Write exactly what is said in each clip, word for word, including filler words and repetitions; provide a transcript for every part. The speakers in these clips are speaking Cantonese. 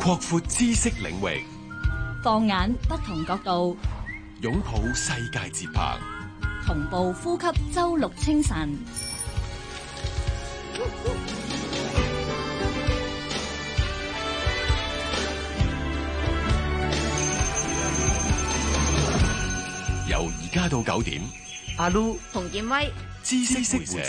擴闊知識領域， 放眼不同角度， 擁抱世界節拍， 同步呼吸周六清晨。 由而家到九點， 阿 Lu 洪建威， 知識會社。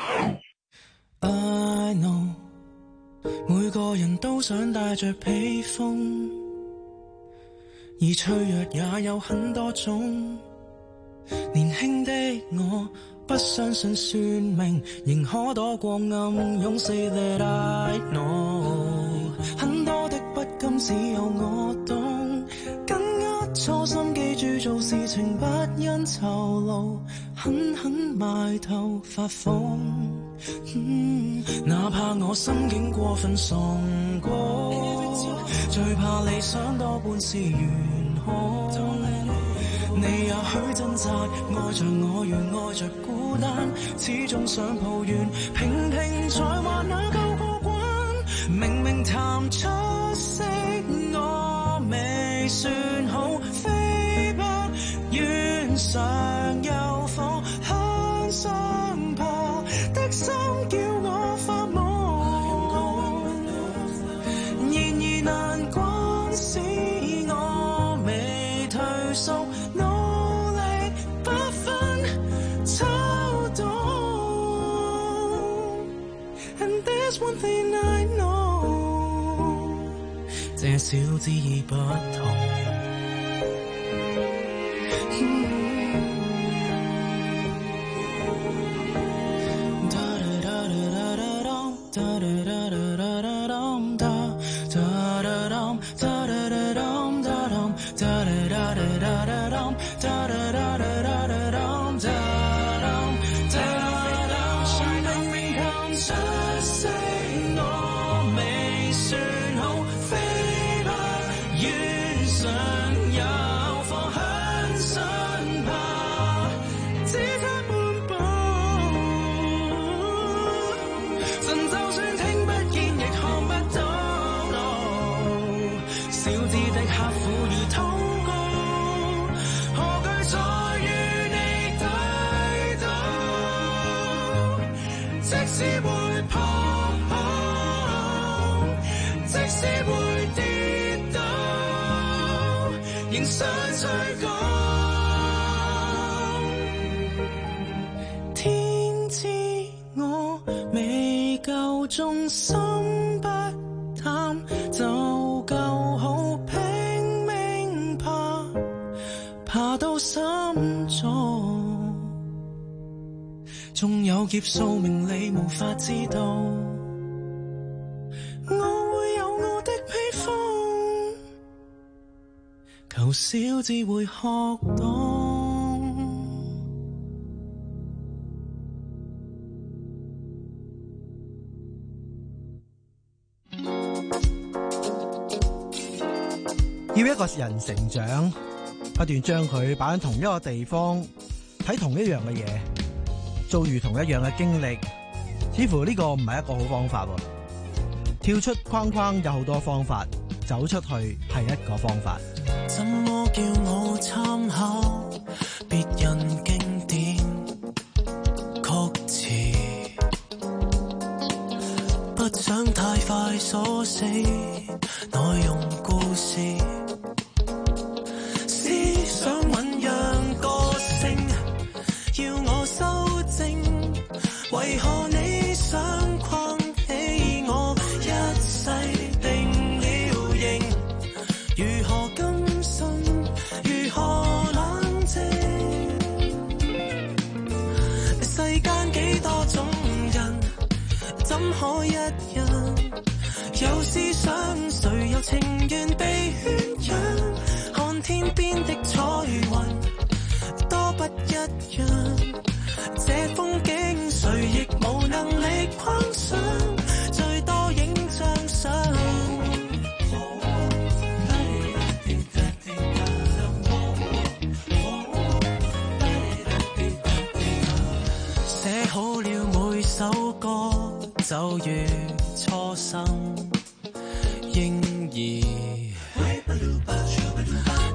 I know 每個人都想帶着披風，而脆弱也有很多種。年輕的我不相信算命，仍可躲過暗湧。Say that I know 很多的不甘只有我懂，緊握初心記住做事情不因酬勞，狠狠埋頭發瘋。嗯，哪怕我心境過分崇高，最怕理想多半是懸空。你也許掙扎，愛着我如愛着孤單，始終想抱怨，平平才還能夠過關。明明談出色，我未算好，非不願常有火向上破的心叫我發夢，然而難關使我未退縮，努力不分秋冬。And there's one thing I know， 這小之意不同。天知我未夠忠心不淡，就夠好拼命爬，爬到心中，仲有劫數名利無法知道，我會有我的披風，求小子會學懂。 要一個人成長，不斷將佢擺喺同一個地方，睇同一樣嘅嘢，遭遇同一樣嘅經歷，似乎呢個唔係一個好方法。跳出框框有好多方法，走出去係一個方法。 怎麼叫我參考別人經典曲詞？不想太快鎖死內容故事，思想醞釀個性，要我修正，為何你想框起我一世定了型？如何甘心？如何冷靜？世間幾多種人，怎可一樣？有思想，誰又情願被圈養？看天邊的彩雲，多不一樣。這風景，誰亦無能力框上，最多影張相。寫好了每首歌，就如初生嬰兒。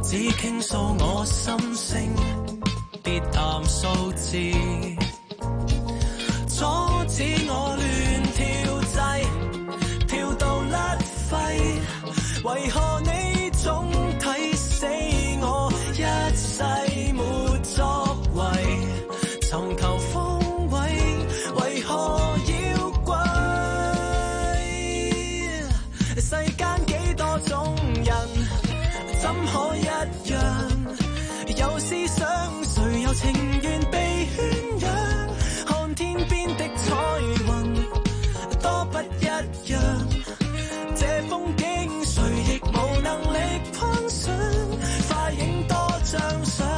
只傾訴我心聲，別談數字，阻止我亂跳掣，跳到甩肺，為何你總睇死我一世沒作為，尋求方位，為何要跪？世間幾多種人，怎可一樣？有思想，誰又情願被圈養？看天邊的彩雲，多不一樣。這風景，誰亦無能力攀上，快影多張相。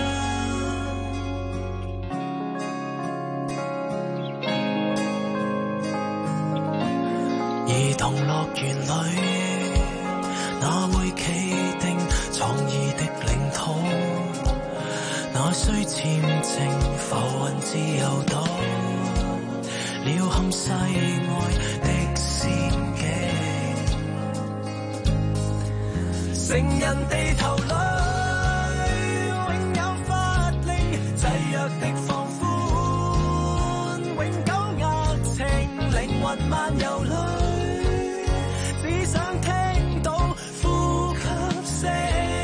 兒童樂園裏，哪會企定創意的領土？那需簽證浮雲自由島，鳥瞰世外的仙境。成人地頭裏，永有法令制約的放寬，永久壓情，靈魂漫遊裏。只想聽到呼吸聲，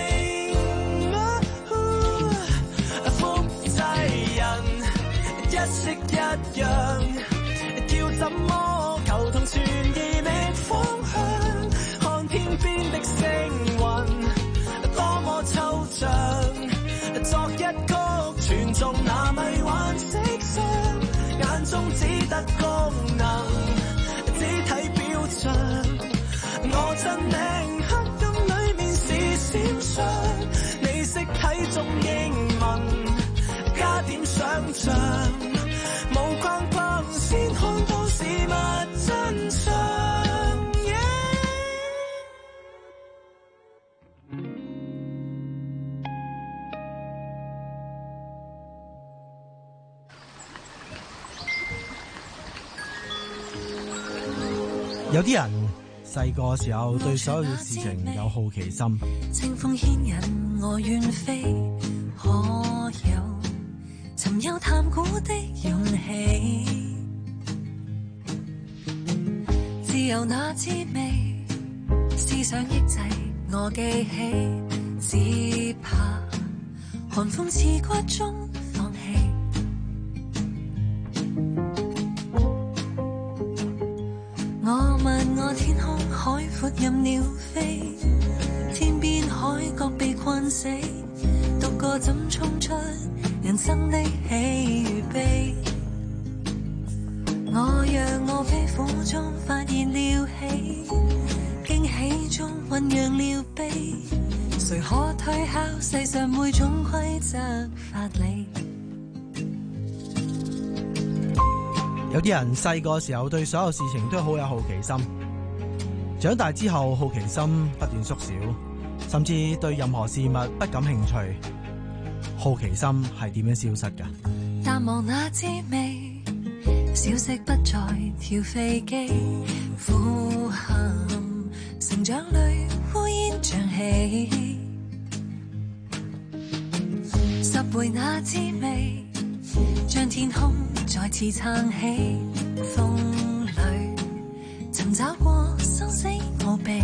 複製人一式一樣，要怎麼求同存異覓方向？看天邊的星雲，多麼抽象，作一曲傳頌那迷幻色相，眼中只得功能，只睇表象。我真名黑暗裏面是閃爍，你識睇中英文，加點想像，無框框先看到事物真相。Yeah. 有啲人細個時候對所有嘅事情有好奇心， 清風牽引我遠飛，可有尋幽探古的勇氣？自由那滋味，思想抑制我記起，只怕寒風刺骨中放棄。我問我天空海闊任鳥飛，天邊海角被困死，獨個怎衝出人生的喜與悲？我讓我悲苦中發現了喜，驚喜中醖釀了悲，誰可推敲世上每種規則法理？ 有啲人細個時候對所有事情都好有好奇心，長大之後好奇心不斷縮小，甚至對任何事物不感興趣。好奇心係點樣消失㗎？ 淡忘那滋味，小息不再跳飛機，俯瞰成長裏烏煙瘴氣，拾回那滋味，將天空再次撐起，風裏尋找過生死奧秘。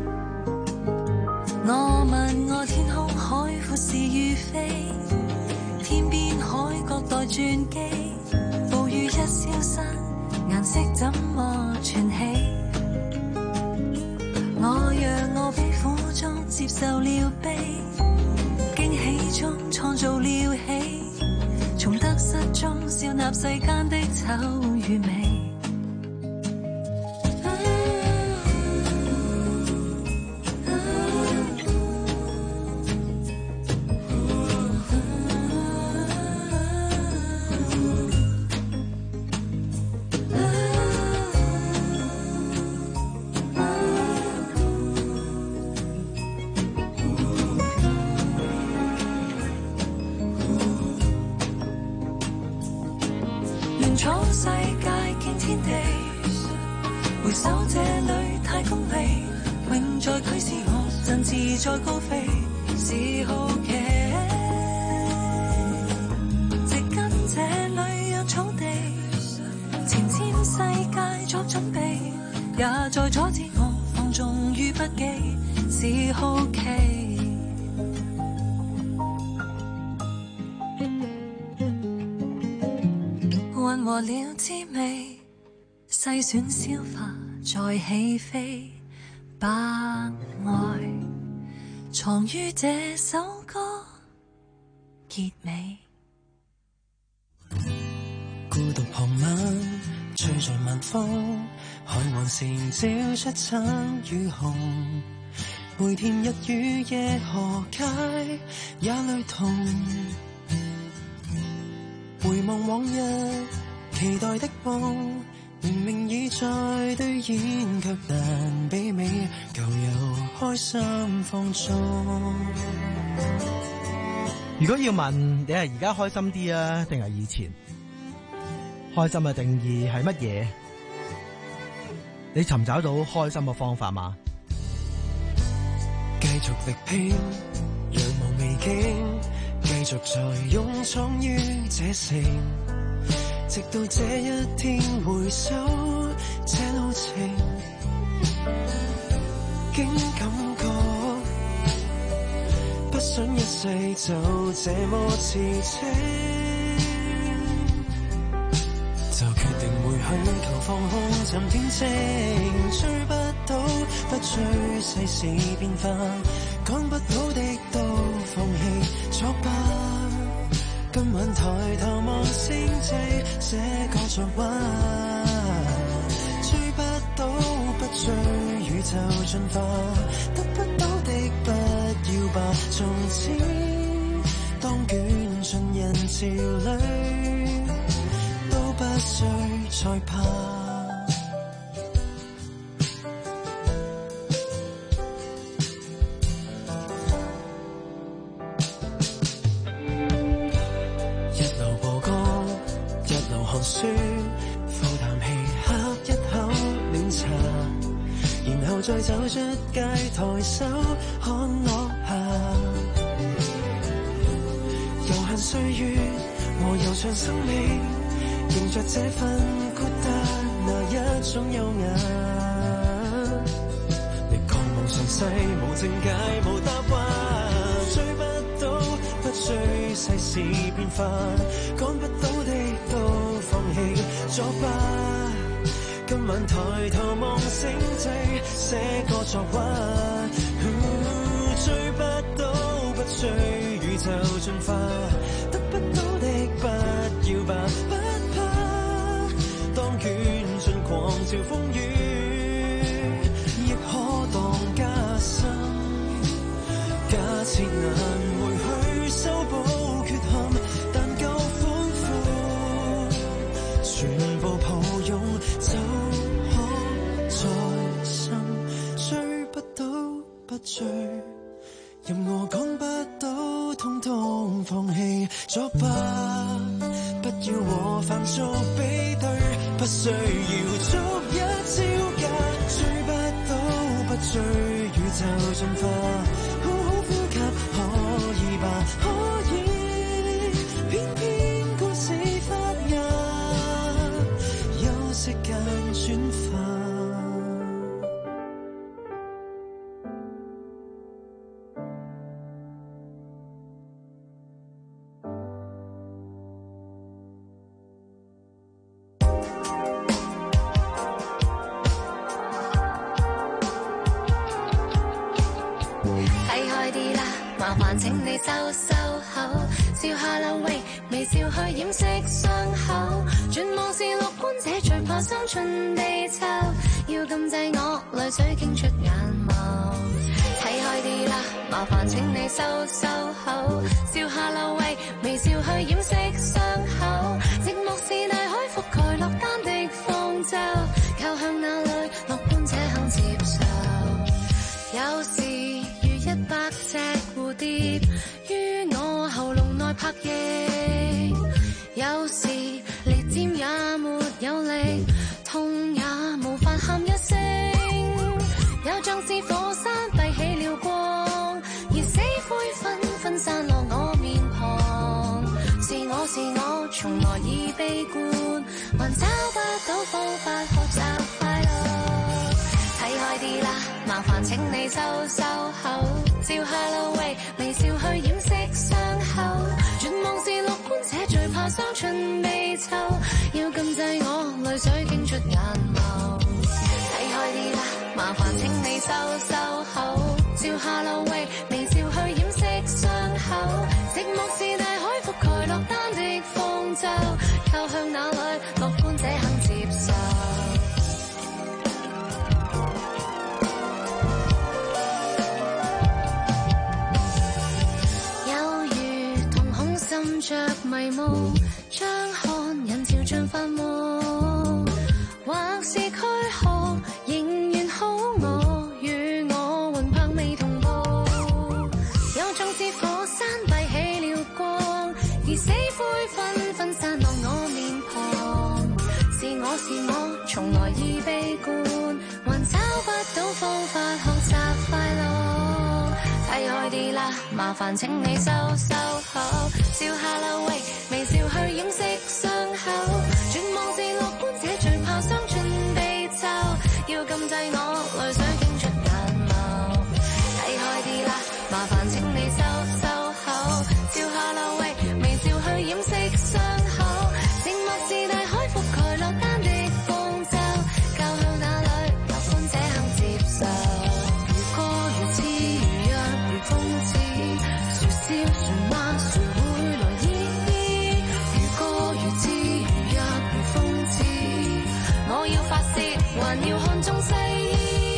我問我天空海闊是與非，天邊海角待轉機，暴雨一消失，顏色怎麼傳起？我讓我悲苦中接受了悲，驚喜中創造了喜，從得失中笑納世間的醜與美。闖世界見天地，回首這裏太功利，永在驅使我振翅再高飛， 是好奇，植根這裏讓草地前瞻世界作準備，也在阻止我放縱於不羈，是好奇。混和了滋味，細選消化再起飛，百愛藏於這首歌結尾。 孤獨傍晚，吹着晚風，海岸線照出橙與紅。每天日與夜河街也類同，回望往日期待的夢，明明已在兌現，卻難媲美舊有開心放縱。 如果要問你係而家開心啲啊，定係以前？開心嘅定義係乜嘢？你尋找到開心嘅方法嗎？ 繼續力拼，仰望未經，繼續在勇闖於這城，直到這一天回首這路程，經感覺不想一世就這麼辭職，就決定回去求放空尋天晴，追不到不追世事變化，講不到的都放棄作罷，今晚抬頭望星際寫個作畫，追不到不追宇宙進化，得不到的不要吧，從此當捲進人潮裏都不需再怕。一路曝光，一路看書，呼啖氣，喝一口暖茶，然後再走出街，抬手看落下，悠閒歲月和悠長生命，迎着這份孤單那一種優雅，力抗夢上世無正解無答案，追不到不追世事變化，講不到的都放棄作罷，今晚抬頭望星際寫個作畫，追不到不追宇宙進化，得不到的不要吧，不怕當捲進狂潮風雨，亦可當加深，假設難回去修補缺陷，但夠寬闊全部抱擁就可再生，追不到不追，任我講不到通通放棄作罷，不要和凡俗比對，不需要逐一招架，追不到不追宇宙進化，好好呼吸可以吧，可以，偏偏故事發芽，休息間轉化。 麻煩請你收收口，笑下流淚，微笑去掩飾傷口。絕望是樂觀者最怕傷春悲秋，要禁制我淚水傾出眼眸。睇開啲啦，麻煩請你收收口，笑下流淚，微笑去掩飾傷口。寂寞是大海覆蓋落單的方舟，靠向那裏樂觀者肯接受。有時如一百隻蝴蝶於我喉嚨內拍翼，有時利尖也沒有力，痛也無法喊一聲。有像是火山閉起了光，而死灰找不到方法學習快樂。睇開啲啦，麻煩請你收收口，照下路喂，微笑去掩飾傷口。絕望是樂觀者最怕傷春悲秋，要禁制我淚水傾出眼眸。睇開啲啦，麻煩請你收收口，照下路喂，微笑去掩飾傷口。寂寞是大海覆蓋落單的方舟，靠向哪裏樂觀者肯接受。有如瞳孔滲着迷霧，張看人潮像發夢，或是軀殼仍然好我，與我魂魄未同步。有種是火山閉起了光，而死灰紛紛散落我面龐。是我是我，從來已悲觀，還找不到方法學習快樂。睇開啲啦，麻煩請你收收口，笑下流喂，微笑去掩飾傷口。絕望是樂觀者最怕傷春悲秋，要禁制我淚水傾出眼眸。睇開啲啦，麻煩請你收收口，笑下流喂，微笑去掩飾傷口。寂寞是大海覆蓋落單的方舟，靠向哪裏樂觀者肯接受。如歌如詩如藥如諷刺，誰笑誰罵誰會來依依。如歌如詩如藥如諷刺，我要發洩還要看中西醫。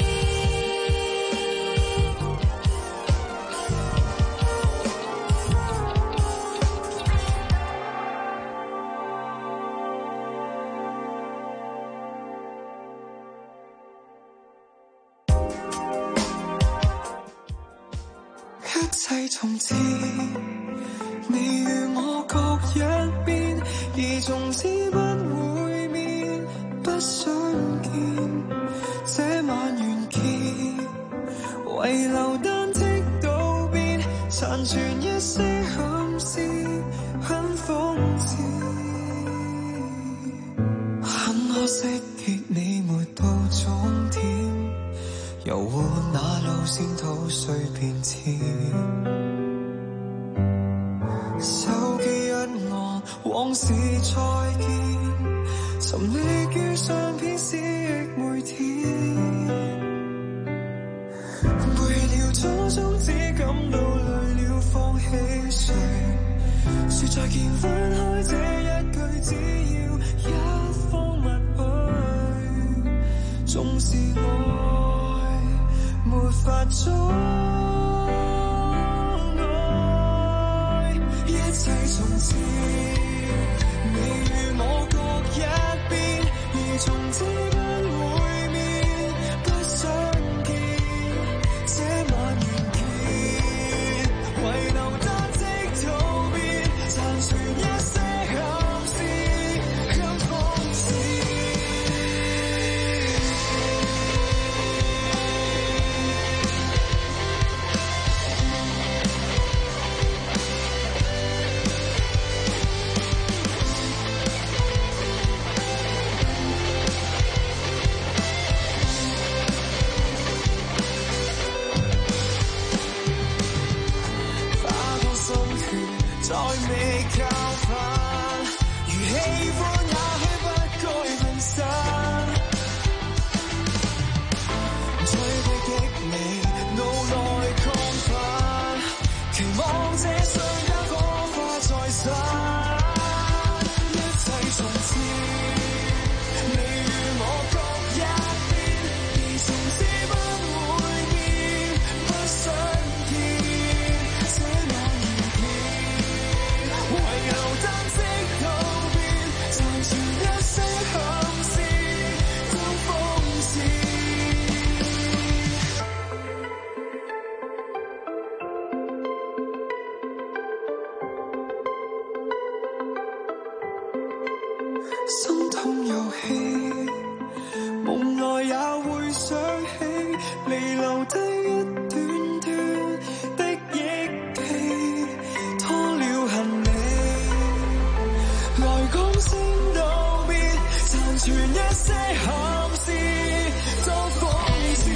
一切從此，你與我各一邊，而從此不會面，不想見。這晚完結，遺留單的道別，殘存一些憾事，很諷刺。很可惜結你沒到終點，遊玩那路線圖碎片前，手機一按往事再見，沉溺於相片思憶每天，背了初衷只感到累了放棄誰，說再見分開這一句只要一方抹去，縱是愛沒法終愛，一切從此，你與我各一邊，而從此不會面，不想見。這晚完結，遺留單的道別，殘存一些憾事，很諷刺。 傳一些憾事作諷刺。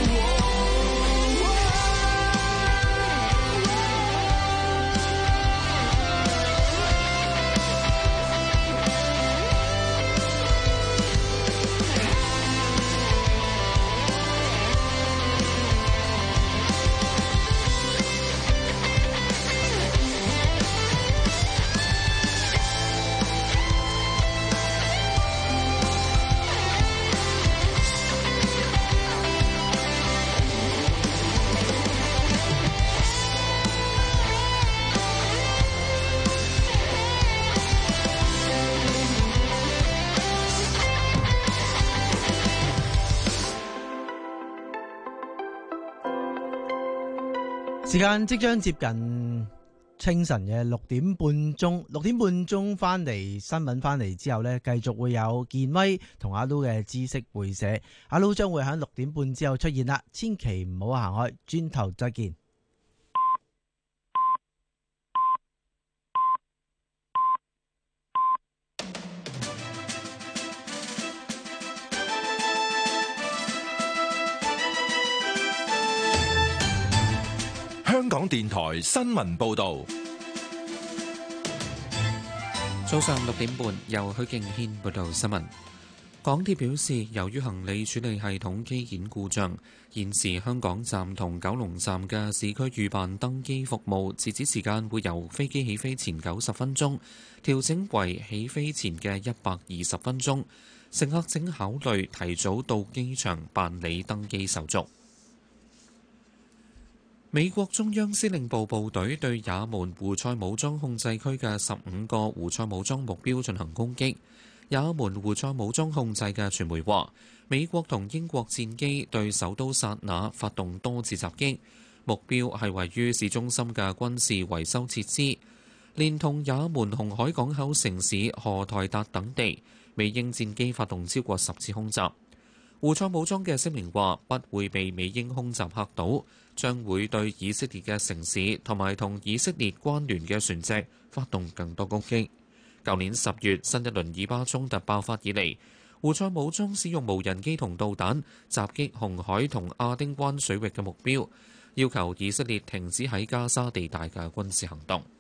時間即將接近清晨嘅六點半鐘，六點半鐘翻嚟新聞翻嚟之後呢，繼續會有健威同阿 Lu 嘅知識會社，阿 Lu 將會喺六點半之後出現啦，千祈唔好行開，轉頭再見。 香港電台新聞報道， 早上六點半，由許敬軒報道新聞。港鐵表示，由於行李處理系統機件故障，現時香港站同九龍站嘅市區預辦登機服務截止時間會由飛機起飛前九十分鐘調整為起飛前嘅一百二十分鐘。乘客請考慮提早到機場辦理登機手續。美國中央司令部部隊對也門胡塞武裝控制區嘅十五個胡塞武裝目標進行攻擊。也門胡塞武裝控制嘅傳媒話，美國同英國戰機對首都薩那發動多次襲擊，目標係位於市中心嘅軍事維修設施，連同也門紅海港口城市荷台達等地，美英戰機發動超過十次空襲。胡塞武裝嘅聲明話，不會被美英空襲嚇倒，將會對以色列嘅城市同埋同以色列關聯嘅船隻發動更多攻擊。舊年十月，新一輪以巴衝突爆發以嚟，胡塞武裝使用無人機同導彈襲擊紅海同亞丁灣水域嘅目標，要求以色列停止喺加沙地帶嘅軍事行動。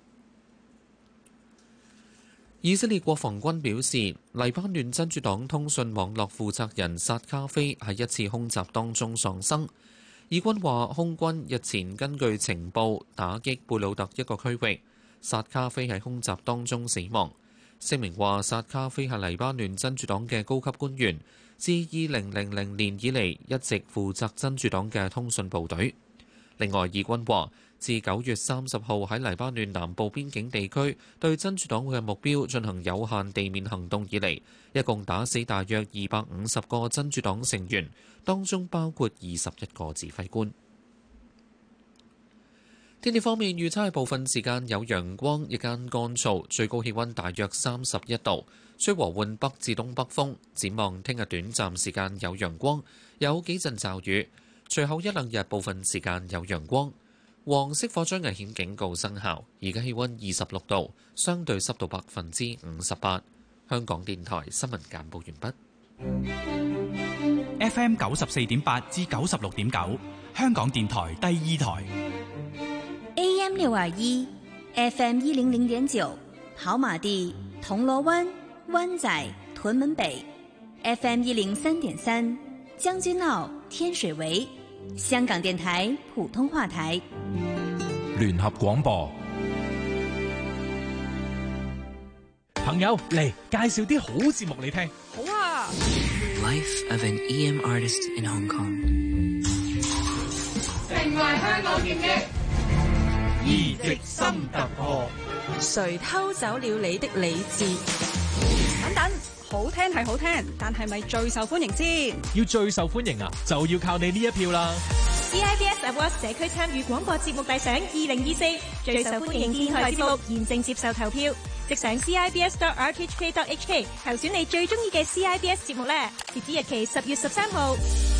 以色列國防軍表示，黎巴嫩真主黨通訊網絡負責人薩卡菲喺一次空襲當中喪生。以軍話，空軍日前根據情報打擊貝魯特一個區域，薩卡菲喺空襲當中死亡。聲明話，薩卡菲係黎巴嫩真主黨嘅高級官員，自二零零零年以嚟一直負責真主黨嘅通訊部隊。另外，以軍話，自九月三十號喺黎巴嫩南部邊境地區對真主黨嘅目標進行有限地面行動以嚟，一共打死大約二百五十個真主黨成員，當中包括二十一個指揮官。天氣方面，預測係部分時間有陽光，日間乾燥，最高氣溫大約三十一度，吹和緩北至東北風。展望聽日短暫時間有陽光，有幾陣驟雨，隨後一兩日部分時間有陽光。黃色火災危險警告生效，而家氣溫二十六度，相對濕度百分之五十八。香港電台新聞簡報完畢。F M 九十四點八至九十六點九，香港電台第二台。 A M 六二一 ，F M 一零零點九，跑馬地、銅鑼灣、灣仔、屯門北 ，F M 一零三點三，將軍澳、天水圍。香港電台普通話台聯合廣播。 朋友嚟介紹啲好節目你聽。 好啊 Life of an E M artist in Hong Kong， 成為香港劍擊移植新突破。 誰偷走了你的理智？等等，好聽係好聽，但係咪最受歡迎先？ 要最受歡迎啊，就要靠你呢一票啦。 C I B S Awards 社區參與廣播節目大賞二零二四最受歡迎電台節目現正接受投票，即上 C I B S dot R T H K dot H K 投選你最中意嘅 C I B S 節目咧。截止日期十月十三號。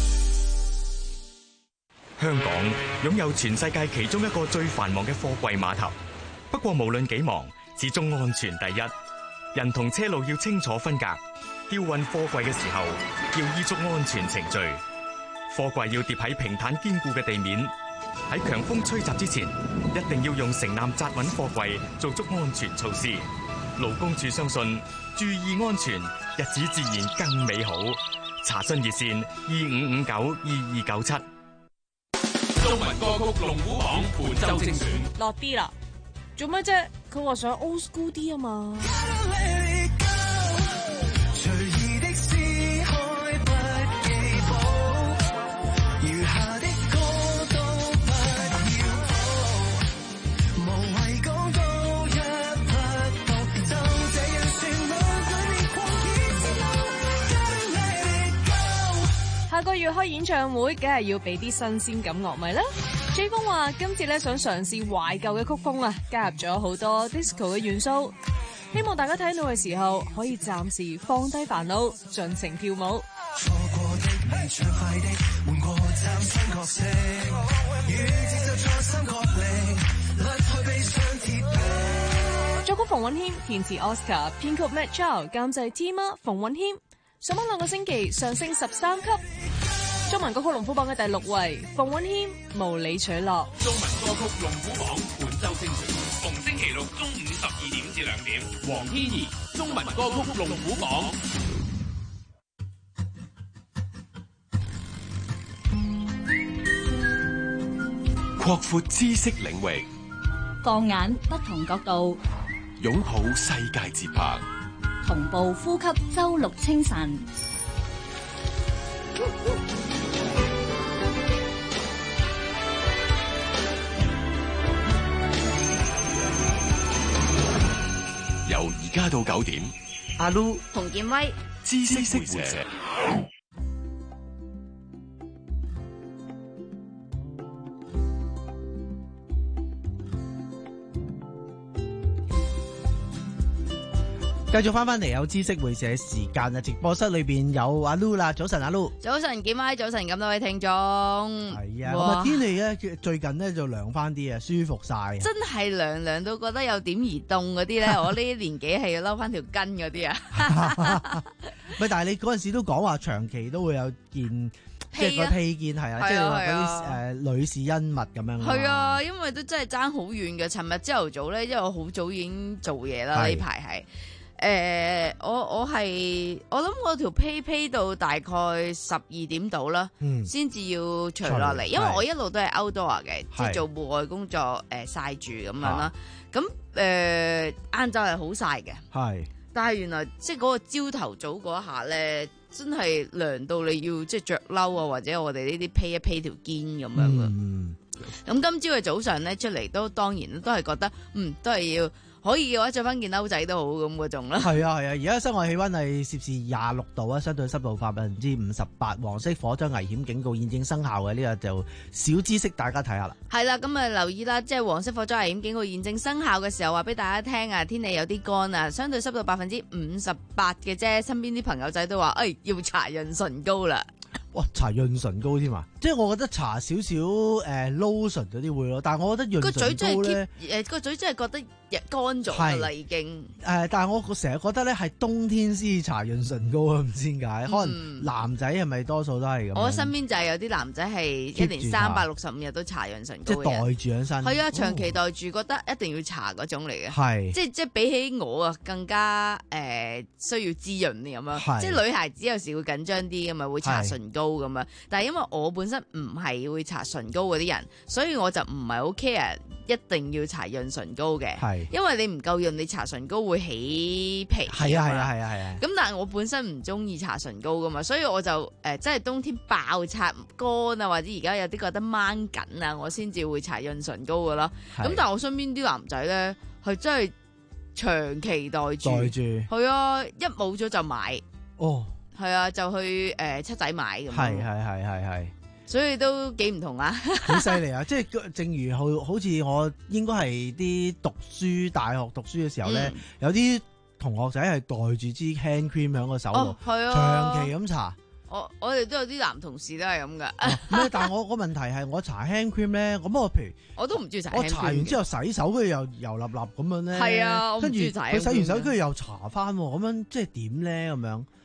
香港擁有全世界其中一個最繁忙嘅貨櫃碼頭，不過無論幾忙，始終安全第一。人同車路要清楚分隔， 吊運貨櫃嘅時候，要依足安全程序。貨櫃要疊喺平坦堅固嘅地面。喺強風吹襲之前，一定要用繩纜紮穩貨櫃，做足安全措施。勞工處相信，注意安全，日子自然更美好。查詢熱線二五五九二二九七。 中文歌曲龍虎榜本周精選落啲啦，做乜啫？佢話想 old school 啲啊嘛。 下個月開演唱會，梗係要俾啲新鮮感樂迷啦。J 風話今次咧想嘗試懷舊嘅曲風啊，加入咗好多 disco 嘅元素，希望大家睇到嘅時候可以暫時放低煩惱，盡情跳舞。作曲馮允謙，填詞 Oscar， 編曲 Matt Chow， 監製 Tima 馮允謙。上翻兩個星期上升十三級，中文歌曲龍虎榜嘅第六位，馮允謙無理取樂。 中文歌曲龍虎榜本周精選，逢星期六中午十二點至兩點，黃天怡中文歌曲龍虎榜。 擴闊知識領域， 放眼不同角度， 擁抱世界節拍。 同步呼吸周六清晨， 由而家到九點， 阿 Lu 洪建威， 知識會社。 繼續翻翻嚟有知識會社時間啊！直播室裏邊有阿 Lu 啦，早晨阿 Lu， 早晨建威，早晨咁多位聽眾。 係啊，咁啊天氣咧最近咧就涼翻啲啊，舒服晒。 真係涼涼到覺得有點而凍嗰啲咧，我呢啲年紀係要嬲翻條筋嗰啲啊。 喂，但係你嗰陣時都講話長期都會有件。即係個披肩係啊，即係話嗰啲誒女士恩物咁樣。 係啊，因為都真係爭好遠嘅。尋日朝頭早咧，因為我好早已經做嘢啦，呢排係誒，我我係我諗我條披披到大概十二點度啦，先至、嗯、要除落嚟，因為我一路都係 outdoor 嘅，即係做戶外工作誒、呃、曬住咁樣啦。咁誒晏晝係好曬嘅，係，但係原來即係嗰個朝頭早嗰一下咧。真係涼到你要即係着褸啊，或者我哋呢啲披一披條肩咁樣嘅。咁、嗯、今朝嘅早上咧出嚟都當然都係覺得，嗯，都係要可以嘅話着翻件褸仔都好咁嗰種啦。係啊係啊，而家室外氣溫係攝氏廿六度啊，相對濕度百分之五十八，黃色火災危險警告現正生效嘅，呢個就小知識，大家睇下啦。係啦，咁啊留意啦，即係黃色火災危險警告現正生效嘅時候，話俾大家聽啊，天氣有啲乾啊，相對濕度百分之五十八嘅啫。身邊啲朋友仔都話，誒、哎、要搽潤唇膏啦。哇！搽潤唇膏添啊，即係我覺得搽少少誒 lotion 嗰啲會咯，但係我覺得潤唇膏咧，誒個嘴真係覺得乾咗噶啦已經。誒、呃，但係我成日覺得咧係冬天先搽潤唇膏啊，唔知點解，可能男仔係咪多數都係咁？我身邊就係有啲男仔係一年三百六十五日都搽潤唇膏，即係袋住喺身。係啊，長期袋住，覺得一定要搽嗰種嚟嘅。係、哦，即係即係比起我啊，更加誒、呃、需要滋潤啲咁樣。即係女孩子有時會緊張啲咁嘛，會搽唇膏咁啊。但係因為我本身唔係會搽唇膏嗰啲人，所以我就唔係好 care 一定要搽潤唇膏嘅。係，因為你唔夠潤，你搽唇膏會起皮。係啊係啊係啊係啊。咁但係我本身唔中意搽唇膏噶嘛，所以我就誒、呃，即係冬天爆擦乾啊，或者而家有啲覺得掹緊啊，我先至會搽潤唇膏噶咯。咁但係我身邊啲男仔咧，係真係長期袋住。袋住。係啊，一冇咗就買。哦。係啊，就去誒、呃、七仔買咁。係係係係係。所以都幾唔同啊！好犀利啊！即係正如好好似我應該係啲讀書大學讀書嘅時候咧，嗯、有啲同學仔係袋住支 hand cream 喺個手度，係、哦、啊，長期咁搽。我我哋都有啲男同事都係咁噶。咩、啊？但係我個問題係我搽 hand cream 咧，咁我譬如我都唔中意搽。我搽完之後洗手，跟住又油立立咁樣咧。係啊，跟住佢洗完手，跟住又搽翻，咁樣即係點咧？咁樣。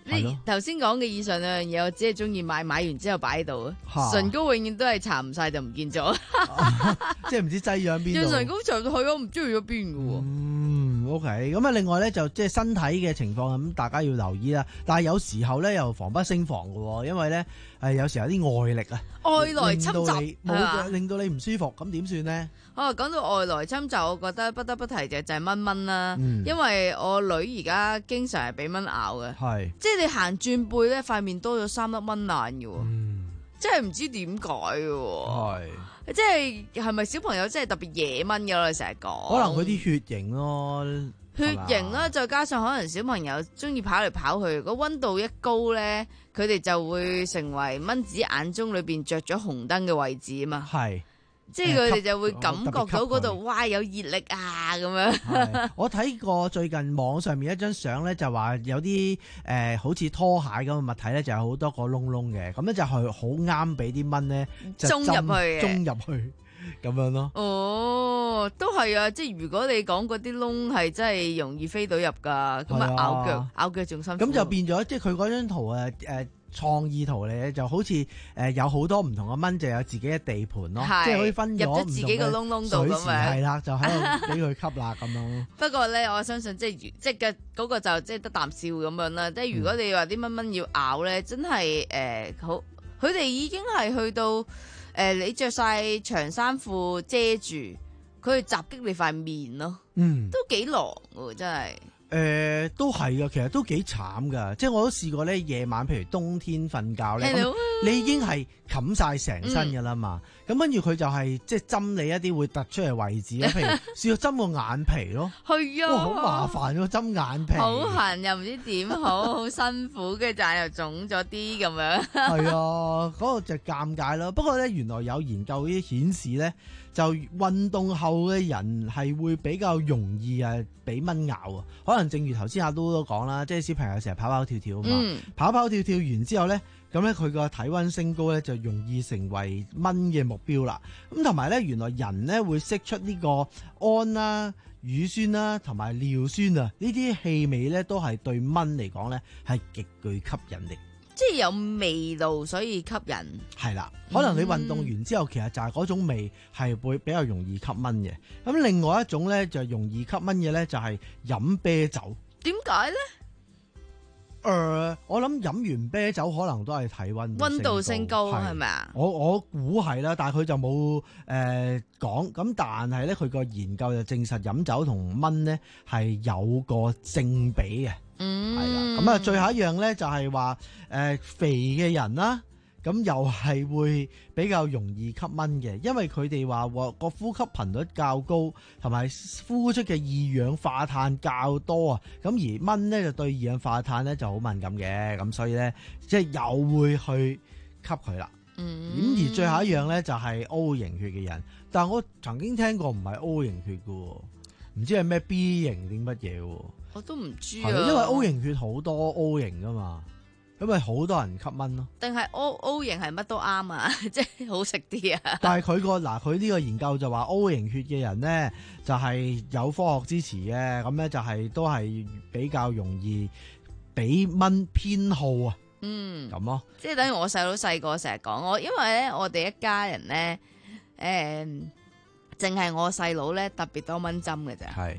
你頭先講嘅以上兩樣嘢，我只係中意買，買完之後擺喺度啊。唇膏永遠都係搽唔晒就唔見咗， 即係唔知擠咗邊度。 潤唇膏搽到去咗，唔知去咗邊嘅喎。 嗯 ，OK。咁啊，另外咧就即係身體嘅情況咁，大家要留意啦。但係有時候咧又防不勝防嘅喎，因為咧誒有時候有啲外力啊， 外來侵襲， 冇令到你唔舒服，咁點算呢？ 哦，講到外來侵襲，我覺得不得不提嘅就係蚊蚊啦， 嗯、 因為我女而家經常係俾蚊咬嘅， 係即係你行轉背咧，塊面多咗三粒蚊爛嘅， 嗯、 即係唔知點解嘅， 係即係係咪小朋友真係特別惹蚊嘅？我哋成日講， 可能佢啲血型咯， 血型啦，再加上可能小朋友中意跑嚟跑去，個溫度一高咧，佢哋就會成為蚊子眼中裏邊着咗紅燈嘅位置啊嘛， 係。 即係佢哋就會感覺到嗰度，哇有熱力啊咁樣。 我睇過最近網上面一張相咧，就話有啲誒、呃、好似拖鞋咁嘅物體咧，就有好多個窿窿嘅，咁咧就係好啱俾啲蚊咧衝入去， 衝入去咁樣咯。 哦，都係啊！即係如果你講嗰啲窿係真係容易飛到入㗎，咁啊咬腳咬腳仲辛苦。 咁就變咗，即係佢嗰張圖啊誒。呃創意圖嚟就好似誒有好多唔同嘅蚊，就有自己嘅地盤咯，即係可以分咗入咗自己個窿窿度咁樣， 係啦，就喺度俾佢吸啦咁樣。 不過咧，我相信即係即係嘅嗰個就即係得啖笑咁樣啦。即係如果你話啲蚊蚊要咬咧，真係誒、呃、好，佢哋已經係去到誒、呃、你着晒長衫褲遮住，佢去襲擊你塊面咯， 嗯， 都幾狼喎，真係。 誒、呃、都係噶，其實都幾慘噶，即係我都試過咧，夜晚譬如冬天瞓覺咧，你已經係冚晒成身噶啦嘛，咁跟住佢就係、是、即係針你一啲會突出嚟位置咧，譬如試過針個眼皮咯， 係啊， 好麻煩個針眼皮， 好痕又唔知點好，好辛苦，跟住眼又腫咗啲咁樣。 係啊，嗰、那個就尷尬咯。不過咧，原來有研究啲顯示咧，就運動後嘅人係會比較容易啊俾蚊咬啊，可能。正如頭先阿都都講啦，即係小朋友成日跑跑跳跳啊嘛，嗯、跑跑跳跳完之後咧，咁咧佢個體溫升高咧，就容易成為蚊嘅目標啦。咁同埋咧，原來人咧會釋出呢個胺啦、乳酸啦同埋尿酸啊，呢啲氣味咧都係對蚊嚟講咧係極具吸引力。 即係有味道，所以吸引。 係啦，可能你運動完之後，嗯、其實就係嗰種味係會比較容易吸蚊嘅。咁另外一種咧就容易吸蚊嘅咧就係飲啤酒。點解咧？ 誒、呃，我諗飲完啤酒可能都係體溫溫度升高係咪啊？ 我我估係啦，但係佢就冇誒講。咁、呃、但係咧，佢個研究就證實飲酒同蚊咧係有個正比嘅。嗯，係啦。咁啊，最後一樣咧就係話誒肥嘅人啦，咁又係會比較容易吸蚊嘅，因為佢哋話個呼吸頻率較高，同埋呼出嘅二氧化碳較多啊。咁而蚊咧就對二氧化碳咧就好敏感嘅，咁所以咧即係又會去吸佢啦。嗯，咁而最後一樣咧就係 O 型血嘅人，但係我曾經聽過唔係 O 型血嘅，唔知係咩 B 型定乜嘢。 我都唔知啊， 因為 O 型血好多 O 型噶嘛，咁咪好多人吸蚊咯。 定係 O O 型係乜都啱啊，即係好食啲啊。 但係佢個嗱，佢呢個研究就話 O 型血嘅人咧，就係、是、有科學支持嘅，咁咧就係、是、都係比較容易俾蚊偏好啊。嗯，咁咯， 即係等於我細佬細個成日講我，因為咧我哋一家人咧，誒、嗯，淨係我細佬咧特別多蚊針嘅咋。係。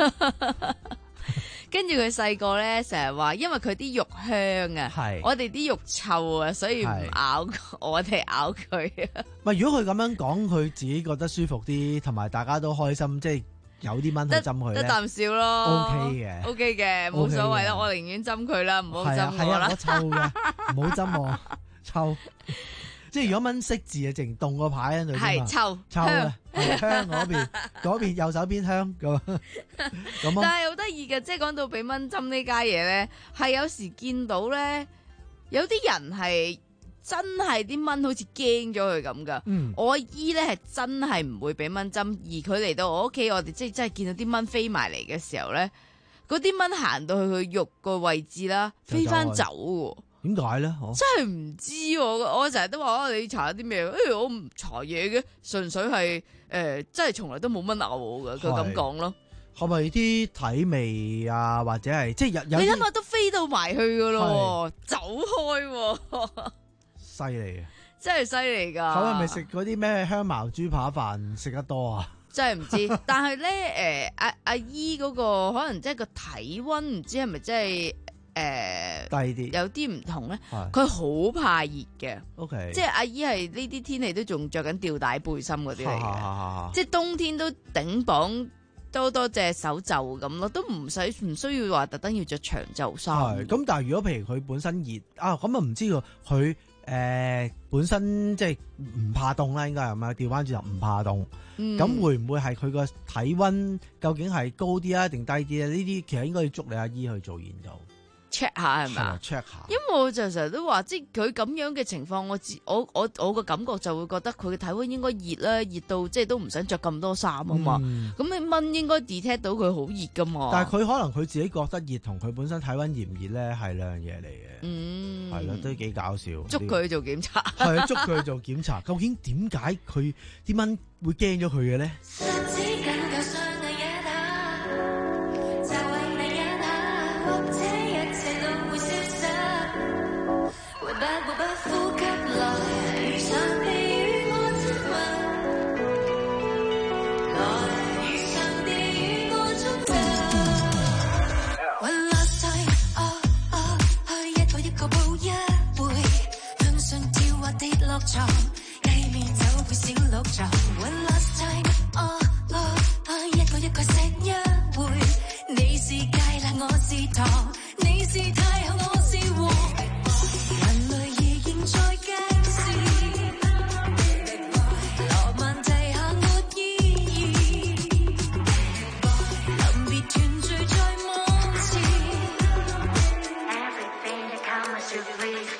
跟住佢細個咧，成日話，因為佢啲肉香啊，我哋啲肉臭啊，所以唔咬我哋咬佢啊。 唔係，如果佢咁樣講，佢自己覺得舒服啲，同埋大家都開心，即係有啲蚊去針佢咧， 得啖笑咯。 O K 嘅 ，O K 嘅，冇所謂啦。我寧願針佢啦，唔好針我啦。 我臭嘅，唔好針我臭。即係如果蚊識字啊，淨凍個牌喺度啫嘛， 臭臭啊，香嗰邊嗰邊右手邊香咁咁。 但係好得意嘅，即係講到俾蚊針呢家嘢咧，係有時見到咧，有啲人係真係啲蚊好似驚咗佢咁噶。嗯，我阿姨咧係真係唔會俾蚊針，而佢嚟到我屋企，我哋即係真係見到啲蚊飛埋嚟嘅時候咧，嗰啲蚊行到去佢肉個位置啦，飛翻走。 點解咧？ 真係唔知，我成日都話你搽啲咩？誒、哎，我唔搽嘢嘅，純粹係誒、呃，真係從來都冇蚊咬我噶。佢咁講咯。 可唔可以啲體味啊，或者係即係有有你諗下都飛到埋去噶咯，走開， 犀利啊！ 真係犀利噶。 咁係咪食嗰啲咩香茅豬扒飯食得多啊？ 真係唔知，但係咧誒阿阿姨嗰個可能即係個體溫唔知係咪真係誒低啲， 有啲唔同咧。佢好怕熱嘅 ，OK， 即係阿姨係呢啲天氣都仲着緊吊帶背心嗰啲嚟嘅，即係冬天都頂綁多多隻手袖咁咯，都唔使唔需要話特登要着長袖衫。 係咁，但係如果譬如佢本身熱啊，咁啊唔知道佢。誒、呃、本身即係唔怕凍啦，應該係咪？調翻轉就唔怕凍。咁、嗯、會唔會係佢個體温究竟係高啲啊，定低啲咧？呢啲其實應該要捉你阿姨去做研究 check 下係咪啊 check 下。因為我就成日都話，即係佢咁樣嘅情況，我自我我我個感覺就會覺得佢嘅體温應該熱啦，熱到即係都唔想着咁多衫啊嘛。咁、嗯、你蚊應該 detect 到佢好熱噶嘛？ 但係佢可能佢自己覺得熱同佢本身體温熱唔熱咧係兩樣嘢嚟嘅。 嗯， 係啦，都幾搞笑。 捉佢去做檢查， 係啊，捉佢去做檢查。究竟點解佢啲蚊會驚咗佢嘅咧？ 床計面走會小鹿撞 One last time 哦哦哦一個一個錫一回你是芥辣我是糖你是太后我是王人類已經在計時羅曼蒂下沒意義臨別團聚在夢前 Everything that comes to please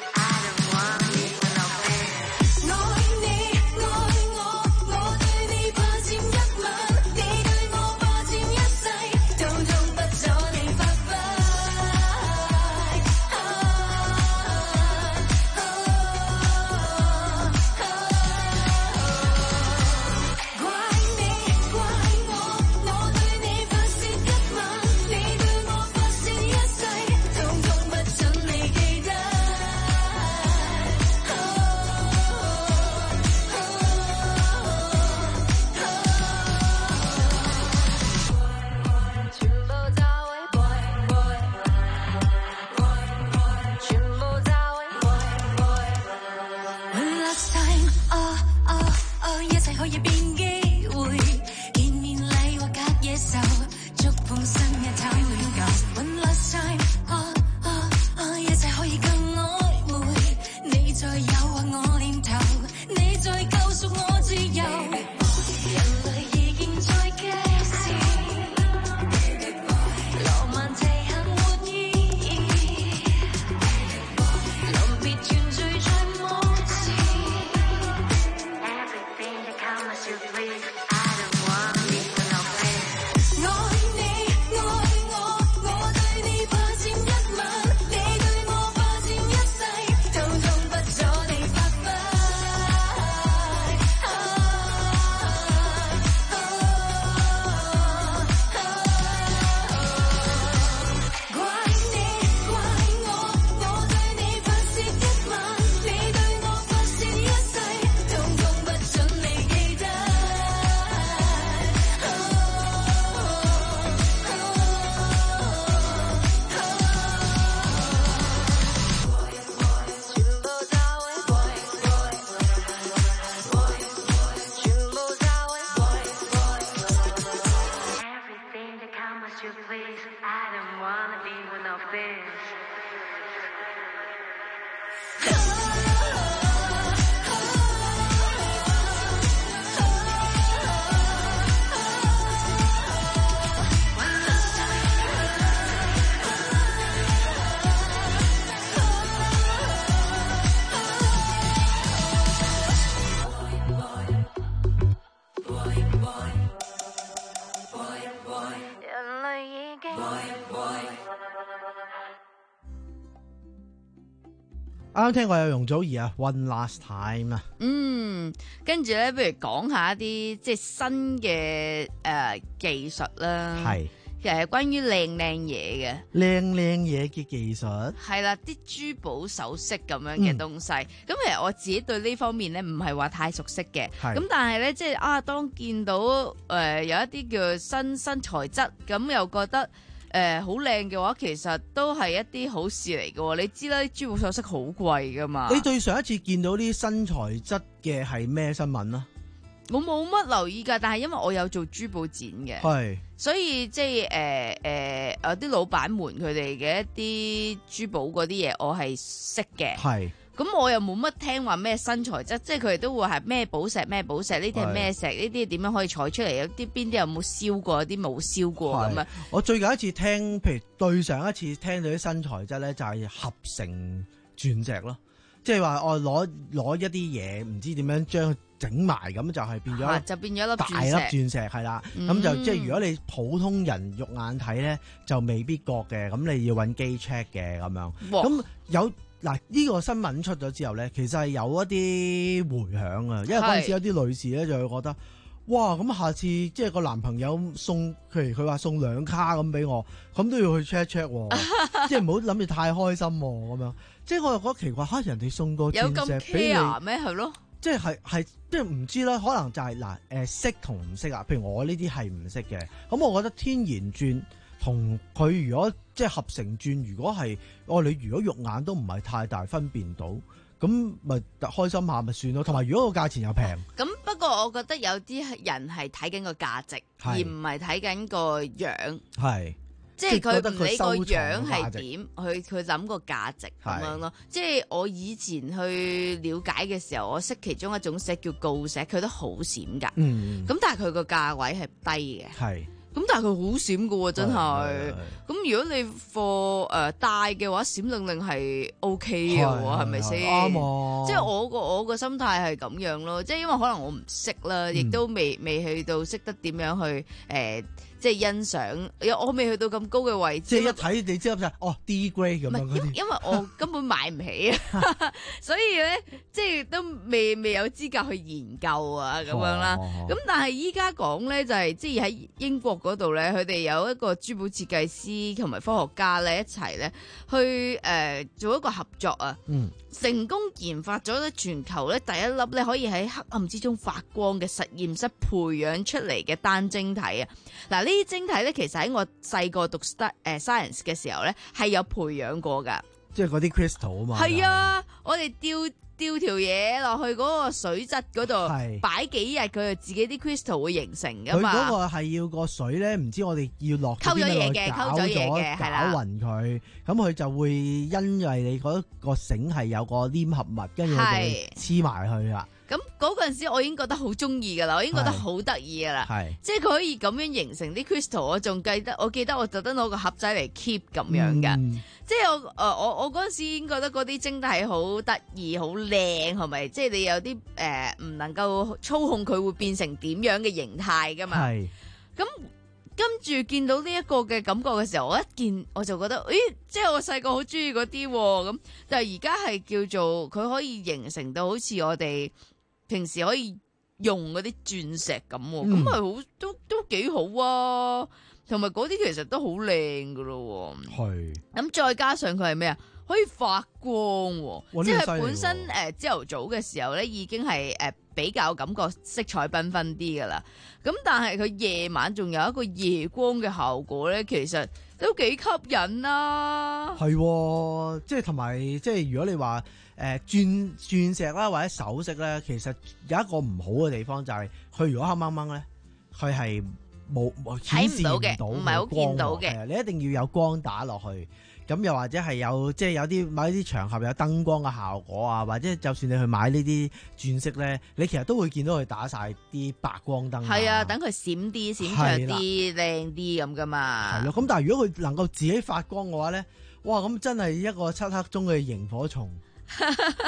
啱啱聽過有容祖兒啊 ，One Last Time 啊。 嗯，跟住咧，不如講下一啲即係新嘅誒、呃、技術啦。 係。 其實係關於靚靚嘢嘅， 靚靚嘢嘅技術係啦，啲珠寶首飾咁樣嘅東西。咁、嗯、其實我自己對呢方面咧唔係話太熟悉嘅，咁但係咧即係啊，當見到誒、呃、有一啲叫新新材質，咁又覺得誒好靚嘅話，其實都係一啲好事嚟嘅。你知啦，啲珠寶首飾好貴噶嘛。 你對上一次見到啲新材質嘅係咩新聞啊？ 我冇乜留意㗎，但係因為我有做珠寶展嘅，所以即係誒誒有啲老闆們佢哋嘅一啲珠寶嗰啲嘢，我係識嘅。係，咁我又冇乜聽話咩新材質，即係佢哋都會係咩寶石咩寶石，呢啲係咩石，呢啲點樣可以採出嚟？有啲邊啲有冇燒過，有啲冇燒過咁樣。 我最近一次聽，譬如對上一次聽到啲新材質咧，就係合成鑽石咯，即係話我攞攞一啲嘢，唔知點樣將整埋咁就係變咗、啊，就變咗粒大粒鑽石係啦。咁、嗯、就即係如果你普通人肉眼睇咧，就未必覺嘅。咁你要揾機 check 嘅咁樣。咁有嗱呢、呢個新聞出咗之後咧，其實係有一啲迴響啊。因為嗰陣時有啲女士咧就會覺得，哇！咁下次即係個男朋友送，譬如佢話送兩卡咁俾我，咁都要去 check check 喎。即係唔好諗住太開心喎咁樣。即係我又覺得奇怪，嚇人哋送個鑽石俾你咩？係咯。即係係係即係唔知啦，可能就係嗱誒識同唔識啊。譬如我呢啲係唔識嘅，咁我覺得天然鑽同佢如果即係合成鑽，如果係哦你如果肉眼都唔係太大分辨到，咁咪開心下咪算咯。同埋如果個價錢又平， 咁不過我覺得有啲人係睇緊個價值，而唔係睇緊個樣。係。即係佢唔理個樣係點，佢佢諗個價值咁樣咯。即係我以前去了解嘅時候，我識其中一種石叫鋯石，佢都好閃㗎。嗯，咁但係佢個價位係低嘅。係。咁但係佢好閃㗎喎，真係。咁如果你貨誒戴嘅話，閃亮亮係 O K 嘅喎，係咪先？啱。即係我個我個心態係咁樣咯。即係因為可能我唔識啦，亦都未未去到識得點樣去誒。呃即係欣賞，我未去到咁高嘅位置。 即係一睇你知唔知哦 D grade 咁樣嗰啲。 因為我根本買唔起啊，所以咧即係都未未有資格去研究啊咁樣啦。咁、哦、但係依家講咧就係、是、即係喺英國嗰度咧，佢哋有一個珠寶設計師同埋科學家咧一齊咧去誒、呃、做一個合作啊。嗯。成功研發咗咧全球咧第一粒咧可以喺黑暗之中發光嘅實驗室培養出嚟嘅單晶體啊！嗱，呢啲晶體咧其實喺我細個讀 star 誒 science 嘅時候咧係有培養過噶， 即係嗰啲 crystal 啊嘛。 係啊，我哋吊吊條嘢落去嗰個水質嗰度，擺幾日佢就自己啲 crystal 會形成噶嘛。佢嗰個係要個水咧，唔知我哋要落溝咗嘢嘅，溝咗嘢嘅，係啦，攪勻佢，咁佢就會因為你嗰個繩係有個黏合物，跟住就黐埋去啦。咁嗰陣時我已經覺得好中意噶啦，我已經覺得好得意噶啦，即係佢可以咁樣形成啲 crystal，我仲記得，我記得我特登攞個盒仔嚟 keep 咁樣噶，嗯、即係我誒我我嗰陣時已經覺得嗰啲晶體好得意、好靚，係咪？即係你有啲誒唔能夠操控佢會變成點樣嘅形態噶嘛？咁跟住見到呢一個嘅感覺嘅時候，我一見我就覺得，咦，即係我細個好中意嗰啲咁，但係而家係叫做佢可以形成到好似我哋平時可以用嗰啲鑽石咁，咁係好都都幾好啊！同埋嗰啲其實都好靚噶咯，係咁再加上佢係咩啊？可以發光，即係本身誒朝頭早嘅時候咧，已經係誒、呃、比較感覺色彩繽紛啲噶啦。咁但係佢夜晚仲有一個夜光嘅效果咧，其實都幾吸引啊！係，即係同埋即係如果你話誒鑽鑽石啦或者首飾咧，其實有一個唔好嘅地方就係、是、佢如果黑掹掹咧，佢係冇睇唔到嘅，唔係好見到嘅。你一定要有光打落去。咁又或者係有即係有啲某啲場合有燈光嘅效果啊，或者就算你去買呢啲鑽飾咧，你其實都會見到佢打晒啲白光燈。係啊，等佢閃啲、閃長啲、靚啲咁噶嘛。係咯，咁但係如果佢能夠自己發光嘅話咧，哇！咁真係一個漆黑中嘅螢火蟲。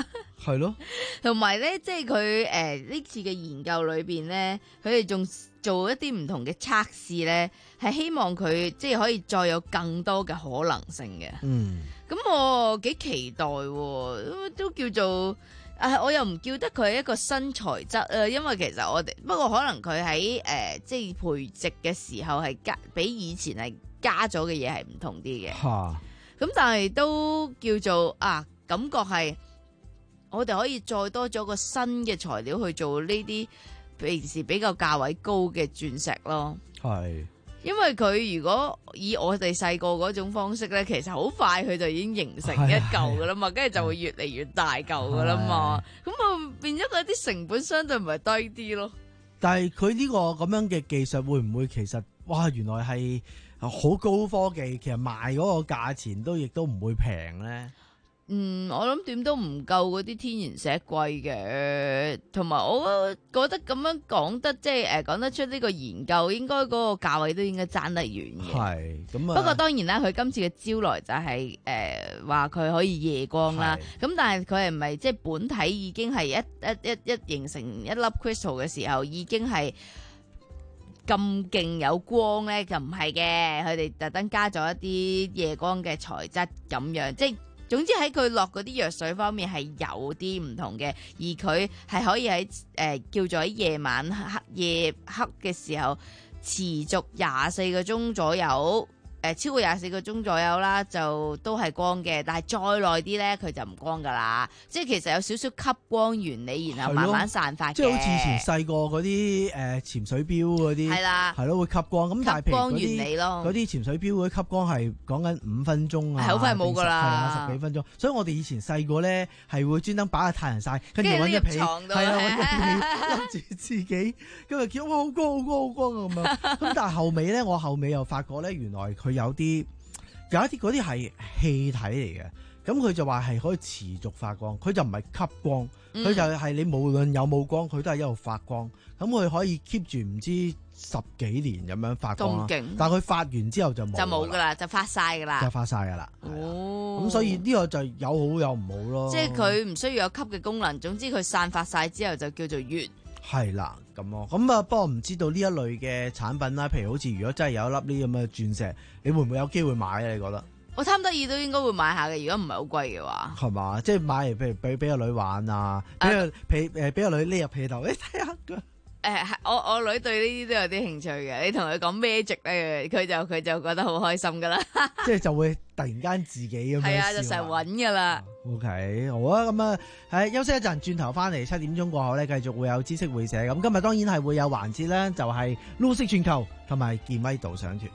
係咯， 同埋咧，即係佢誒呢次嘅研究裏邊咧，佢哋仲做一啲唔同嘅測試咧，係希望佢即係可以再有更多嘅可能性嘅。 嗯， 咁我幾期待喎，都叫做。啊！我又唔叫得佢係一個新材質啊，因為其實我哋不過可能佢喺誒即係培植嘅時候係加比以前係加咗嘅嘢係唔同啲嘅。嚇哈！ 咁但係都叫做啊，感覺係我哋可以再多咗個新嘅材料去做呢啲平時比較價位高嘅鑽石咯。係。因為佢如果以我哋細個嗰種方式咧，其實好快佢就已經形成一嚿噶啦嘛，跟住就會越嚟越大嚿噶啦嘛，咁啊變咗佢啲成本相對唔係低啲咯。 但係佢呢個咁樣嘅技術會唔會其實哇原來係好高科技，其實賣嗰個價錢都亦都唔會平咧？ 嗯，我諗點都唔夠嗰啲天然石貴嘅，同埋我覺得咁樣講得即係誒講得出呢個研究，應該嗰個價位都應該爭得遠嘅。係咁啊。不過當然啦，佢今次嘅招來就係誒話佢可以夜光啦。咁但係佢係唔係即係本體已經係一一一一形成一粒 crystal 嘅時候，已經係咁勁有光咧？就唔係嘅，佢哋特登加咗一啲夜光嘅材質咁樣，即係。總之喺佢落嗰啲藥水方面係有啲唔同嘅，而佢係可以喺誒、呃、叫做喺夜晚黑夜黑嘅時候持續廿四個鐘左右。誒超過廿四個鐘左右啦，就都係光嘅，但係再耐啲咧，佢就唔光噶啦。即係其實有少少吸光原理，然後慢慢散發嘅。 即係好似以前細個嗰啲誒潛水錶嗰啲，係啦，係咯會吸光。咁但係譬如嗰啲嗰啲潛水錶嗰啲吸光係講緊五分鐘啊， 係好快冇噶啦， 係啊十幾分鐘。所以我哋以前細個咧係會專登擺喺太陽曬，跟住揾隻被，係啊揾隻被笠住自己，跟住見哇好光好光好光啊咁樣。咁但係後尾咧，我後尾又發覺咧，原來佢有啲有一啲嗰啲係氣體嚟嘅，咁佢就話係可以持續發光，佢就唔係吸光，佢、嗯、就係你無論有冇光，佢都係一路發光，咁佢可以 keep 住唔知十幾年咁樣發光，咁勁，但係佢發完之後就冇，就冇噶啦， 就發晒噶啦， 就發晒噶啦。哦，咁所以呢個就有好有唔好咯。 即係佢唔需要有吸嘅功能，總之佢散發晒之後就叫做月。 係啦，咁咯，咁啊，不過唔知道呢一類嘅產品啦，譬如好似如果真係有一粒呢咁嘅鑽石，你會唔會有機會買咧？你覺得？我貪得意都應該會買下嘅，如果唔係好貴嘅話。係嘛，即係買嚟，譬如俾俾個女玩啊，俾個被誒俾個女匿入被頭，你睇下㗎。 誒，我我女對呢啲都有啲興趣嘅，你同佢講 magic 咧，佢就佢就覺得好開心噶啦， 即係就會突然間自己咁樣，係啊，就成日搵噶啦。 OK，好啊，咁啊，係休息一陣，轉頭翻嚟七點鐘過後咧，繼續會有知識會社。咁今日當然係會有環節咧，就係撈式全球同埋健威導賞團。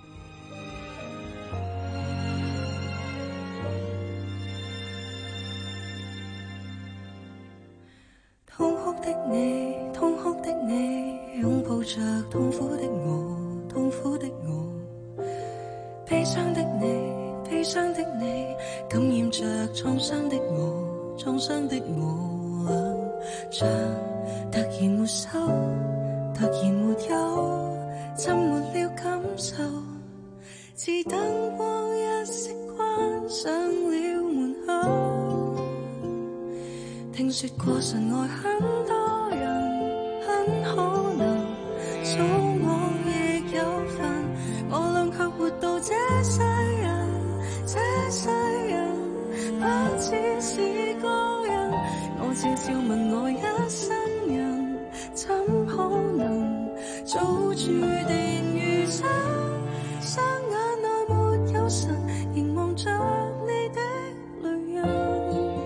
痛哭的你，痛哭的你，擁抱着痛苦的我，痛苦的我，悲傷的你，悲傷的你，感染着創傷的我，創傷的我，像突然沒收，突然沒有，浸沒了感受，似燈光一熄關上了門口。聽說過神愛很多人，很可能早我亦有份，我倆卻活到這世人，這世人不只是個人，我悄悄問我一生人，怎可能早注定遇上，雙眼內沒有神，凝望着你的淚印。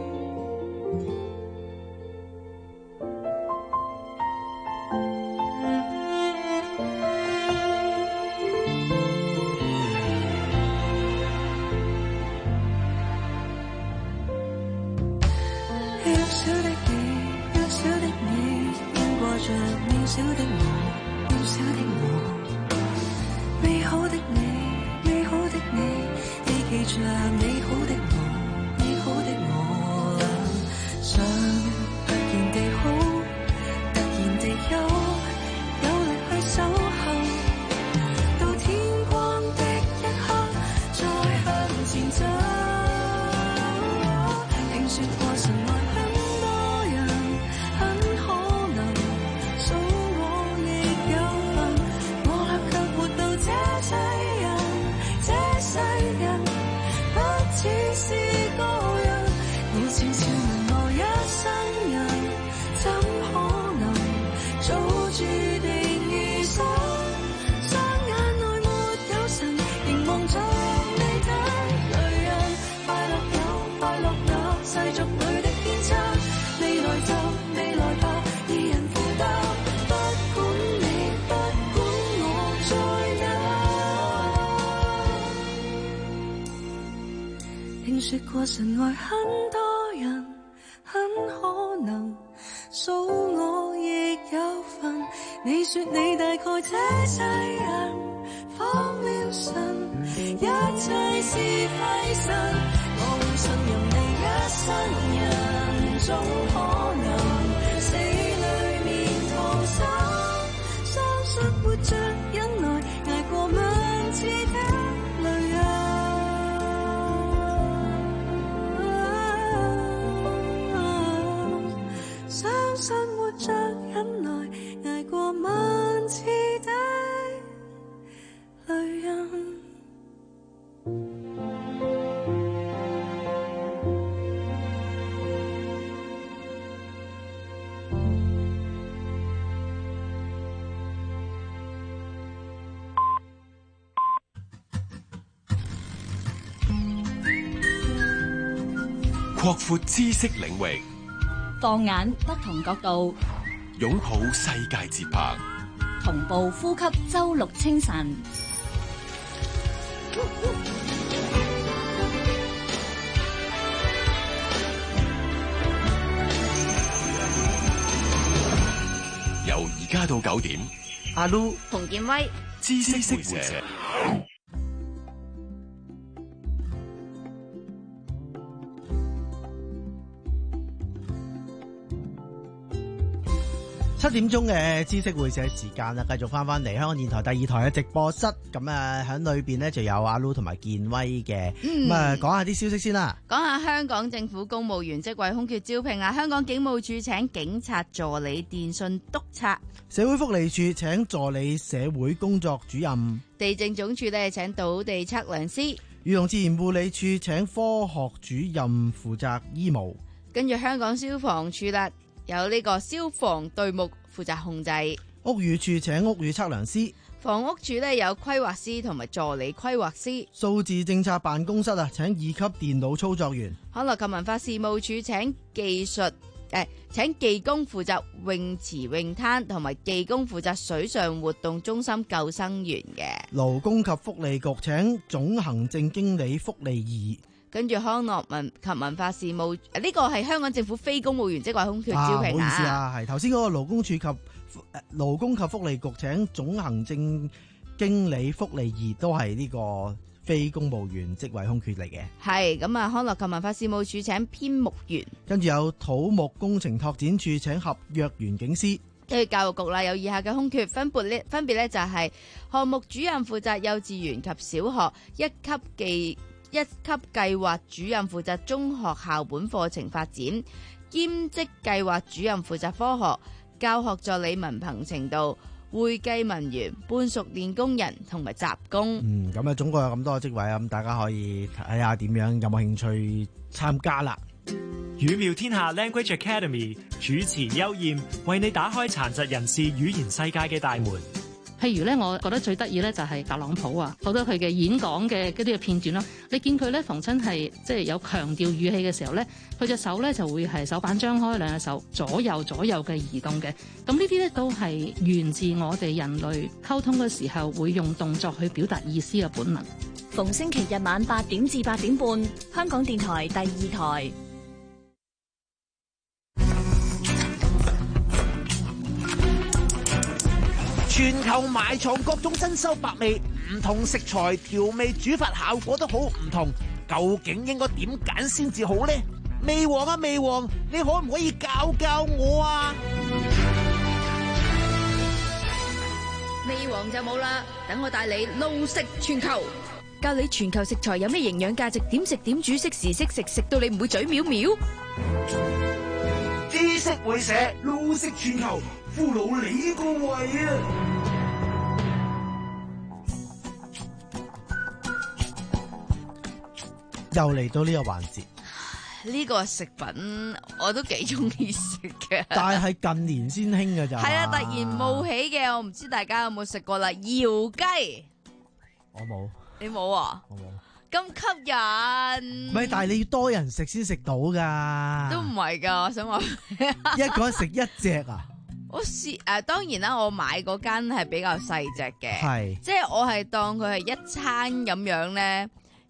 渺小的我，渺小的我，美好的你，美好的你，記記着美好的我，美好的我，想突然地好，突然地有，有力去守候，到天光的一刻，再向前走。聽說過神愛很多說過神愛很多人，很可能數我亦有份。你說你大概這世人放了神，一切是替神，我會信任你一生人，總可能死裏面逃生，相信活着忍耐，捱過萬次的淚啊，相信活着忍耐，捱過萬次的淚啊。 擴闊知識領域， 放眼不同角度， 擁抱世界節拍， 同步呼吸周六清晨。 由而家到九點， 阿 Lu 洪建威， 知識會社。 七點鐘嘅知識會社時間啦，繼續翻翻嚟香港電台第二台嘅直播室，咁啊喺裏邊呢就有阿 Lu 同埋建威嘅，咁啊講下啲消息先啦。 講下香港政府公務員職位空缺招聘啊，香港警務處請警察助理、電訊督察； 社會福利處請助理社會工作主任； 地政總署呢請土地測量師； 漁農自然護理處請科學主任負責醫務。 跟住香港消防處啦。有呢個消防隊目負責控制， 屋宇處請屋宇測量師， 房屋處呢有規劃師同埋助理規劃師， 數字政策辦公室啊請二級電腦操作員， 康樂及文化事務處請技術誒、呃、請技工負責泳池泳灘同埋技工負責水上活動中心救生員嘅， 勞工及福利局請總行政經理福利二。 跟住康樂文及文化事務，呢、這個係香港政府非公務員職位空缺招聘啊！ 唔好意思啊，係頭先嗰個勞工處及勞工及福利局請總行政經理福利二，都係呢個非公務員職位空缺嚟嘅。係咁啊，康樂及文化事務處請編目員， 跟住有土木工程拓展處請合約園景師。 跟住教育局啦，有以下嘅空缺，分別呢分別咧就係項目主任負責幼稚園及小學一級技。一級計劃主任負責中學校本課程發展，兼職計劃主任負責科學，教學助理文憑程度，會計文員、半熟練工人同埋雜工。 嗯，咁啊，總共有咁多個職位啊，咁大家可以睇下點樣，有冇興趣參加啦。 語妙天下 Language Academy 主持邱艷為你打開殘疾人士語言世界嘅大門。 譬如咧，我覺得最得意咧就係特朗普啊，好多佢嘅演講嘅嗰啲嘅片段啦。你見佢咧逢親係即係有強調語氣嘅時候咧，佢隻手咧就會係手板張開，兩隻手左右左右嘅移動嘅。咁呢啲咧都係源自我哋人類溝通嘅時候會用動作去表達意思嘅本能。 逢星期日晚八點至八點半，香港電台第二台。 全球埋藏各種珍饈百味，唔同食材調味煮法效果都好唔同，究竟應該點揀先至好呢？味王啊味王，你可唔可以教教我啊？ 味王就冇啦，等我帶你路食全球，教你全球食材有咩營養價值，點食點煮，適時適食，食到你唔會嘴藐藐。 知識會社路食全球，俘虜你個胃啊！ 又嚟到呢個環節， 呢個食品我都幾中意食嘅， 但係近年先興嘅咋。 係啊，突然冒起嘅，我唔知大家有冇食過啦。窯雞， 我冇， 你冇啊？ 我冇， 咁吸引。 唔係，但係你要多人食先食到噶。 都唔係噶，我想話一個人食一隻啊？ 我試誒、呃，當然啦，我買嗰間係比較細隻嘅， 係， 即係我係當佢係一餐咁樣咧。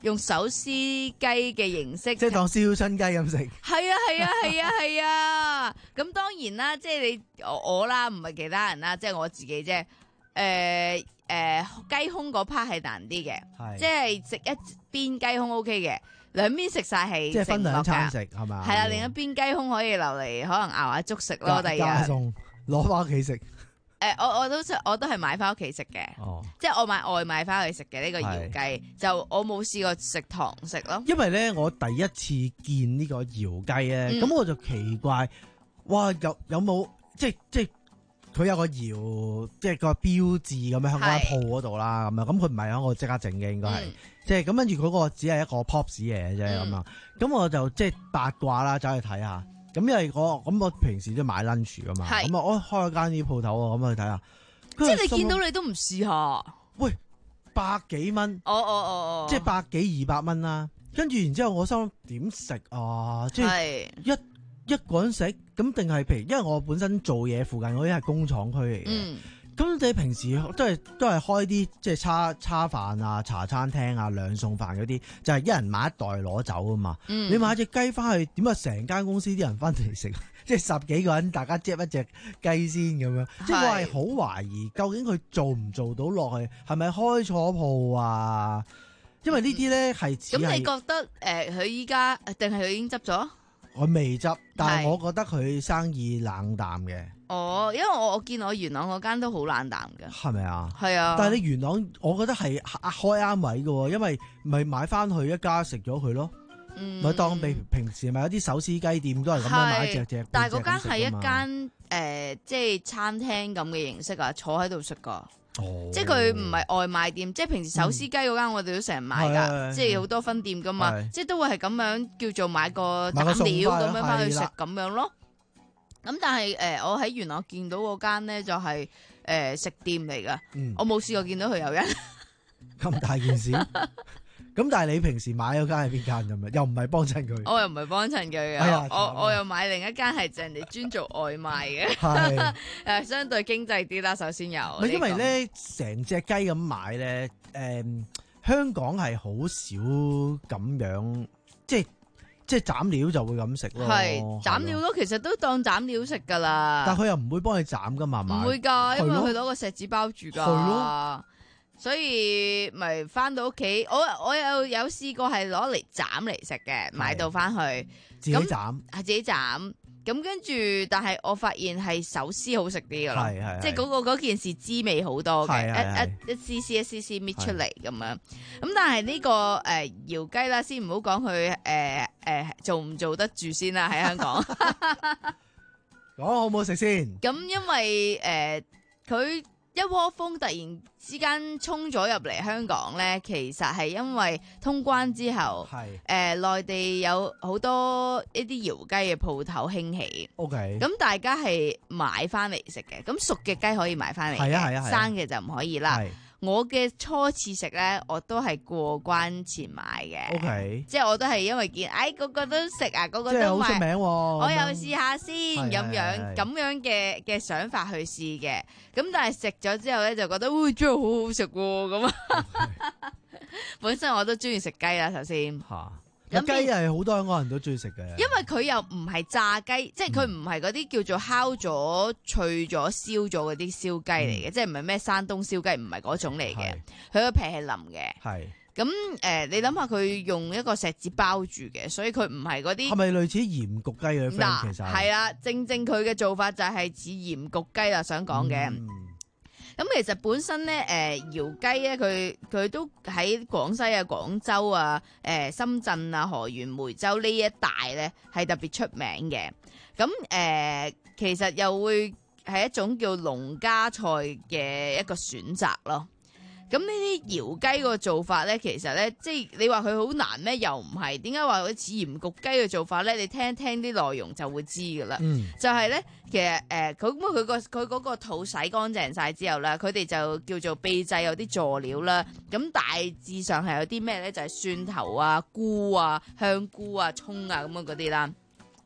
用手撕雞嘅形式， 即係當燒親雞咁食。係啊係啊係啊係啊！咁當然啦，即係你我我啦，唔係其他人啦，即係我自己啫。誒誒，雞胸嗰 part 係難啲嘅，即係食一邊雞胸 O K 嘅，兩邊食晒係即係分兩餐食係嘛？ 係啦，另一邊雞胸可以留嚟，可能熬下粥食咯。第二日加餸攞翻屋企食。 誒，我我都我都係買翻屋企食嘅， 哦、 即係我買外賣翻去食嘅呢個窯雞，就我冇試過食堂食咯。 因為咧，我第一次見呢個窯雞咧，咁、嗯、我就奇怪，哇，有有冇即係即係佢有個窯，即係個標誌咁樣喺間鋪嗰度啦，咁樣咁佢唔係喺我即刻整嘅，應該係、嗯、即係咁跟住嗰個只係一個 pops 嘢啫咁樣，咁、嗯、我就即係八卦啦，走去睇下。咁因為我咁我平時都買 lunch 噶嘛，咁啊我開咗間啲鋪頭啊，咁去睇下。 即係你見到你都唔試下？ 喂，百幾蚊， 哦哦哦哦， 即係百幾二百蚊啦。跟住然之後我心諗點食啊？即係一一個人食咁定係譬如，因為我本身做嘢附近嗰啲係工廠區嚟嘅。嗯咁你平時都係都係開啲即係叉叉飯啊、茶餐廳啊、兩餸飯嗰啲，就係、是、一人買一袋攞走啊嘛。嗯、你買隻雞翻去，點解成間公司啲人翻嚟食？即係十幾個人，大家執一隻雞先咁樣。即係我係好懷疑，究竟佢做唔做到落去，係咪開錯鋪啊？因為呢啲咧係似係。咁、 嗯、你覺得誒，佢依家定係佢已經執咗？ 我未執，但係我覺得佢生意冷淡嘅。 哦，因為我我見我元朗嗰間都好冷淡嘅， 係咪啊？ 係啊。 但係你元朗，我覺得係開啱位嘅，因為咪買翻去一家食咗佢咯。咪、嗯、當平平時咪有啲手撕雞店都係咁樣買一隻隻。但係嗰間係一間誒，即係餐廳咁嘅形式啊，坐喺度食噶。哦、即係佢唔係外賣店，即係平時手撕雞嗰間我哋都成日買噶，嗯、即係好多分店噶嘛，即係都會係咁樣叫做買個斬料咁樣翻去食咁樣咯。咁但係誒、呃，我喺元朗見到嗰間咧就係、是、誒、呃、食店嚟噶，嗯、我冇試過見到佢有人咁大件事。咁但係你平時買嗰間係邊間咁啊？又唔係幫襯佢， 我又唔係幫襯佢嘅，哎、我我又買另一間係人哋專做外賣嘅，係誒相對經濟啲啦。首先有， 因為咧成隻雞咁買咧，誒、嗯、香港係好少咁樣，即係即係斬料就會咁食咯， 係斬料咯，其實都當斬料食噶啦。 但係佢又唔會幫你斬噶嘛， 唔會噶，因為佢攞個錫紙包住噶。係咯。所以咪翻到屋企，我我有有試過係攞嚟斬嚟食嘅，買到翻去自己斬， 係自己斬。咁跟住，但係我發現係手撕好食啲噶咯，即係嗰個嗰件事滋味好多嘅，一一一絲絲一絲絲搣出嚟咁樣。咁但係呢、這個誒窯雞啦，先唔好講佢誒誒做唔做得住先啦，喺香港。 講好唔好食先？ 咁因為誒佢。呃一窩蜂突然之間衝咗入嚟香港咧，其實係因為通關之後，誒內、呃、地有好多一啲窯雞嘅鋪頭興起。 OK， 咁大家係買翻嚟食嘅，咁熟嘅雞可以買翻嚟， 係啊係啊， 生嘅就唔可以啦。我嘅初次食咧，我都係過關前買嘅，okay. 即係我都係因為見，哎個個都食啊，個個都買， 好出名喎， 我又試下先咁樣咁樣嘅嘅想法去試嘅，咁但係食咗之後咧就覺得，哇真係好好食喎咁啊！Okay. 本身我都中意食雞啦，首先。 咁雞係好多香港人都中意食嘅， 因為佢又唔係炸雞，即係佢唔係嗰啲叫做烤咗、脆咗、燒咗嗰啲燒雞嚟嘅，嗯、即係唔係咩山東燒雞，唔係嗰種嚟嘅。佢個皮係腍嘅。係。咁誒、呃，你諗下佢用一個錫紙包住嘅，所以佢唔係嗰啲。係咪類似鹽焗雞嘅 friend？其實係啊，正正佢嘅做法就係似鹽焗雞啦，想講嘅。嗯咁其實本身咧，誒窯雞咧，佢佢都喺廣西啊、廣州啊、誒、呃、深圳啊、河源、梅州呢一帶咧係特別出名嘅。咁誒、呃，其實又會係一種叫農家菜嘅一個選擇咯。咁呢啲窯雞個做法咧，其實咧，即係你話佢好難咩？又唔係。點解話佢似鹽焗雞嘅做法咧？你聽一聽啲內容就會知噶啦。嗯、就係咧，其實誒，佢咁佢個佢嗰個肚洗乾淨晒之後啦，佢哋就叫做秘製有啲佐料啦。咁大致上係有啲咩咧？就係、是、蒜頭啊、菇啊、香菇啊、葱啊咁樣嗰啲啦。咁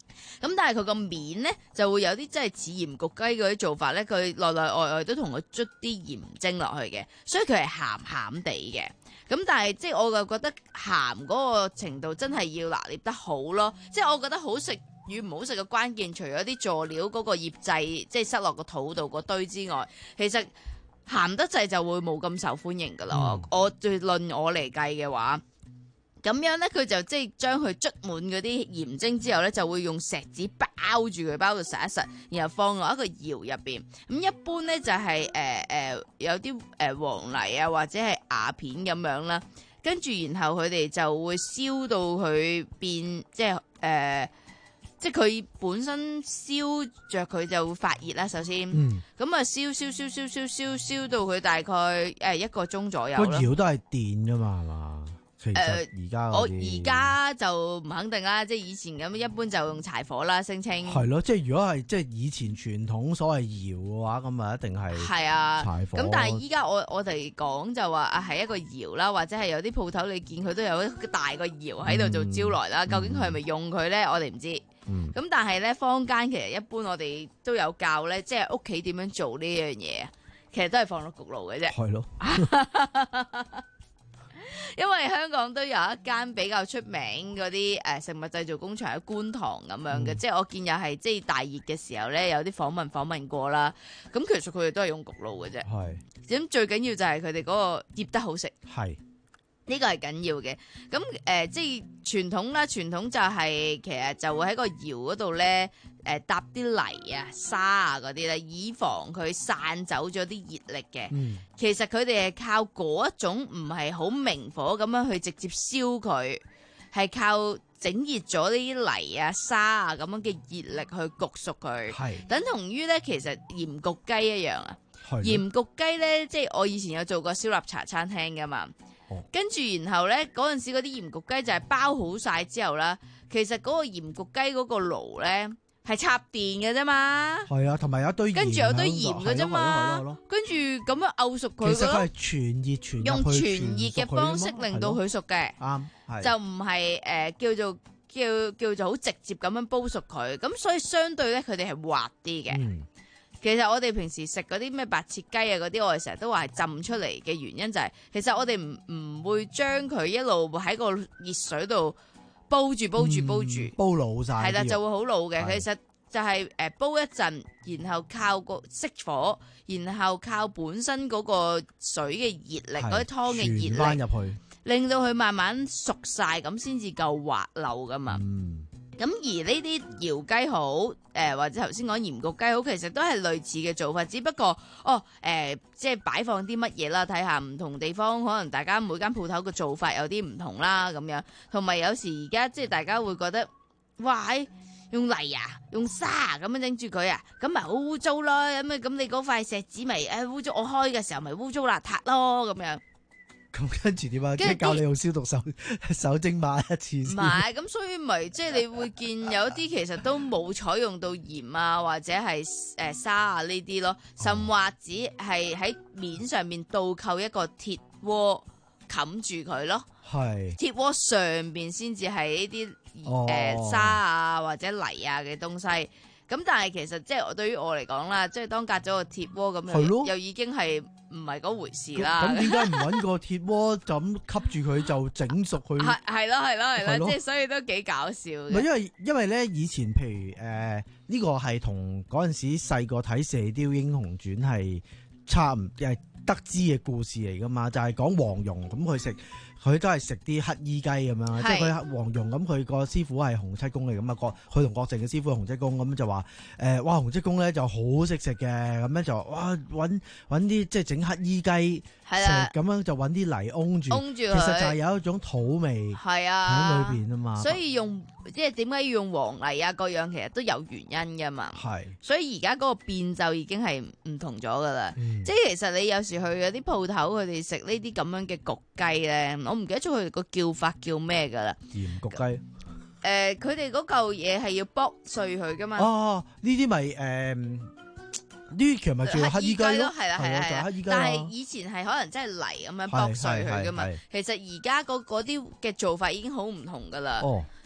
咁但係佢個面咧就會有啲真係似鹽焗雞嗰啲做法咧，佢內內外外都同佢捽啲鹽精落去嘅，所以佢係鹹鹹地嘅。咁但係即係我就覺得鹹嗰個程度真係要拿捏得好咯。即係我覺得好食與唔好食嘅關鍵，除咗啲佐料嗰個醃製，即係塞落個肚度嗰堆之外，其實鹹得滯就會冇咁受歡迎噶啦。嗯、我對論我嚟計嘅話。咁樣咧，佢就即係將佢捽滿嗰啲鹽精之後咧，就會用錫紙包住佢，包到實一實，然後放落一個窯入邊。咁一般咧就係誒誒有啲誒、呃、黃泥啊，或者係瓦片咁樣啦。跟住然後佢哋就會燒到佢變，即係誒、呃，即係佢本身燒着佢就會發熱啦。首先，咁啊燒燒燒燒燒燒燒到佢大概誒一個鐘左右啦。個窯都係電㗎嘛，係嘛？誒，而家我而家就唔肯定啦，即係以前咁，一般就用柴火啦，聲稱係咯，即係如果係即係以前傳統所謂窯嘅話，咁啊一定係係啊柴火。 咁但係依家我我哋講就話啊，係一個窯啦，或者係有啲鋪頭你見佢都有一個大個窯喺度做招來啦。嗯、究竟佢係咪用佢咧？我哋唔知。咁、嗯、但係咧，坊間其實一般我哋都有教咧，即係屋企點樣做呢樣嘢啊。其實都係放落焗爐嘅啫。係咯。因為香港都有一間比較出名嗰啲誒食物製造工廠喺觀塘咁樣嘅，嗯、即係我見又係即係大熱嘅時候咧，有啲訪問訪問過啦。咁其實佢哋都係用焗爐嘅啫。係是。咁最緊要就係佢哋嗰個醃得好食。係。呢個係緊要嘅。咁誒、呃，即係傳統啦，傳統就係、是、其實就會喺個窯嗰度咧。誒搭啲泥啊、沙啊嗰啲咧，以防佢散走咗啲熱力嘅。嗯、其實佢哋係靠嗰一種唔係好明火咁樣去直接燒佢，係靠整熱咗啲泥啊、沙啊咁樣嘅熱力去焗熟佢。係是等同於咧，其實鹽焗雞一樣啊。的鹽焗雞咧，即係我以前有做過燒臘茶餐廳噶嘛。哦、跟住然後咧，嗰陣時嗰啲鹽焗雞就係包好晒之後啦，其實嗰個鹽焗雞嗰個爐咧。係插電嘅啫嘛，係啊， 同埋有一堆鹽， 跟住有堆鹽嘅啫嘛，跟住咁樣漚熟佢。 其實佢係傳熱傳用傳熱嘅方式令到佢熟嘅， 啱， 就唔係誒叫做叫叫做好直接咁樣煲熟佢，咁所以相對咧佢哋係滑啲嘅。嗯、其實我哋平時食嗰啲咩白切雞啊嗰啲，我哋成日都話係浸出嚟嘅原因就係、是，其實我哋唔唔會將佢一路喺個熱水度。煲住煲住煲住， 煲老晒， 係啦，就會好老嘅。其實就係誒煲一陣，然後靠個熄火，然後靠本身嗰個水嘅熱力，嗰啲湯嘅熱力，翻入去，令到佢慢慢熟晒，咁先至夠滑溜噶嘛。咁而呢啲窯雞好，誒或者頭先講鹽焗雞好，其實都係類似嘅做法，只不過哦誒，即係擺放啲乜嘢啦，睇下唔同地方，可能大家每間鋪頭嘅做法有啲唔同啦，咁樣。同埋有時而家即係大家會覺得，哇！用泥啊，用沙啊咁樣整住佢啊，咁咪好污糟咯。咁啊咁你嗰塊錫紙咪誒污糟，我開嘅時候咪污糟邋遢咯，咁樣。 咁跟住點啊？即係教你用消毒手手精抹一次先。唔係，咁所以咪即係你會見有啲其實都冇採用到鹽啊，或者係誒沙啊呢啲咯，甚或只係喺面上面倒扣一個鐵鍋冚住佢咯。係鐵鍋上邊先至係呢啲誒沙啊或者泥啊嘅東西。咁但係其實即係對於我嚟講啦，即係當隔咗個鐵鍋咁樣，又已經係唔係嗰回事啦。 咁點解唔揾個鐵鍋就咁吸住佢就整熟佢？ 係係咯係咯係咯，即係所以都幾搞笑嘅。 唔係因為因為咧以前譬如誒呢、呃這個係同嗰陣時細個睇《射雕英雄傳》係差唔係得知嘅故事嚟噶嘛，就係、是、講黃蓉咁佢食。佢都係食啲黑衣雞咁樣，是即係佢黃蓉咁，佢個師傅係洪七公嚟咁啊，郭佢同郭靖嘅師傅係洪七公咁就話誒、呃，哇洪七公咧就好識食嘅，咁樣就哇揾揾啲即係整黑衣雞食，咁樣就揾啲泥擁住，住其實就係有一種土味喺裏邊啊嘛。 所以用即係點解要用黃泥啊各樣，其實都有原因噶嘛。係是，所以而家嗰個變就已經係唔同咗噶啦。嗯、即係其實你有時去有啲鋪頭，佢哋食呢啲咁樣嘅焗雞咧，我唔記得咗佢哋個叫法叫咩噶啦？ 鹽焗雞。 誒，佢哋嗰嚿嘢係要剝碎佢噶嘛？ 哦，呢啲咪誒，呢啲其實咪叫黑衣雞咯， 係啦係啦係啦。但係以前係可能真係泥咁樣剝碎佢噶嘛。其實而家嗰啲嘅做法已經好唔同噶啦。哦，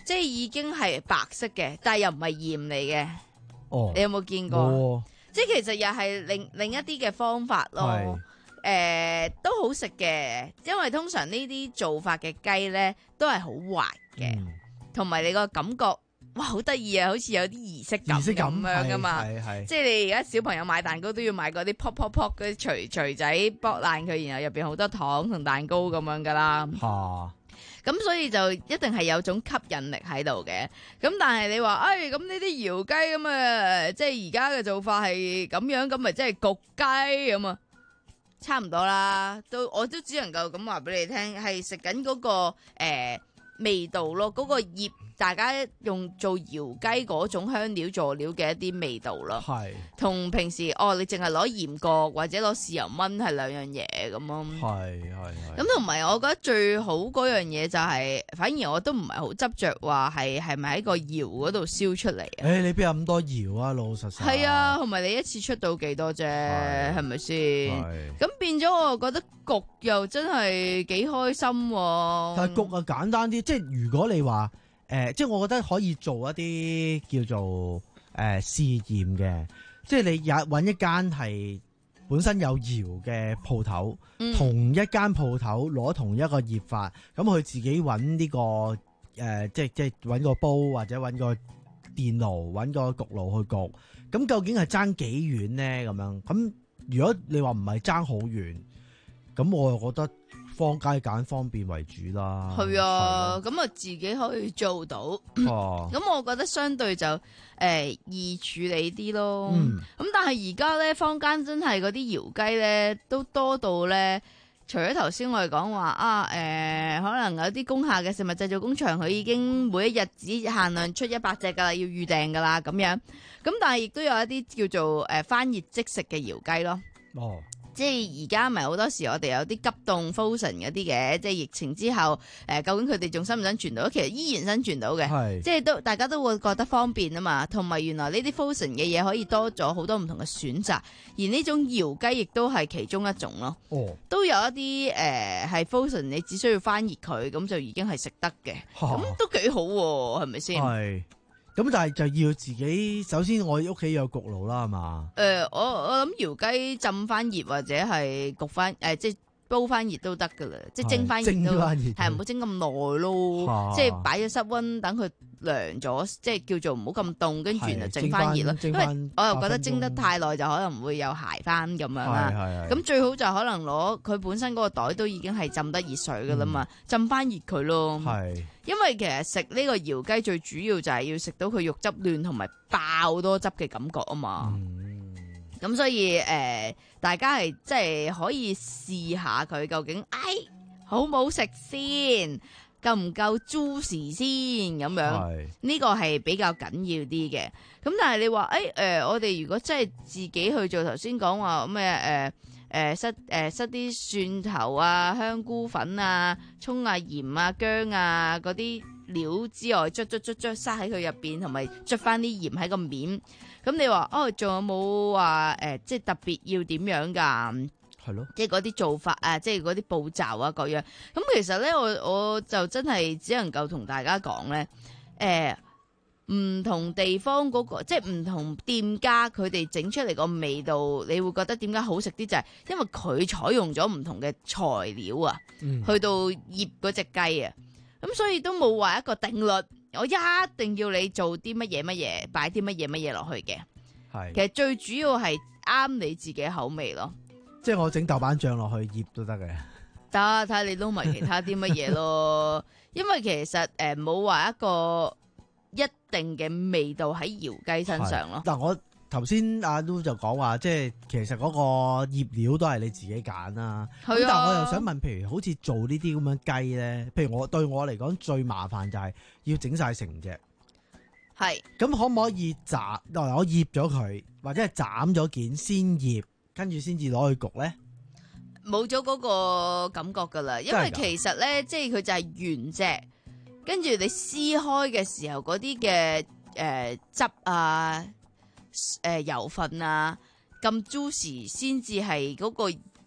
即係已經係白色嘅，但係又唔係鹽嚟嘅。 哦， 你有冇見過？ 哦、 即係其實又係另另一啲嘅方法咯。誒、呃，都好食嘅，因為通常呢啲做法嘅雞咧都係好滑嘅，同埋、嗯、你個感覺。哇，好得意啊！好似有啲儀式感咁樣噶嘛，即係你而家小朋友買蛋糕都要買嗰啲 pop pop pop 嗰啲錘錘仔剝爛佢，然後入邊好多糖同蛋糕咁樣噶啦。咁、啊、所以就一定係有種吸引力喺度嘅。咁但係你話，哎，咁呢啲搖雞咁啊，即係而家嘅做法係咁樣，咁咪即係焗雞咁啊？差唔多啦，都我都只能夠咁話俾你聽，係食緊嗰個誒、呃、味道咯，嗰、嗰個醃。大家用做搖雞嗰種香料佐料嘅一啲味道咯，係同平時哦，你淨係攞鹽焗或者攞豉油炆係兩樣嘢咁咯，係係係。咁同埋我覺得最好嗰樣嘢就係、是，反而我都唔係好執着話係係咪喺個窯嗰度燒出嚟啊？誒、 欸，你邊有咁多窯啊？老老實實係啊， 同埋你一次出到幾多啫？係咪先？咁變咗我覺得焗又真係幾開心、啊。 但係焗啊簡單啲，即係如果你話。誒、呃，即係我覺得可以做一啲叫做誒、呃、試驗嘅，即係你有揾一間係本身有窯嘅鋪頭，嗯、同一間鋪頭攞同一個醃法，咁佢自己揾呢、這個誒、呃，即係即係揾個煲或者揾個電爐揾個焗爐去焗，咁究竟係爭幾遠咧？咁樣咁如果你話唔係爭好遠，咁我又覺得。方街揀方便為主啦， 係啊，咁啊自己可以做到，咁、啊、我覺得相對就誒、呃、易處理啲咯。咁、嗯、但係而家咧坊間真係嗰啲窯雞咧都多到咧，除咗頭先我哋講話啊，誒、呃、可能有啲工廈嘅食物製造工場佢已經每一日只限量出一百隻噶啦，要預訂噶啦咁樣。咁但係亦都有一啲叫做誒翻熱即食嘅窯雞咯。哦。即係而家咪好多時我哋有啲急凍 frozen 嗰啲嘅，即係疫情之後，誒、呃、究竟佢哋仲生唔生存到？其實依然生存到嘅，是即係都大家都會覺得方便啊嘛。同埋原來呢啲 frozen 嘅嘢可以多咗好多唔同嘅選擇，而呢種窯雞亦都係其中一種咯。哦，都有一啲誒係 frozen，你只需要翻熱佢，咁就已經係食得嘅，咁、啊、都幾好喎，係咪先？係。 咁但係就要自己，首先我屋企有焗爐啦，係嘛？誒、 呃，我我諗窯雞浸翻熱或者係焗翻，誒、呃，即係煲翻熱都得噶啦，即係蒸翻熱都係，唔好蒸咁耐咯，啊、即係擺咗室溫，等佢涼咗，即係叫做唔好咁凍，跟住就整翻熱咯。因為我又覺得蒸得太耐就可能會有鞋翻咁樣啦。咁最好就可能攞佢本身嗰個袋都已經係浸得熱水噶啦嘛，嗯、浸翻熱佢咯。係。因為其實食呢個窯雞最主要就係要食到佢肉汁嫩同埋爆多汁嘅感覺啊嘛，咁、嗯、所以誒、呃、大家係即係可以試下佢究竟，哎好唔好食先，夠唔夠 juicy 先咁樣，呢個係比較緊要啲嘅。咁但係你話誒誒，我哋如果真係自己去做，頭先講話咩誒？呃誒，塞誒塞啲蒜頭啊、香菇粉啊、蔥啊、鹽啊、薑啊嗰啲料之外，捽捽捽捽塞喺佢入邊，同埋捽翻啲鹽喺個面。咁你話哦，仲有冇話誒，即係特別要點樣噶？係咯，即係嗰啲做法啊，即係嗰啲步驟啊，各樣。咁其實咧，我我就真係只能夠同大家講咧，誒、呃。唔同地方嗰、那個，即係唔同店家佢哋整出嚟個味道，你會覺得點解好食啲？就係、是、因為佢採用咗唔同嘅材料啊，嗯、去到醃嗰隻雞啊，咁所以都冇話一個定律，我一定要你做啲乜嘢乜嘢，擺啲乜嘢乜嘢落去嘅。係是，其實最主要係啱你自己口味咯。 即係我整豆瓣醬落去醃都得嘅。 得，睇下你撈埋其他啲乜嘢咯。因為其實誒冇話一個一定嘅味道喺窯雞身上咯。 嗱，我頭先阿 Lu 就講話，即係其實嗰個醃料都係你自己揀啦。咁、啊、但係我又想問，譬如好似做呢啲咁樣雞咧，譬如我對我嚟講最麻煩就係要整晒成隻。係。咁可唔可以斬？嗱，我醃咗佢，或者係斬咗件先醃，跟住先至攞去焗咧？ 冇咗嗰個感覺噶啦，因為其實咧，即係佢就係原隻。跟住你撕開嘅時候，嗰啲嘅誒汁啊、誒、呃、油分啊，咁 juicy 先至係嗰個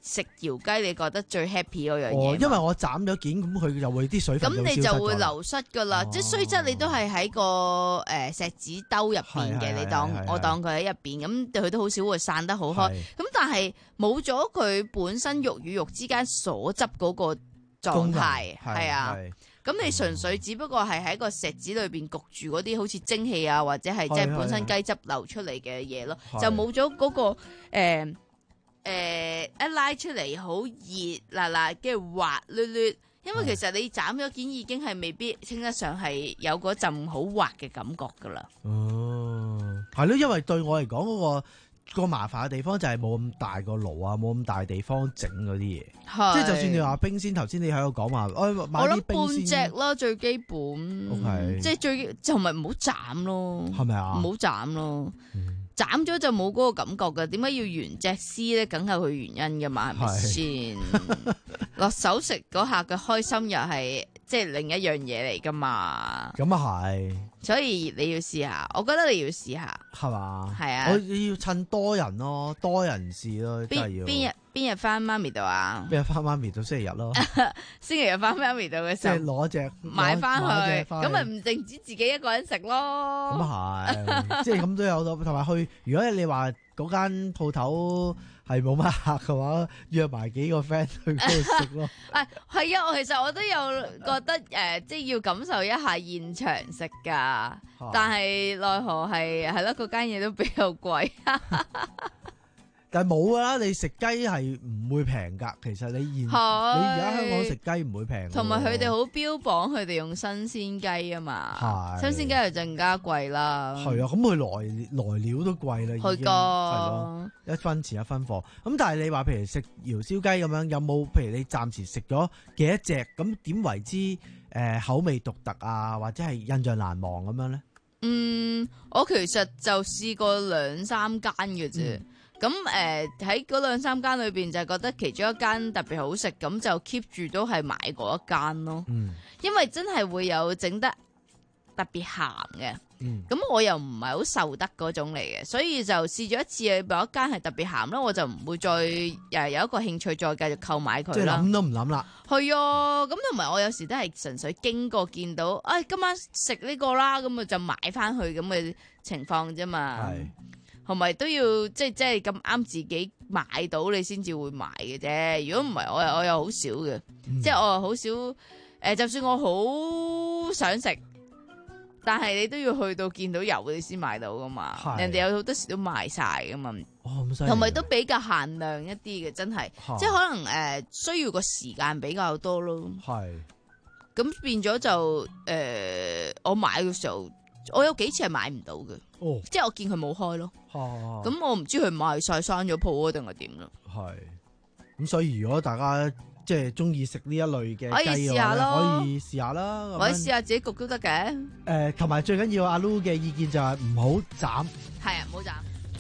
食窯雞你覺得最 happy 嗰樣嘢？ 哦，因為我斬咗件，咁佢就會啲水分咁你就會流失㗎啦，哦、即係雖則你都係喺個誒錫紙兜入邊嘅，你當我當佢喺入邊，咁佢都好少會散得好開。咁但係冇咗佢本身肉與肉之間所執嗰個狀態，係啊。咁你純粹只不過係喺個錫紙裏邊焗住嗰啲好似蒸汽啊，或者係即係本身雞汁流出嚟嘅嘢咯，就冇咗嗰個誒誒、呃呃、一拉出嚟好熱辣辣，跟住滑捋捋。因為其實你斬咗件已經係未必稱得上係有嗰陣好滑嘅感覺噶啦。哦， 係咯，因為對我嚟講嗰個。個麻煩嘅地方就係冇咁大個爐啊，冇咁大地方整嗰啲嘢，即係就算你話冰鮮，頭先你喺度講話，我買啲冰鮮，我諗半隻咯，最基本，okay. 即係最同埋唔好斬咯，係咪啊？唔好斬咯，斬咗就冇嗰個感覺噶，點解要原隻絲咧？梗係佢原因噶嘛，係咪先？落手食嗰下嘅開心又係即係另一樣嘢嚟噶嘛？咁啊係。所以你要試下，我覺得你要試下，係嘛？係啊，我要趁多人咯，多人試咯，真係要。邊日邊日翻媽咪度啊？邊日翻媽咪度？星期日咯。星期日翻媽咪度嘅時候，即係攞隻買翻去，咁咪唔淨止自己一個人食咯。咁係，即係咁都有到，同埋去。如果你話嗰間鋪頭係冇乜客嘅話，約埋幾個 friend 去嗰度食咯。誒，係啊，我其實我都有覺得誒、呃，即係要感受一下現場食噶，但係奈何係係咯，嗰間嘢都比較貴。但係冇啦，你食雞係唔會平噶。其實你現你而家香港食雞唔會平。同埋佢哋好標榜佢哋用新鮮雞啊嘛，新鮮雞就更加貴啦。係啊，咁佢來來料都貴啦，已經係咯，一分錢一分貨。咁但係你話譬如食窯燒雞咁樣，有冇譬如你暫時食咗幾多隻？咁點為之誒、呃、口味獨特啊，或者係印象難忘咁樣咧？嗯，我其實就試過兩三間嘅啫。嗯咁誒喺嗰兩三間裏邊就覺得其中一間特別好食，咁就 keep 住都係買嗰一間咯。嗯，因為真係會有整得特別鹹嘅。嗯，咁我又唔係好受得嗰種嚟嘅，所以就試咗一次有一間係特別鹹啦，我就唔會再誒有一個興趣再繼續購買佢啦。即係諗都唔諗啦。係啊，咁同埋我有時都係純粹經過見到，誒、哎、今晚食呢個啦，咁啊就買翻去咁嘅情況啫嘛。係。同埋都要即係即係咁啱自己買到你先至會買嘅啫。如果唔係，我又我又好少嘅，嗯、即係我又好少誒、呃。就算我好想食，但係你都要去到見到有你先買到噶嘛。人哋有好多時都賣晒噶嘛。哦，咁犀利。同埋都比較限量一啲嘅，真係，即係可能誒、呃、需要個時間比較多咯。係。咁變咗就誒、呃，我買嘅時候。我有幾次係買唔到嘅，哦、即係我見佢冇開咯。咁、啊、我唔知佢賣晒閂咗鋪啊定係點咯。係，咁所以如果大家即係中意食呢一類嘅雞嘅話，可以試下咯，可以試下啦。可以試下自己焗都得嘅。誒、呃，同埋最緊要阿 Lu 嘅意見就係唔好斬。係啊，唔好斬。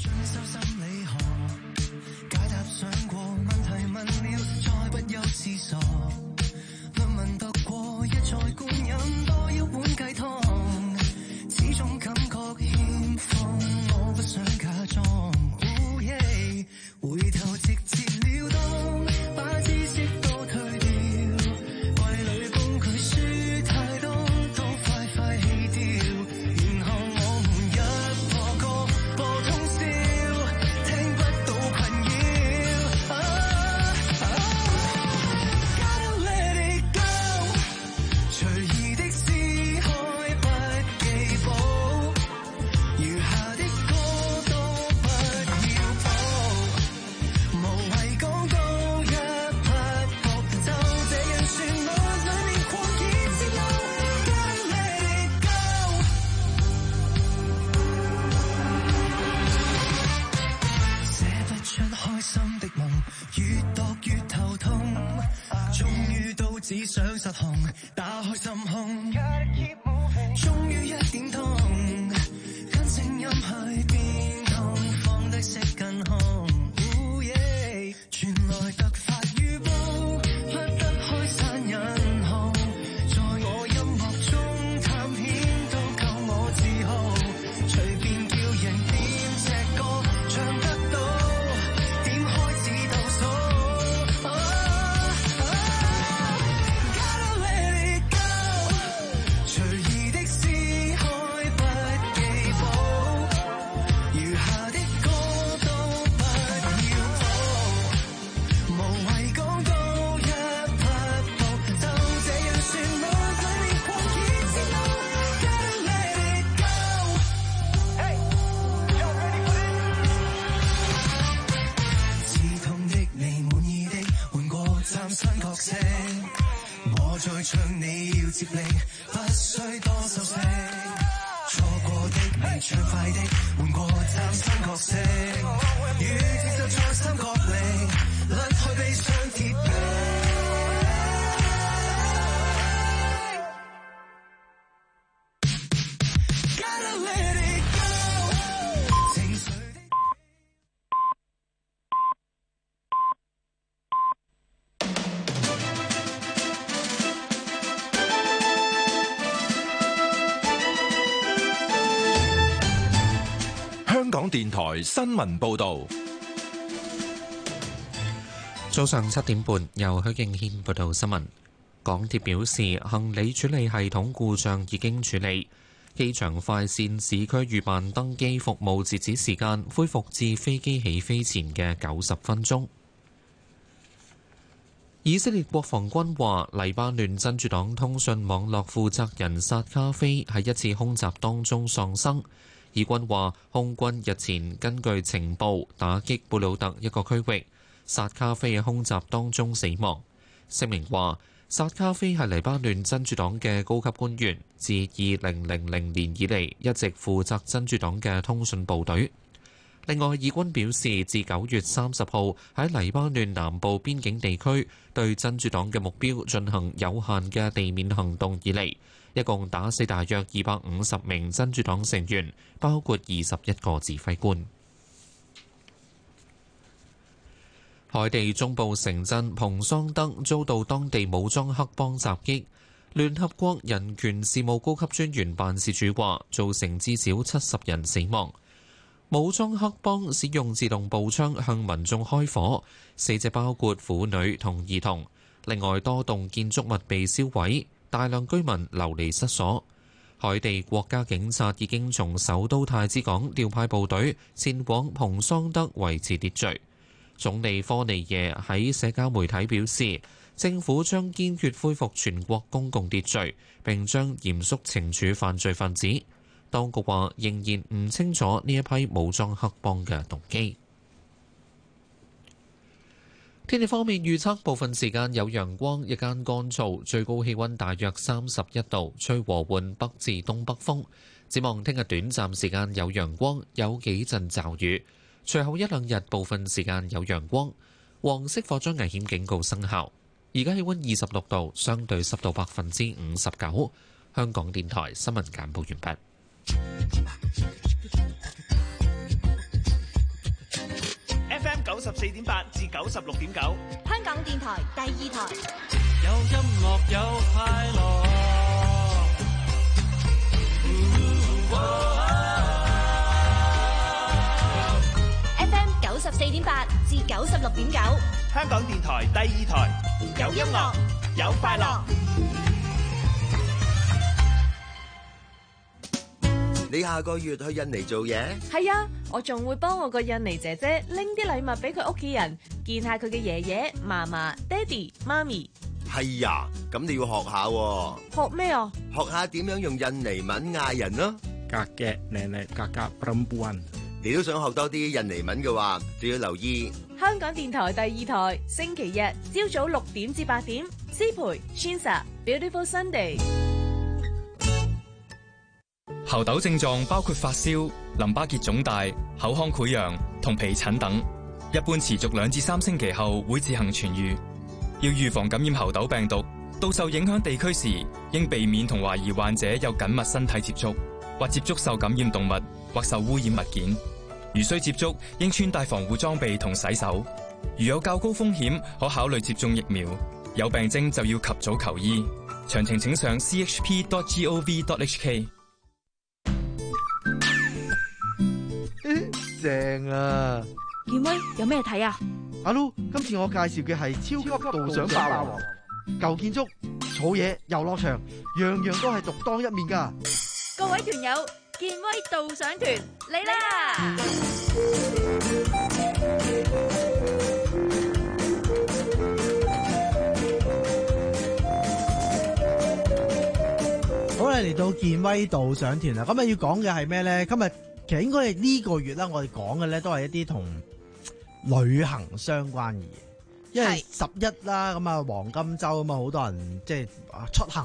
始終感覺欠奉，我不想假裝。Oh yeah, 回頭直接了當，把知識都退掉。櫃裏工具書太多，都快快棄掉。然後我們一個個播通宵，聽不到困擾。Gotta let it go， 隨意的撕開不記簿。餘下的歌都不要補，無謂講多一匹布，就這樣旋律裡面狂熱節奏 ，Gotta let it go。寫不出開心的夢，越讀越頭痛，終於都只想失控，打開心胸，終於一點通。聲音去變動，放低色近紅，哦耶！傳來突發預報，不得開山引號，在我音樂中探險都夠我自豪，隨便叫人點隻歌唱得到，點開始倒數。 接力，不需多修飾。錯過的未暢快的，換個嶄新角色，與節奏創新角力，甩開悲傷鐵壁。 香港電台新聞報道， 早上七點半，由許敬軒報道新聞。港鐵表示，行李處理系統故障已經處理，機場快線市區預辦登機服務截止時間恢復至飛機起飛前嘅九十分鐘。以色列國防軍話，黎巴嫩真主黨通訊網絡負責人薩卡菲喺一次空襲當中喪生。以軍話，空軍日前根據情報打擊貝魯特一個區域，薩卡菲喺空襲當中死亡。聲明話，薩卡菲係黎巴嫩真主黨嘅高級官員，自二零零零年以嚟一直負責真主黨嘅通訊部隊。另外，以軍表示，自九月三十號喺黎巴嫩南部邊境地區對真主黨嘅目標進行有限嘅地面行動以嚟，一共打死大約二百五十名真主黨成員，包括二十一個指揮官。海地中部城鎮蓬桑德遭到當地武裝黑幫襲擊，聯合國人權事務高級專員辦事處話，造成至少七十人死亡。武裝黑幫使用自動步槍向民眾開火，死者包括婦女同兒童。另外，多棟建築物被燒毀，大量居民流離失所。海地國家警察已經從首都太子港調派部隊前往蓬桑德維持秩序。總理科尼耶喺社交媒體表示，政府將堅決恢復全國公共秩序，並將嚴肅懲處犯罪分子。當局話仍然唔清楚呢一批武裝黑幫嘅動機。天氣方面預測，部分時間有陽光，日間乾燥，最高氣溫大約三十一度，吹和緩北至東北風。展望聽日短暫時間有陽光，有幾陣驟雨，隨後一兩日部分時間有陽光。黃色火災危險警告生效。而家氣溫二十六度，相對濕度百分之五十九。香港電台新聞簡報完畢。 F M 九十四點八至九十六點九， 香港電台第二台。 有音樂有快樂。 F M 九十四點八至九十六點九， 香港電台第二台。有音樂，有快樂。 你下個月去印尼做嘢？ 係啊，我仲會幫我個印尼姐姐拎啲禮物俾佢屋企人，見下佢嘅爺爺、嫲嫲、爹哋、媽咪。 係呀，咁你要學下喎。 學咩啊？ 學下點樣用印尼文嗌人咯。 Kakek, nenek, kakak, perempuan。 你都想學多啲印尼文嘅話，就要留意香港電台第二台，星期日朝早六點至八點，師培 Shinsa Beautiful Sunday。 猴痘症狀包括發燒、淋巴結腫大、口腔潰瘍同皮疹等，一般持續兩至三星期後會自行痊癒。要預防感染猴痘病毒，到受影響地區時，應避免同懷疑患者有緊密身體接觸，或接觸受感染動物或受污染物件。如需接觸，應穿戴防護裝備同洗手。如有較高風險，可考慮接種疫苗。有病徵就要及早求醫。詳情請上 c h p dot gov dot h k。 正啊！ 健威有咩睇啊？ 阿 Lu，今次我介紹嘅係超級導賞霸王，舊建築、草野、遊樂場，樣樣都係獨當一面噶。 各位團友，健威導賞團嚟啦！ 好啦，嚟到健威導賞團啦，今日要講嘅係咩咧？今日其實應該係呢個月啦，我哋講嘅咧都係一啲同旅行相關嘅嘢，因為十一啦，咁啊黃金週啊嘛，好多人即係出行啊，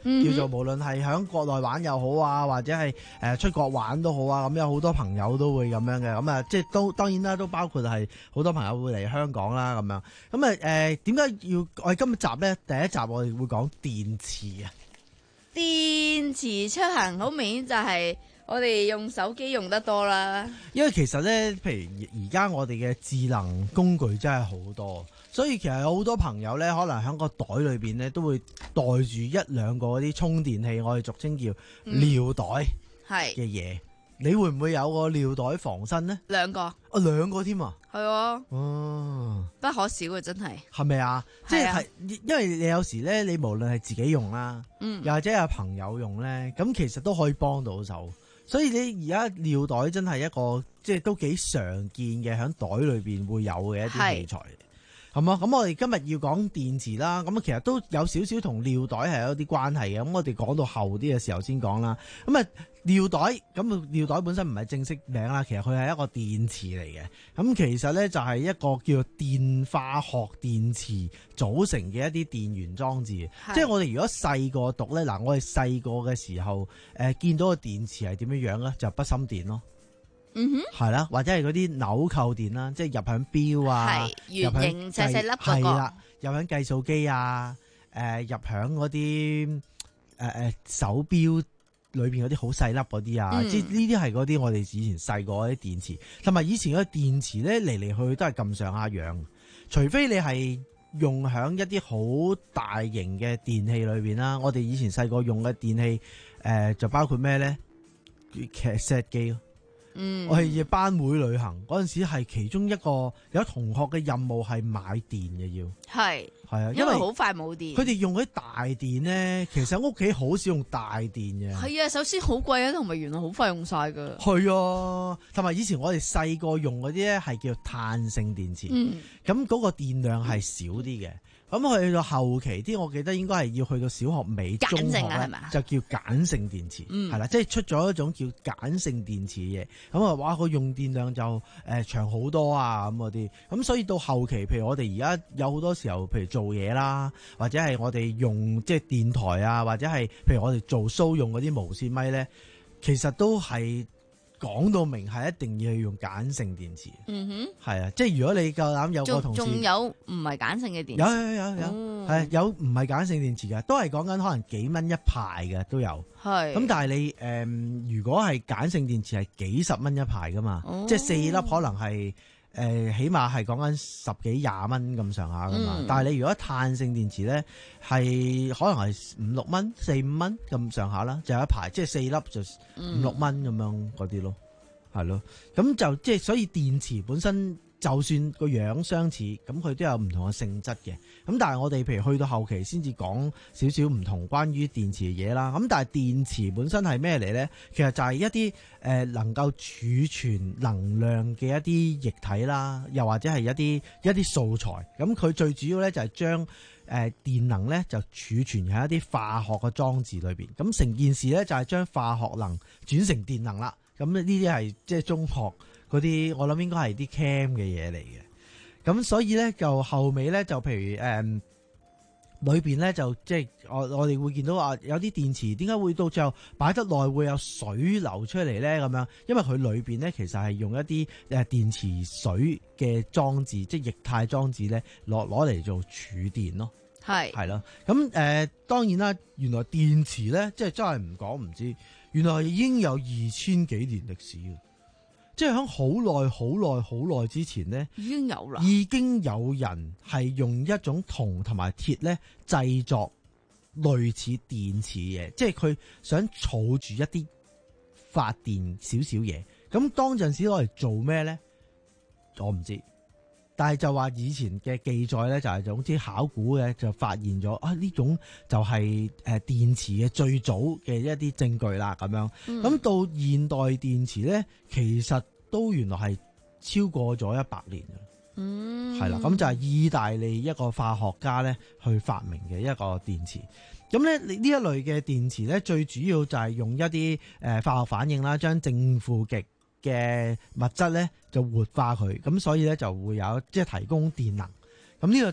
叫做無論係喺國內玩又好啊，或者係誒出國玩都好啊，咁有好多朋友都會咁樣嘅，咁啊即係都當然啦，都包括係好多朋友會嚟香港啦咁樣。咁啊誒點解要我哋今集咧第一集我哋會講電池啊？ 電池出行好明顯就係我哋用手機用得多啦。 因為其實咧，譬如而家我哋嘅智能工具真係好多。所以其實有好多朋友咧，可能喺個袋裏邊咧，都會袋住一兩個嗰啲充電器，我哋俗稱叫尿袋嘅嘢。嗯、你會唔會有個尿袋防身呢？ 兩個， 啊兩個添啊， 係啊， 哦， 不可少嘅真係。係咪啊？即係、啊、因為你有時咧，你無論係自己用啦， 嗯， 又或者有朋友用咧，咁其實都可以幫到手。所以你而家尿袋真係一個即係都幾常見嘅，喺袋裏邊會有嘅一啲器材。咁啊，咁我哋今日要講電池啦，咁其實都有少少同尿袋係有啲關係嘅，咁我哋講到後啲嘅時候先講啦。咁啊，尿袋咁尿袋本身唔係正式名啦，其實佢係一個電池嚟嘅。咁其實咧就係一個叫做電化學電池組成嘅一啲電源裝置。即係我哋如果細個讀咧，嗱我哋細個嘅時候，誒、呃、見到個電池係點樣樣咧，就係、筆芯電咯。 嗯哼， 係啦，或者係嗰啲紐扣電啦，即係入響錶啊， 圓形細細粒嗰個， 係啦，入響計數機啊，誒、呃、入響嗰啲誒誒手錶裏邊嗰啲好細粒嗰啲啊，嗯、即係呢啲係嗰啲我哋以前細個嗰啲電池，同埋以前嗰啲電池咧嚟嚟去去都係咁上下樣，除非你係用響一啲好大型嘅電器裏邊啦。我哋以前細個用嘅電器誒、呃、就包括咩咧？卡式機咯。 嗯， 我係班會旅行嗰陣時，係其中一個有同學嘅任務係買電嘅，要係係啊， 因為好快冇電。 佢哋用嗰啲大電咧，其實屋企好少用大電嘅。 係啊，首先好貴啊，同埋原來好快用晒噶。 係啊，同埋以前我哋細個用嗰啲咧係叫碳性電池， 嗯， 咁嗰個電量係少啲嘅。咁去到後期啲，我記得應該係要去到小學尾、中學咧，就叫鹼性電池，係、嗯、啦，即係出咗一種叫鹼性電池嘅嘢。咁啊，哇，個用電量就誒、呃、長好多啊，咁嗰啲。咁所以到後期，譬如我哋而家有好多時候，譬如做嘢啦，或者係我哋用即係電台啊，或者係譬如我哋做 show 用嗰啲無線咪咧，其實都係。講到明係一定要用鹼性電池， 嗯哼， 係啊，即係如果你夠膽有個同事， 仲有唔係鹼性嘅電池， 有有有有，係、哦、有唔係鹼性電池嘅，都係講緊可能幾蚊一排嘅都有，係。咁但係你誒、呃，如果係鹼性電池係幾十蚊一排噶嘛，哦、即係四粒可能係。誒、呃，起碼係講緊十幾廿蚊咁上下噶嘛，嗯、但係你如果碳性電池咧，係可能係五六蚊、四五蚊咁上下啦，就有一排，即係四粒就五六蚊咁樣嗰啲咯，係咯，咁就即係所以電池本身就算個樣相似，咁佢都有唔同嘅性質嘅。咁但係我哋譬如去到後期先至講少少唔同關於電池嘅嘢啦。咁但係電池本身係咩嚟咧？其實就係一啲誒、呃、能夠儲存能量嘅一啲液體啦，又或者係一啲一啲素材。咁佢最主要咧就係將誒電能咧就儲存喺一啲化學嘅裝置裏邊。咁成件事咧就係將化學能轉成電能啦。咁呢啲係即係中學嗰啲，我諗應該係啲 cam 嘅嘢嚟嘅。咁所以咧就後尾咧就譬如誒、嗯、裏邊咧就即係我我哋會見到話有啲電池點解會到最後擺得耐會有水流出嚟咧咁樣？因為佢裏邊咧其實係用一啲誒電池水嘅裝置，即係液態裝置咧攞攞嚟做儲電咯。係係咯。咁誒、呃、當然啦，原來電池咧即係真係唔講唔知，原來已經有二千幾年歷史嘅。即係喺好耐、好耐、好耐之前呢， 已經有啦， 已經有人係用一種銅同埋鐵咧製作類似電池嘅，即係佢想儲住一啲發電少少嘢。咁當陣時攞嚟做咩咧？我唔知，但係就話以前嘅記載咧，就係總之考古嘅就發現咗啊呢種就係誒電池嘅最早嘅一啲證據啦咁樣。咁、嗯、到現代電池咧，其實都原來係超過咗一百年嘅。嗯，係啦，咁就係意大利一個化學家咧去發明嘅一個電池。咁咧呢一類嘅電池咧，最主要就係用一啲誒化學反應啦，將正負極嘅物質咧就活化佢，咁所以咧就會有即係提供電能。咁呢個就係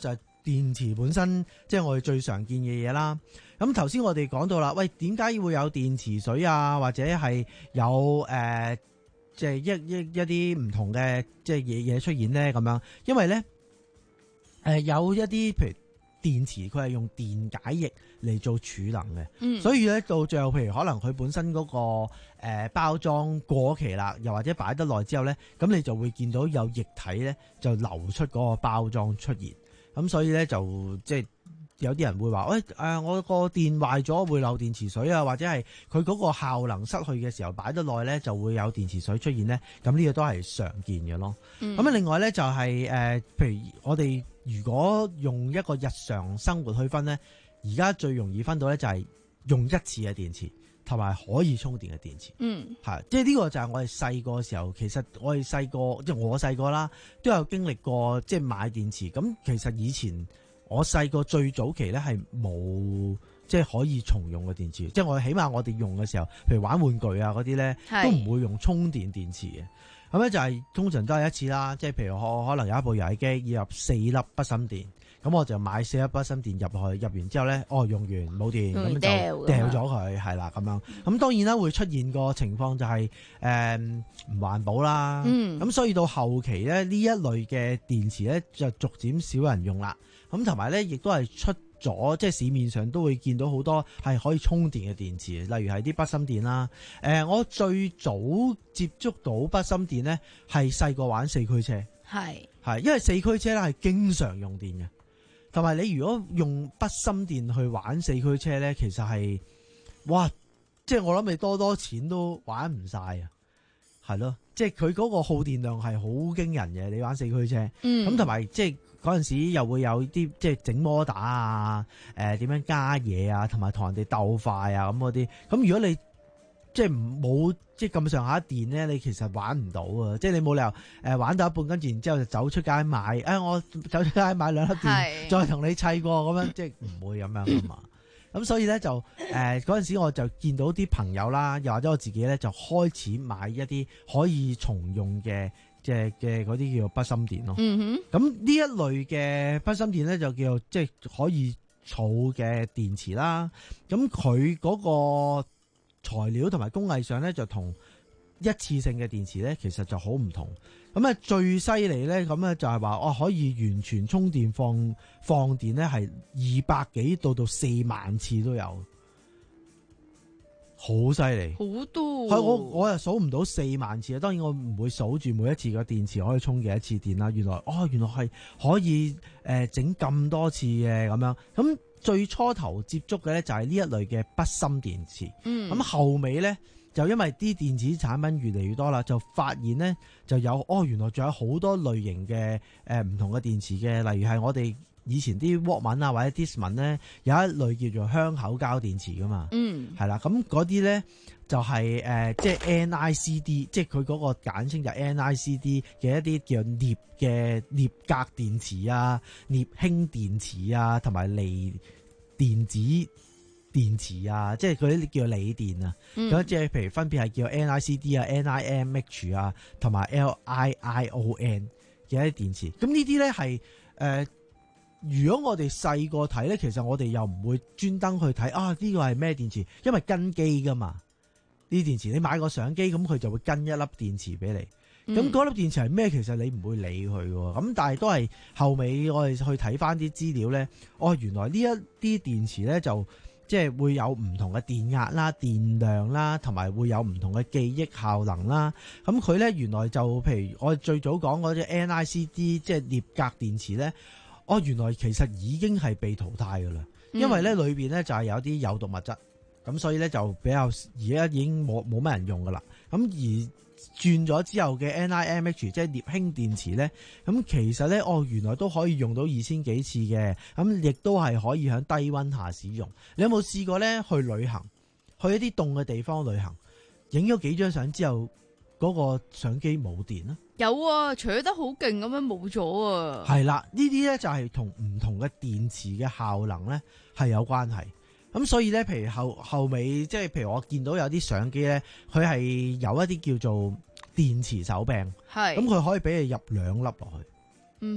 電池本身即係我哋最常見嘅嘢啦。咁頭先我哋講到啦，喂，點解會有電池水啊，或者係有誒即係一一一啲唔同嘅即係嘢嘢出現咧咁樣？因為咧誒、呃、有一啲譬如電池佢係用電解液嚟做儲能嘅，嗯、所以咧到最後譬如可能佢本身嗰、嗰個、呃、包裝過期啦，又或者擺得耐之後咧，咁你就會見到有液體咧就流出嗰個包裝出現，咁所以咧就即係有啲人會話，喂、哎、誒、呃、我個電壞咗會漏電池水啊，或者係佢嗰個效能失去嘅時候擺得耐咧就會有電池水出現咧，咁呢個都係常見嘅咯。咁啊、嗯、另外咧就係、是、誒、呃、譬如我哋如果用一個日常生活去分咧，而家最容易分到咧就係用一次嘅電池同埋可以充電嘅電池。嗯，係即係呢個就係我哋細個嘅時候，其實我哋細個即係我細個啦，都有經歷過即係買電池。咁其實以前我細個最早期咧係冇即係可以重用嘅電池，即係我起碼我哋用嘅時候，譬如玩玩具啊嗰啲咧，都唔會用充電電池嘅。咁咧就係、是、通常都係一次啦，即係譬如我可能有一部遊戲機要入四粒筆芯電，咁我就買四粒筆芯電入去，入完之後咧，哦用完冇電，咁、嗯、就掉咗佢，係啦咁樣。咁當然啦，會出現個情況就係誒唔環保啦。咁、嗯、所以到後期咧，呢一類嘅電池咧就逐漸少人用啦。咁同埋咧，亦都係出咗，即係市面上都會見到好多係可以充電嘅電池，例如係啲筆芯電啦。誒、呃，我最早接觸到筆芯電咧，係細個玩四驅車，係係，因為四驅車咧係經常用電嘅，同埋你如果用筆芯電去玩四驅車咧，其實係哇，即係我諗你多多錢都玩唔晒啊，係咯，即係佢嗰個耗電量係好驚人嘅，你玩四驅車，咁同埋即係。嗰陣時又會有啲即係整摩打啊，誒、呃、點樣加嘢啊，同埋同人哋鬥快啊咁嗰啲。咁如果你即係冇即係咁上下電咧，你其實玩唔到啊！即係你冇理由誒、呃、玩到一半，跟住然之後就走出街買，誒、哎、我走出街買兩粒電，再同你砌過咁樣，即係唔會咁樣噶嘛。咁所以咧就誒嗰陣時我就見到啲朋友啦，又或者我自己咧就開始買一啲可以重用嘅。即係嘅嗰啲叫做筆芯電咯，咁呢、嗯、哼一類嘅筆芯電咧就叫做即係可以儲嘅電池啦。咁佢嗰個材料同埋工藝上咧就同一次性嘅電池咧其實就好唔同。咁啊最犀利咧咁咧就係話哦可以完全充電放放電咧係二百幾到到四萬次都有。好犀利，好多係我我又數唔到四萬次啊！當然我唔會數住每一次個電池可以充幾多次電啦。原來哦，原來係可以誒整咁多次嘅咁樣。咁最初頭接觸嘅咧就係呢一類嘅筆芯電池。嗯，咁後尾咧就因為啲電子產品越嚟越多啦，就發現咧就有哦，原來仲有好多類型嘅誒唔同嘅電池嘅，例如係我哋。以前啲 Walkman 啊或者 Discman 咧有一類叫做香口膠電池噶嘛，嗯，係啦，咁嗰啲咧就係、是、誒、呃、即係 N I C D， 即係佢嗰個簡稱就 N I C D 嘅一啲叫鎳嘅鎳鎘電池啊、鎳氫電池啊，同埋鋰電子電池啊，即係嗰啲叫鋰電啊，咁、嗯、即係譬如分別係叫 N I C D 啊、N I M H 啊，同埋 L I I O N 嘅一啲電池。咁呢啲咧係誒。如果我哋細個睇咧，其實我哋又唔會專登去睇啊呢個係咩電池，因為跟機噶嘛。呢啲電池你買個相機，咁佢就會跟一粒電池俾你。咁嗰、嗯、粒電池係咩？其實你唔會理佢喎。咁但係都係後尾我哋去睇翻啲資料咧，哦原來呢一啲電池咧就即係會有唔同嘅電壓啦、電量啦，同埋會有唔同嘅記憶效能啦。咁佢咧原來就譬如我哋最早講嗰隻 N I C D， 即係鎳鎘電池咧。哦，原來其實已經係被淘汰噶啦，因為咧裏邊咧就係有啲有毒物質，咁所以咧就比較而家已經冇冇乜人用噶啦。咁而轉咗之後嘅 N I M H 即係鎳氫電池咧，咁其實咧哦原來都可以用到二千幾次嘅，咁亦都係可以喺低溫下使用。你有冇試過咧去旅行，去一啲凍嘅地方旅行，影咗幾張相之後，嗰個相機冇電啊？ 有啊，除咗得好勁咁樣冇咗啊！ 係啦，呢啲咧就係同唔同嘅電池嘅效能咧係有關係。咁所以咧，譬如後後尾即係譬如我見到有啲相機咧，佢係有一啲叫做電池手柄，係咁佢可以俾你入兩粒落去。嗯哼，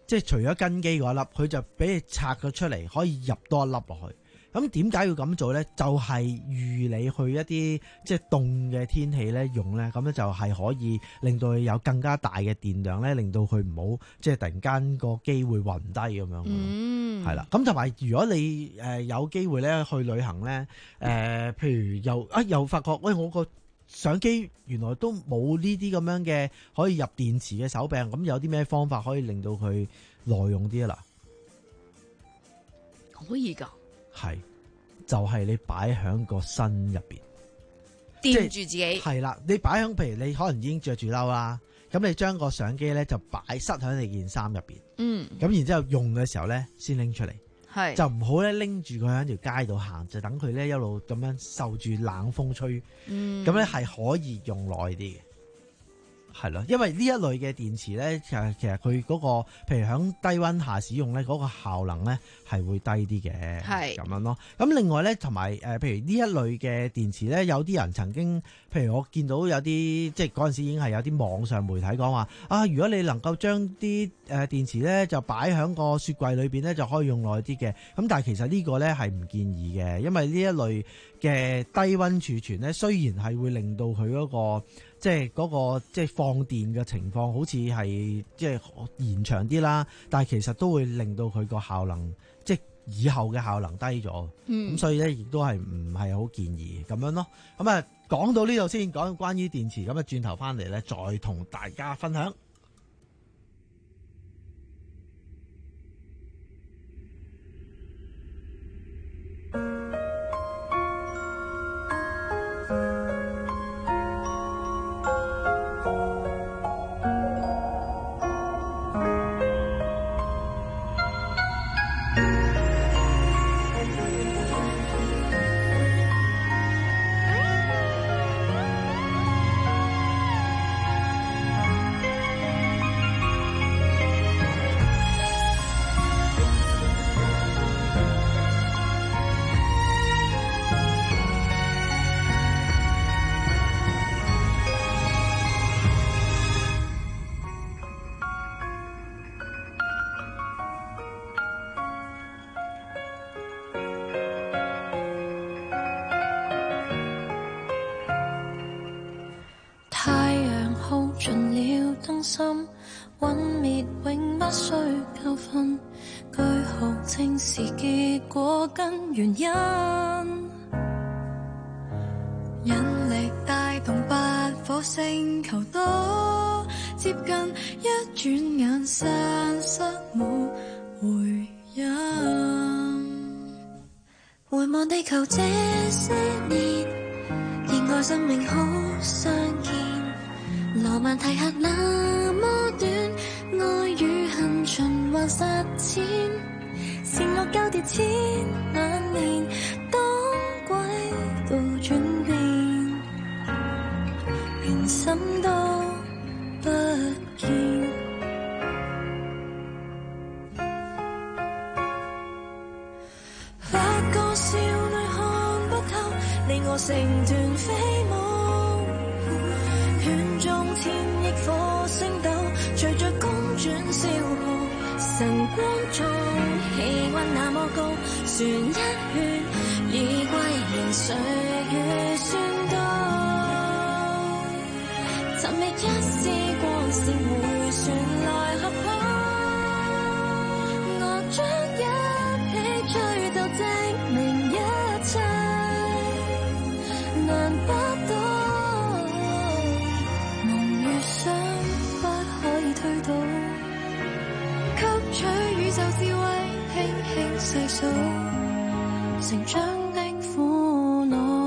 即係除咗根基嗰一粒，佢就俾你拆咗出嚟，可以入多一粒落去。咁點解要咁做咧？就係、是、預你去一啲即係凍嘅天氣咧用咧，咁咧就係可以令到佢有更加大嘅電量咧，令到佢唔好即係突然間個機會暈低咁樣。嗯，係啦。咁同埋如果你誒有機會咧去旅行咧，誒、呃、譬如又啊又發覺喂我個相機原來都冇呢啲咁樣嘅可以入電池嘅手柄，咁有啲咩方法可以令到佢耐用啲啊？嗱， 可以㗎。 係，就係、是、你擺喺個身入邊， 掂住自己。 係啦，你擺喺，譬如你可能已經着住褸啦，咁你將個相機咧就擺塞喺你件衫入邊。嗯。咁然之後用嘅時候咧，先拎出嚟。係。就唔好咧拎住佢喺條街度行，就等佢咧一路咁樣受住冷風吹。嗯。咁咧係可以用耐啲嘅。係咯，因為呢一類嘅電池咧，其實其實佢嗰個，譬如響低溫下使用咧，嗰個效能咧係會低啲嘅，係咁樣咯。咁另外咧，同埋誒，譬如呢一類嘅電池咧，有啲人曾經，譬如我見到有啲，即係嗰陣時已經係有啲網上媒體講話啊，如果你能夠將啲誒電池咧就擺喺個雪櫃裏邊咧，就可以用耐啲嘅。咁但係其實呢個咧係唔建議嘅，因為呢一類嘅低溫儲存咧，雖然係會令到佢嗰個即係嗰個即係放電嘅情況好似係即係延長啲啦，但係其實都會令到佢個效能即係以後嘅效能低咗。咁、嗯、所以咧亦都係唔係好建議咁樣咯。咁啊講到呢度先，講關於電池，咁啊轉頭翻嚟咧再同大家分享。 殞滅永不需教訓，據學正是結果跟原因，引力帶動八顆星球多接近，一轉眼散失沒回音。回望地球這些年，意外生命好相見，羅曼蒂克那麼短，愛與恨循環實踐，善惡交疊千萬年，當軌道轉變，連心都不見。八個少女看不透，你我成團飛舞，圈中千億顆星斗，隨着公轉消耗，晨光中氣溫那麼高，旋一圈已歸零，誰預算到？尋覓一絲光線回旋來合抱，我將一起追到證明一切難不到，夢與想不可以推倒，吸取宇宙智慧，輕輕細數成長的苦惱。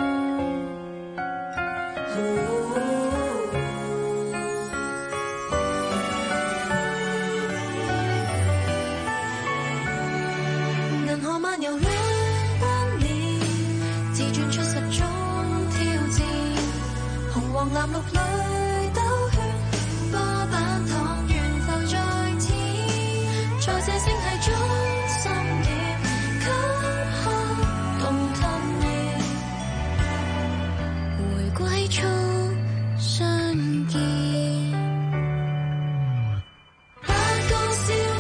銀河漫遊亂奔連，自轉出實種挑戰，紅黃藍綠裏兜圈，波板糖懸浮在天，在這星系中心點，給看動吞滅，回歸初相見。八個少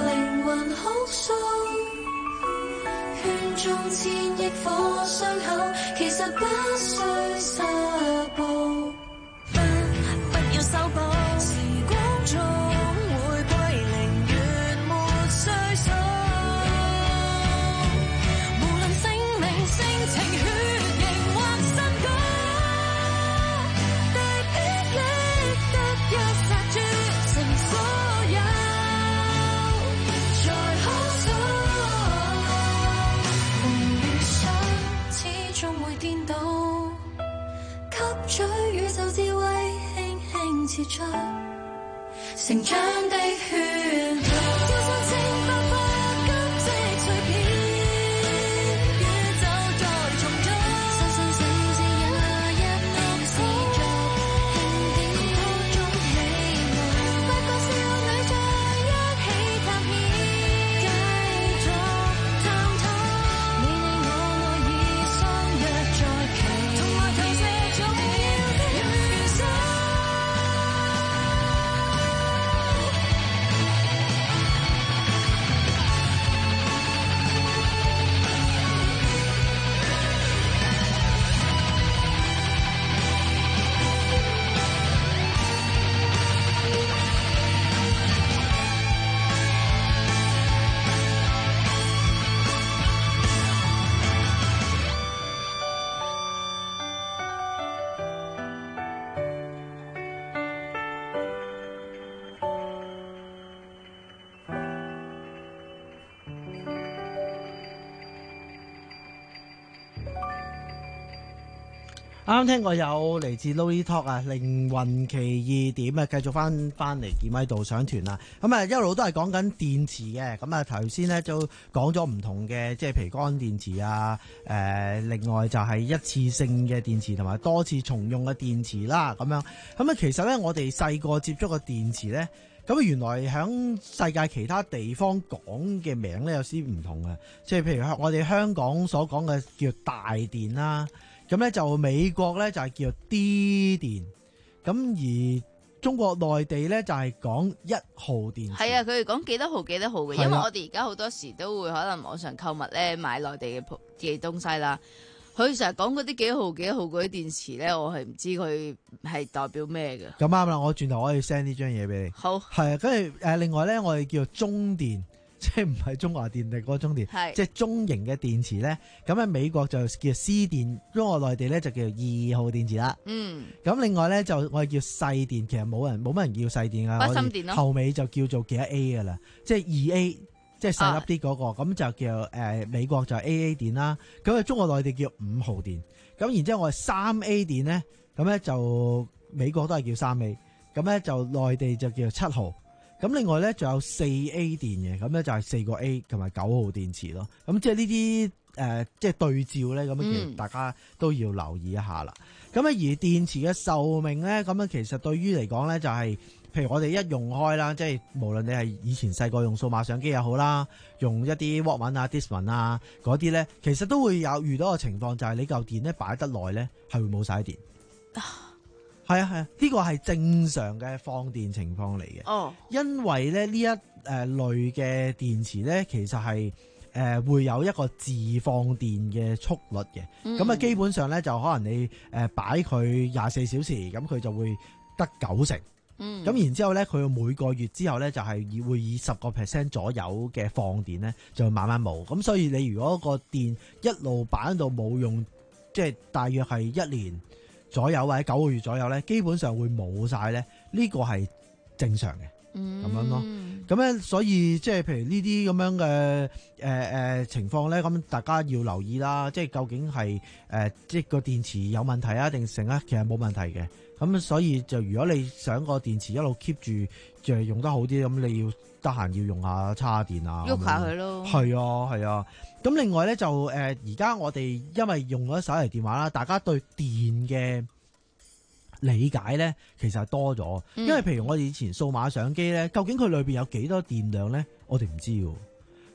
靈魂哭訴，圈中千億顆傷口，其實不需撒布。不，不要修補，時光總會歸零，原沒歲數。無論姓名、性情、血型或身高，大霹靂得一剎鑄成所有，再可數。夢與想始終會顛倒，吸取宇宙智慧，輕輕切出成長的圈套。就算千百百金色碎片，宇宙再重組，生生死死也一屋是作經典，曲中起舞。八個少女在一起探險，繼續探討。你你我我已相約在其同來投射重要的元素。 啱啱聽過有嚟自 Lowly Talk 啊，靈魂奇異點啊，繼續翻翻嚟健威導賞團啦。咁啊一路都係講緊電池嘅，咁啊頭先咧就講咗唔同嘅，即係皮乾電池啊，誒、呃、另外就係一次性嘅電池同埋多次重用嘅電池啦，咁樣。咁啊其實咧我哋細個接觸嘅電池咧，咁原來喺世界其他地方講嘅名咧有啲唔同嘅，即係譬如我哋香港所講嘅叫大電啦。咁咧就美國咧就係叫 D 電，咁而中國內地咧就係講一號電池。 係啊，佢哋講幾多號幾多號嘅，因為我哋而家好多時都會可能網上購物咧買內地嘅嘅東西啦。佢成日講嗰啲幾號幾號嗰啲電池咧，我係唔知佢係代表咩嘅。 咁啱啦，我轉頭可以 send 呢張嘢俾你。 好。 係啊，跟住誒另外咧，我哋叫中電。即係唔係中華電力嗰個中電，即係中型嘅電池咧。咁喺美國就叫 C 電，中國內地咧就叫二號電池啦。嗯。咁另外咧就我哋叫細電，其實冇人冇乜人叫細電啊。 筆芯電咯。 後尾就叫做幾多 A 噶啦，即係二 A，即係細粒啲嗰個，咁、啊、就叫誒、呃、美國就 A A 電啦。咁啊中國內地叫五號電。咁然之後我哋三 A 電咧，咁咧就美國都係叫三 A，咁咧就內地就叫七號。咁另外咧，仲有四 A 電嘅，咁咧就係四個 A 同埋九號電池咯。咁即係呢啲誒，即係對照咧，咁樣其實大家都要留意一下啦。咁啊、嗯，而電池嘅壽命咧，咁樣其實對於嚟講咧，就係、是、譬如我哋一用開啦，即係無論你係以前細個用數碼相機又好啦，用一啲 Walkman 啊、Discman 啊嗰啲咧，其實都會有遇到個情況，就係你嚿電咧擺得耐咧，係會冇晒電。係啊係啊，呢個係正常嘅放電情況嚟嘅。哦，因為咧呢一誒類嘅電池咧，其實係誒、呃、會有一個自放電嘅速率嘅。咁啊、嗯，基本上咧就可能你誒擺佢廿四小時，咁佢就會得九成。嗯，咁然之後咧，佢每個月之後咧就係以會以十個 percent 左右嘅放電咧，就慢慢冇。咁所以你如果個電一路擺喺度冇用，即係大約係一年左右或者九個月左右咧，基本上會冇晒咧，呢個係正常嘅，咁、嗯、樣咯。咁咧，所以即係譬如呢啲咁樣嘅誒誒情況咧，咁大家要留意啦。即係究竟係誒、呃、即係個電池有問題啊，定成啊？其實冇問題嘅。咁所以就如果你想個電池一路 keep 住就係用得好啲，咁你要得閒要用下叉電啊， 喐下佢咯。 係啊，係啊。咁另外咧就誒，而、呃、家我哋因為用咗手提電話啦，大家對電嘅理解咧其實係多咗。因為譬如我哋以前數碼相機咧，究竟佢裏邊有幾多電量咧，我哋唔知喎。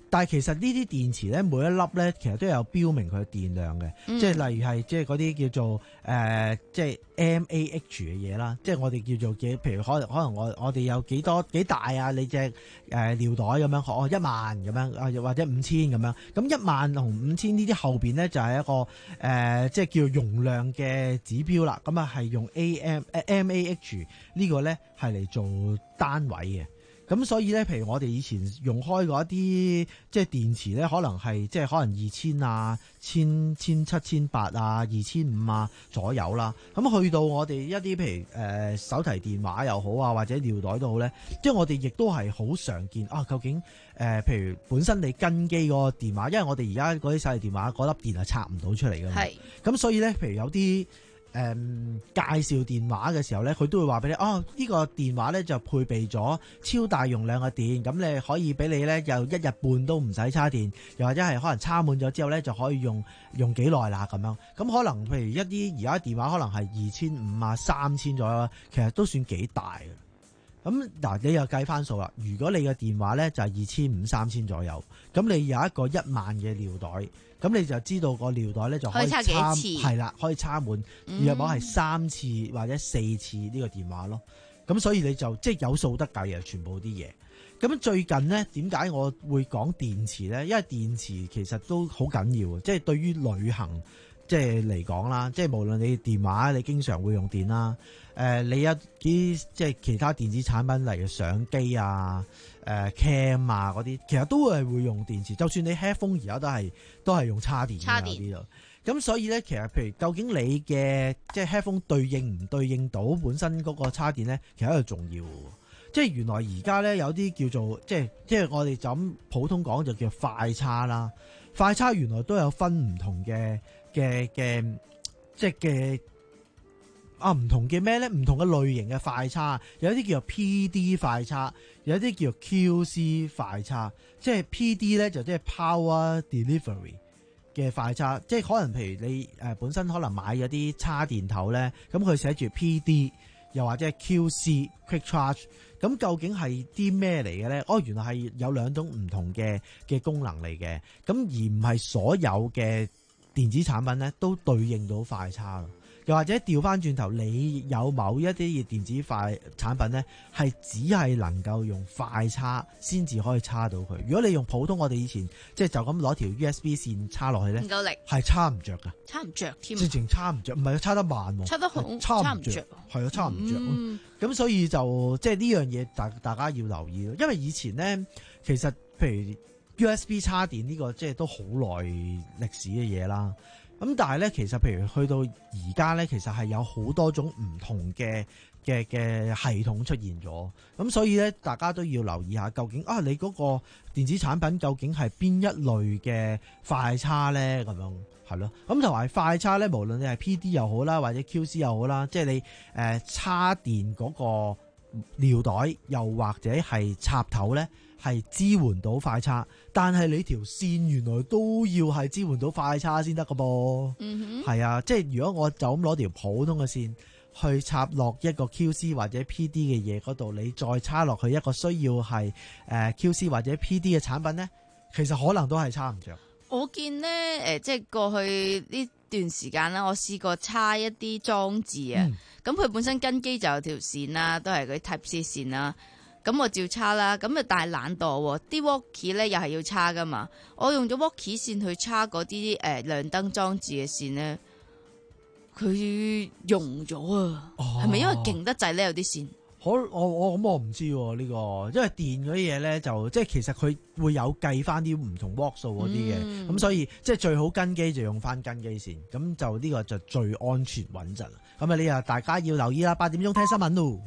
但係其實呢啲電池咧，每一粒咧其實都有標明佢嘅電量嘅， 嗯、 即係例如係即係嗰啲叫做誒、呃、即係 M A H 嘅嘢啦，即係我哋叫做嘅，譬如可能可能我我哋有幾多幾大啊？你隻誒、呃、尿袋咁樣，哦一萬咁樣啊，又或者五千咁樣，咁一萬同五千呢啲後邊咧就係一個誒、呃、即係叫容量嘅指標啦。咁啊係用 A M 誒 M A H 呢個咧係嚟做單位嘅。咁所以咧，譬如我哋以前用開嗰一啲即係電池咧，可能係即係可能二千啊、千千七千八啊、二千五啊左右啦。咁去到我哋一啲譬如誒、呃、手提電話又好啊，或者尿袋都好咧，即係我哋亦都係好常見啊。究竟誒、呃、譬如本身你跟機嗰個電話，因為我哋而家嗰啲手提電話嗰粒電係拆唔到出嚟㗎嘛。係。咁所以咧，譬如有啲誒、嗯、介紹電話嘅時候咧，佢都會話俾你，哦呢、這個電話咧就配備咗超大容量嘅電，咁你可以俾你咧又一日半都唔使叉電，又或者係可能叉滿咗之後咧就可以用用幾耐啦咁樣。咁可能譬如一啲而家電話可能係二千五啊、三千左右，其實都算幾大嘅。咁嗱，你又計翻數啦。如果你嘅電話咧就係二千五、三千左右，咁你有一個一萬嘅尿袋。咁你就知道個尿袋咧就可以叉，係啦，可以叉滿，約莫係三次或者四次呢個電話咯。咁所以你就即係有數得計啊，全部啲嘢。咁最近呢，點解我會講電池咧？因為電池其實都好緊要，即係對於旅行即係嚟講啦，即係無論你電話你經常會用電啦，誒、呃、你有啲即係其他電子產品，例如相機啊。誒、呃、cam 啊嗰啲，其實都係會用電池。就算你 headphone 而家都係都係用叉電嘅呢度。咁所以咧，其實譬如究竟你嘅即係 headphone 對應唔對應到本身嗰個叉電咧，其實係重要嘅。即係原來而家咧有啲叫做即係即係我哋就咁普通講就叫快叉啦。快叉原來都有分唔同嘅嘅嘅即係嘅。啊，唔同嘅咩咧？唔同嘅類型嘅快叉，有啲叫做 P D 快叉，有啲叫做 Q C 快叉。即係 P D 咧就即係 Power Delivery 嘅快叉，即係可能譬如你誒、呃、本身可能買咗啲叉電頭咧，咁佢寫住 P D，又或者係 Q C Quick Charge， 咁究竟係啲咩嚟嘅咧？哦，原來係有兩種唔同嘅嘅功能嚟嘅，咁而唔係所有嘅電子產品咧都對應到快叉咯。又或者調翻轉頭，你有某一啲嘅電子快產品咧，係只係能夠用快叉先至可以叉到佢。如果你用普通我哋以前即係就咁攞條 U S B 線叉落去咧，唔夠力，係叉唔着噶， 叉唔着添， 直情叉唔着，唔係叉得慢喎，叉得好，叉唔着，係啊，叉唔着。咁、嗯、所以就即係呢樣嘢，大大家要留意咯。因為以前咧，其實譬如 U S B 叉電呢個即係都好耐歷史嘅嘢啦。咁但係咧，其實譬如去到而家咧，其實係有好多種唔同嘅嘅嘅系統出現咗。咁所以咧，大家都要留意下，究竟啊，你嗰個電子產品究竟係邊一類嘅快叉咧？咁樣係咯。咁同埋快叉咧，無論你係 P D 又好啦，或者 Q C 又好啦，即係你誒叉電嗰個尿袋，又或者係插頭咧，係支援到快叉，但係你條線原來都要係支援到快叉先得噶噃。嗯哼，係啊，即係如果我就咁攞條普通嘅線去插落一個 Q C 或者 P D 嘅嘢嗰度，你再插落去一個需要係誒 Q C 或者 P D 嘅產品咧，其實可能都係插唔着。 我見咧誒、呃，即係過去呢段時間啦，我試過插一啲裝置啊，咁佢、嗯、本身跟機就有條線啦，都係嗰啲 Type C 線啦。咁我照叉啦，咁啊但係懶惰喎，啲 walkie 咧又係要叉噶嘛，我用咗 walkie 線去叉嗰啲誒亮燈裝置嘅線咧，佢溶咗啊，係咪、哦、因為勁得滯咧有啲線？ 好，我我咁我唔知喎呢、呢個，因為電嗰啲嘢咧就即係其實佢會有計翻啲唔同 watt 數嗰啲嘅，咁、嗯、所以即係最好跟機就用翻跟機線，咁就呢個就最安全穩陣。咁啊，你啊大家要留意啦，八點鐘聽新聞咯。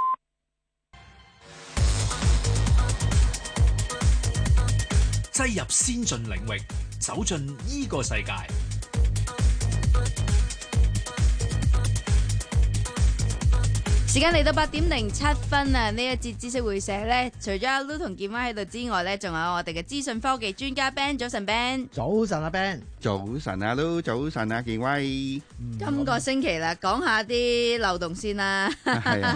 擠入先進領域，走進依個世界。 時間嚟到八點零七分啊！呢一節知識會社咧，除咗阿 Lu 同建威喺度之外咧，仲有我哋嘅資訊科技專家 Ben。早晨 Ben， 早晨啊 Ben， 早晨啊 Lu，早晨啊建威。 今個星期啦，講下啲漏洞先啦。 係啊，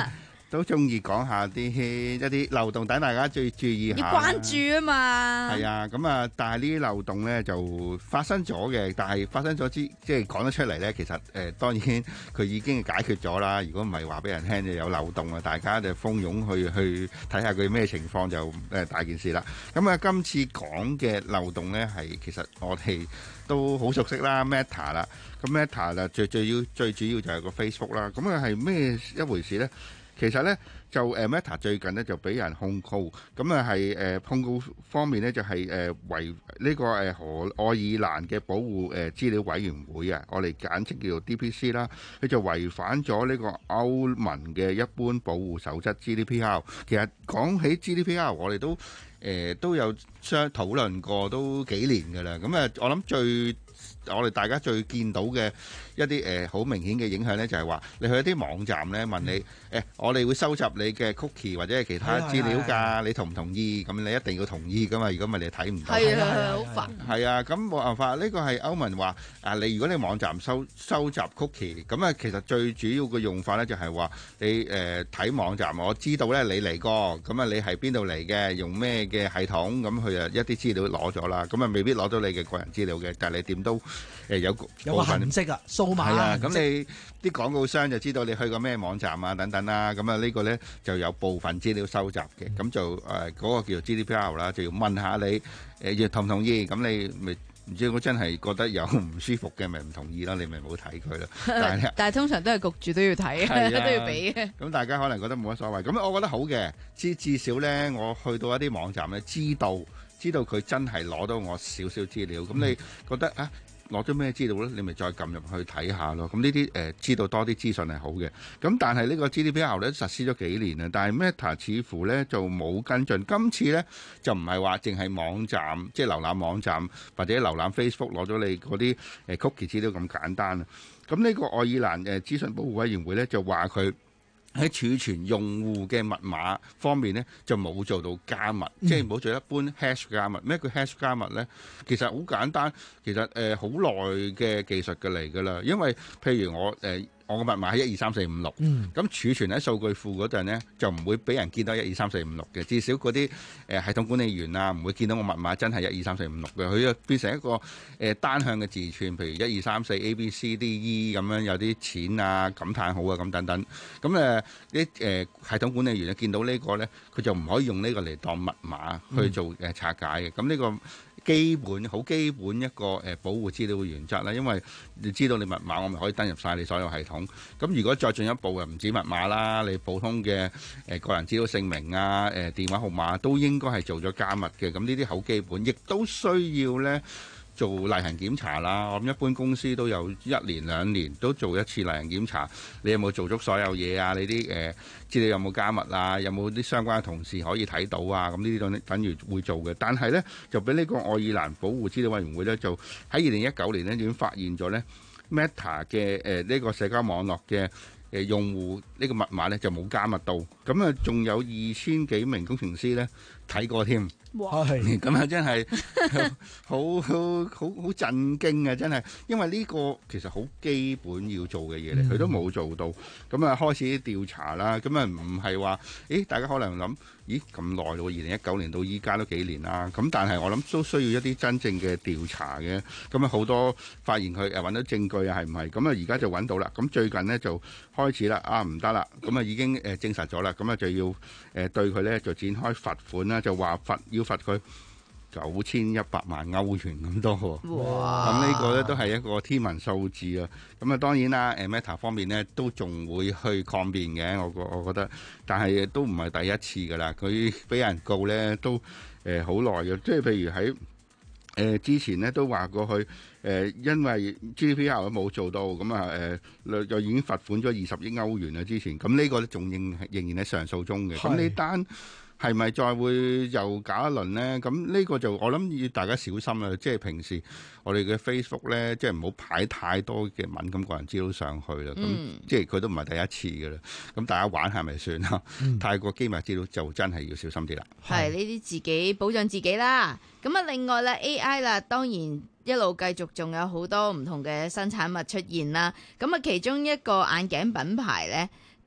都中意講下啲一啲漏洞，等大家最注意下。 要關注啊嘛。 係啊，咁啊，但係呢啲漏洞咧就發生咗嘅，但係發生咗之即係講得出嚟咧，其實誒、呃、當然佢已經解決咗啦。如果唔係話俾人聽就有漏洞啊，大家就蜂擁去去睇下佢咩情況就誒、呃、大件事啦。咁啊，今次講嘅漏洞咧係其實我哋都好熟悉啦 ，Meta 啦。咁 Meta 啦最最要最主要就係個 Facebook 啦。咁啊係咩一回事咧？其實咧就誒 Meta 最近咧就俾人控告，咁啊係誒控告方面咧就係誒違呢個誒荷愛爾蘭嘅保護誒資料委員會啊，我哋簡稱叫做 D P C 啦，佢就違反咗呢個歐盟嘅一般保護守則 G D P R。其實講起 G D P R， 我哋都誒、呃、都有相討論過，都幾年㗎啦。咁啊，我諗最我哋大家最見到嘅一啲誒好明顯嘅影響咧，就係話你去一啲網站咧問你誒、欸，我哋會收集你嘅 cookie 或者係其他資料㗎，你同唔同意？咁你一定要同意㗎嘛，如果唔係你睇唔到。 係啊，好煩。 係啊，咁冇辦法，呢個係歐盟話啊，你如果你網站收收集 cookie，咁啊其實最主要嘅用法咧就係話你誒睇、呃、網站，我知道咧你嚟過，咁啊你係邊度嚟嘅，用咩嘅系統，咁佢啊一啲資料攞咗啦，咁啊未必攞到你嘅個人資料嘅，但係你點都。誒有有個痕跡啊，數碼係啊，咁你啲廣告商就知道你去過咩網站啊等等啦，咁啊呢個咧就有部分資料收集嘅，咁、嗯、就誒嗰、呃那個叫做 G D P R 啦，就要問下你誒、呃、同唔同意，咁你咪唔知如果真係覺得有唔舒服嘅，咪唔同意啦，你咪冇睇佢啦。但係但係通常都係焗住都要睇，啊、都要俾嘅。 咁大家可能覺得冇乜所謂，咁我覺得好嘅，至至少咧，我去到一啲網站咧，知道知道佢真係攞到我少少資料，咁、嗯、你覺得啊？攞咗咩資料咧？你咪再撳入去睇下咯。咁呢啲誒知道多啲資訊係好嘅。咁但係呢個 G D P R 咧實施咗幾年啦，但係 Meta 似乎咧就冇跟進。今次咧就唔係話淨係網站，即係瀏覽網站或者瀏覽 Facebook 攞咗你嗰啲誒 cookie 資料咁簡單啊。咁呢個愛爾蘭誒資訊保護委員會咧就話佢喺儲存用戶嘅密碼方面咧，就冇做到加密，嗯、即係冇做一般 hash 加密。咩叫 hash 加密咧？其實好簡單，其實誒好耐嘅技術嘅嚟㗎啦。因為譬如我誒。呃我個密碼係一二三四五六，咁儲存喺數據庫嗰陣呢，就唔會俾人見到一二三四五六嘅，至少嗰啲誒系統管理員啊，唔會見到我密碼真係一二三四五六嘅，佢就變成一個誒、呃、單向嘅字串，譬如一二三四 A B C D E 咁樣，有啲錢啊、感嘆號啊咁等等，咁誒啲誒系統管理員咧見到呢個呢，佢就唔可以用呢個嚟當密碼去做誒拆解嘅，咁呢、嗯、個。基本好基本一個誒保護資料嘅原則啦，因為你知道你密碼，我咪可以登入晒你所有系統。咁如果再進一步嘅唔止密碼啦，你普通嘅誒個人資料姓名啊、誒電話號碼都應該係做咗加密嘅。咁呢啲好基本，亦都需要咧做例行檢查啦。我諗一般公司都有一年兩年都做一次例行檢查，你有冇做足所有嘢啊？你啲誒資料有冇加密啊？有冇啲相關嘅同事可以睇到啊？咁呢啲等等於會做嘅。但係咧就俾呢個愛爾蘭保護資料委員會咧，就喺二零一九年咧已經發現咗咧 Meta 嘅誒呢個社交網絡嘅誒用戶呢個密碼咧就冇加密到，咁啊仲有二千幾名工程師咧睇過添。哇！咁啊，真係好好好好震驚啊！真係，因為呢個其實好基本要做嘅嘢嚟，佢、嗯、都冇做到。咁啊，開始調查啦。咁啊，唔係話，誒，大家可能諗，咦，咁耐咯，二零一九年到依家都幾年啦。咁但係我諗都需要一啲真正嘅調查嘅。咁啊，好多發現佢誒揾到證據啊，係唔係？咁啊，而家就揾到啦。咁最近呢，就開始啦，啊唔得啦，咁啊已經誒證實咗啦。咁啊就要誒對佢咧就展開罰款啦，就話罰。要罰佢九千一百萬歐元咁多喎，哇！咁呢個咧都係一個天文數字啊！咁啊當然啦，誒 Meta 方面咧都仲會去抗辯嘅，我覺我覺得，但係都唔係第一次噶啦，佢俾人告咧都誒好耐嘅，即係譬如喺誒、呃、之前咧都話過去誒、呃，因為 G D P R 都冇做到，咁啊誒就已經罰款咗二十億歐元啦。之前咁呢個咧仲仍仍然喺上訴中嘅，咁呢單。係咪再會又搞一輪呢？咁呢個就我諗要大家小心啦。即係平時我哋嘅 Facebook 咧，即係唔好擺太多嘅敏感個人資料上去啦。咁、嗯、即係佢都唔係第一次㗎啦。咁大家玩下咪算啦。嗯、太過機密資料就真係要小心啲啦。 係呢啲自己保障自己啦。咁啊，另外咧 A I 啦，當然一路繼續仲有好多唔同嘅新產物出現啦。咁啊，其中一個眼鏡品牌咧。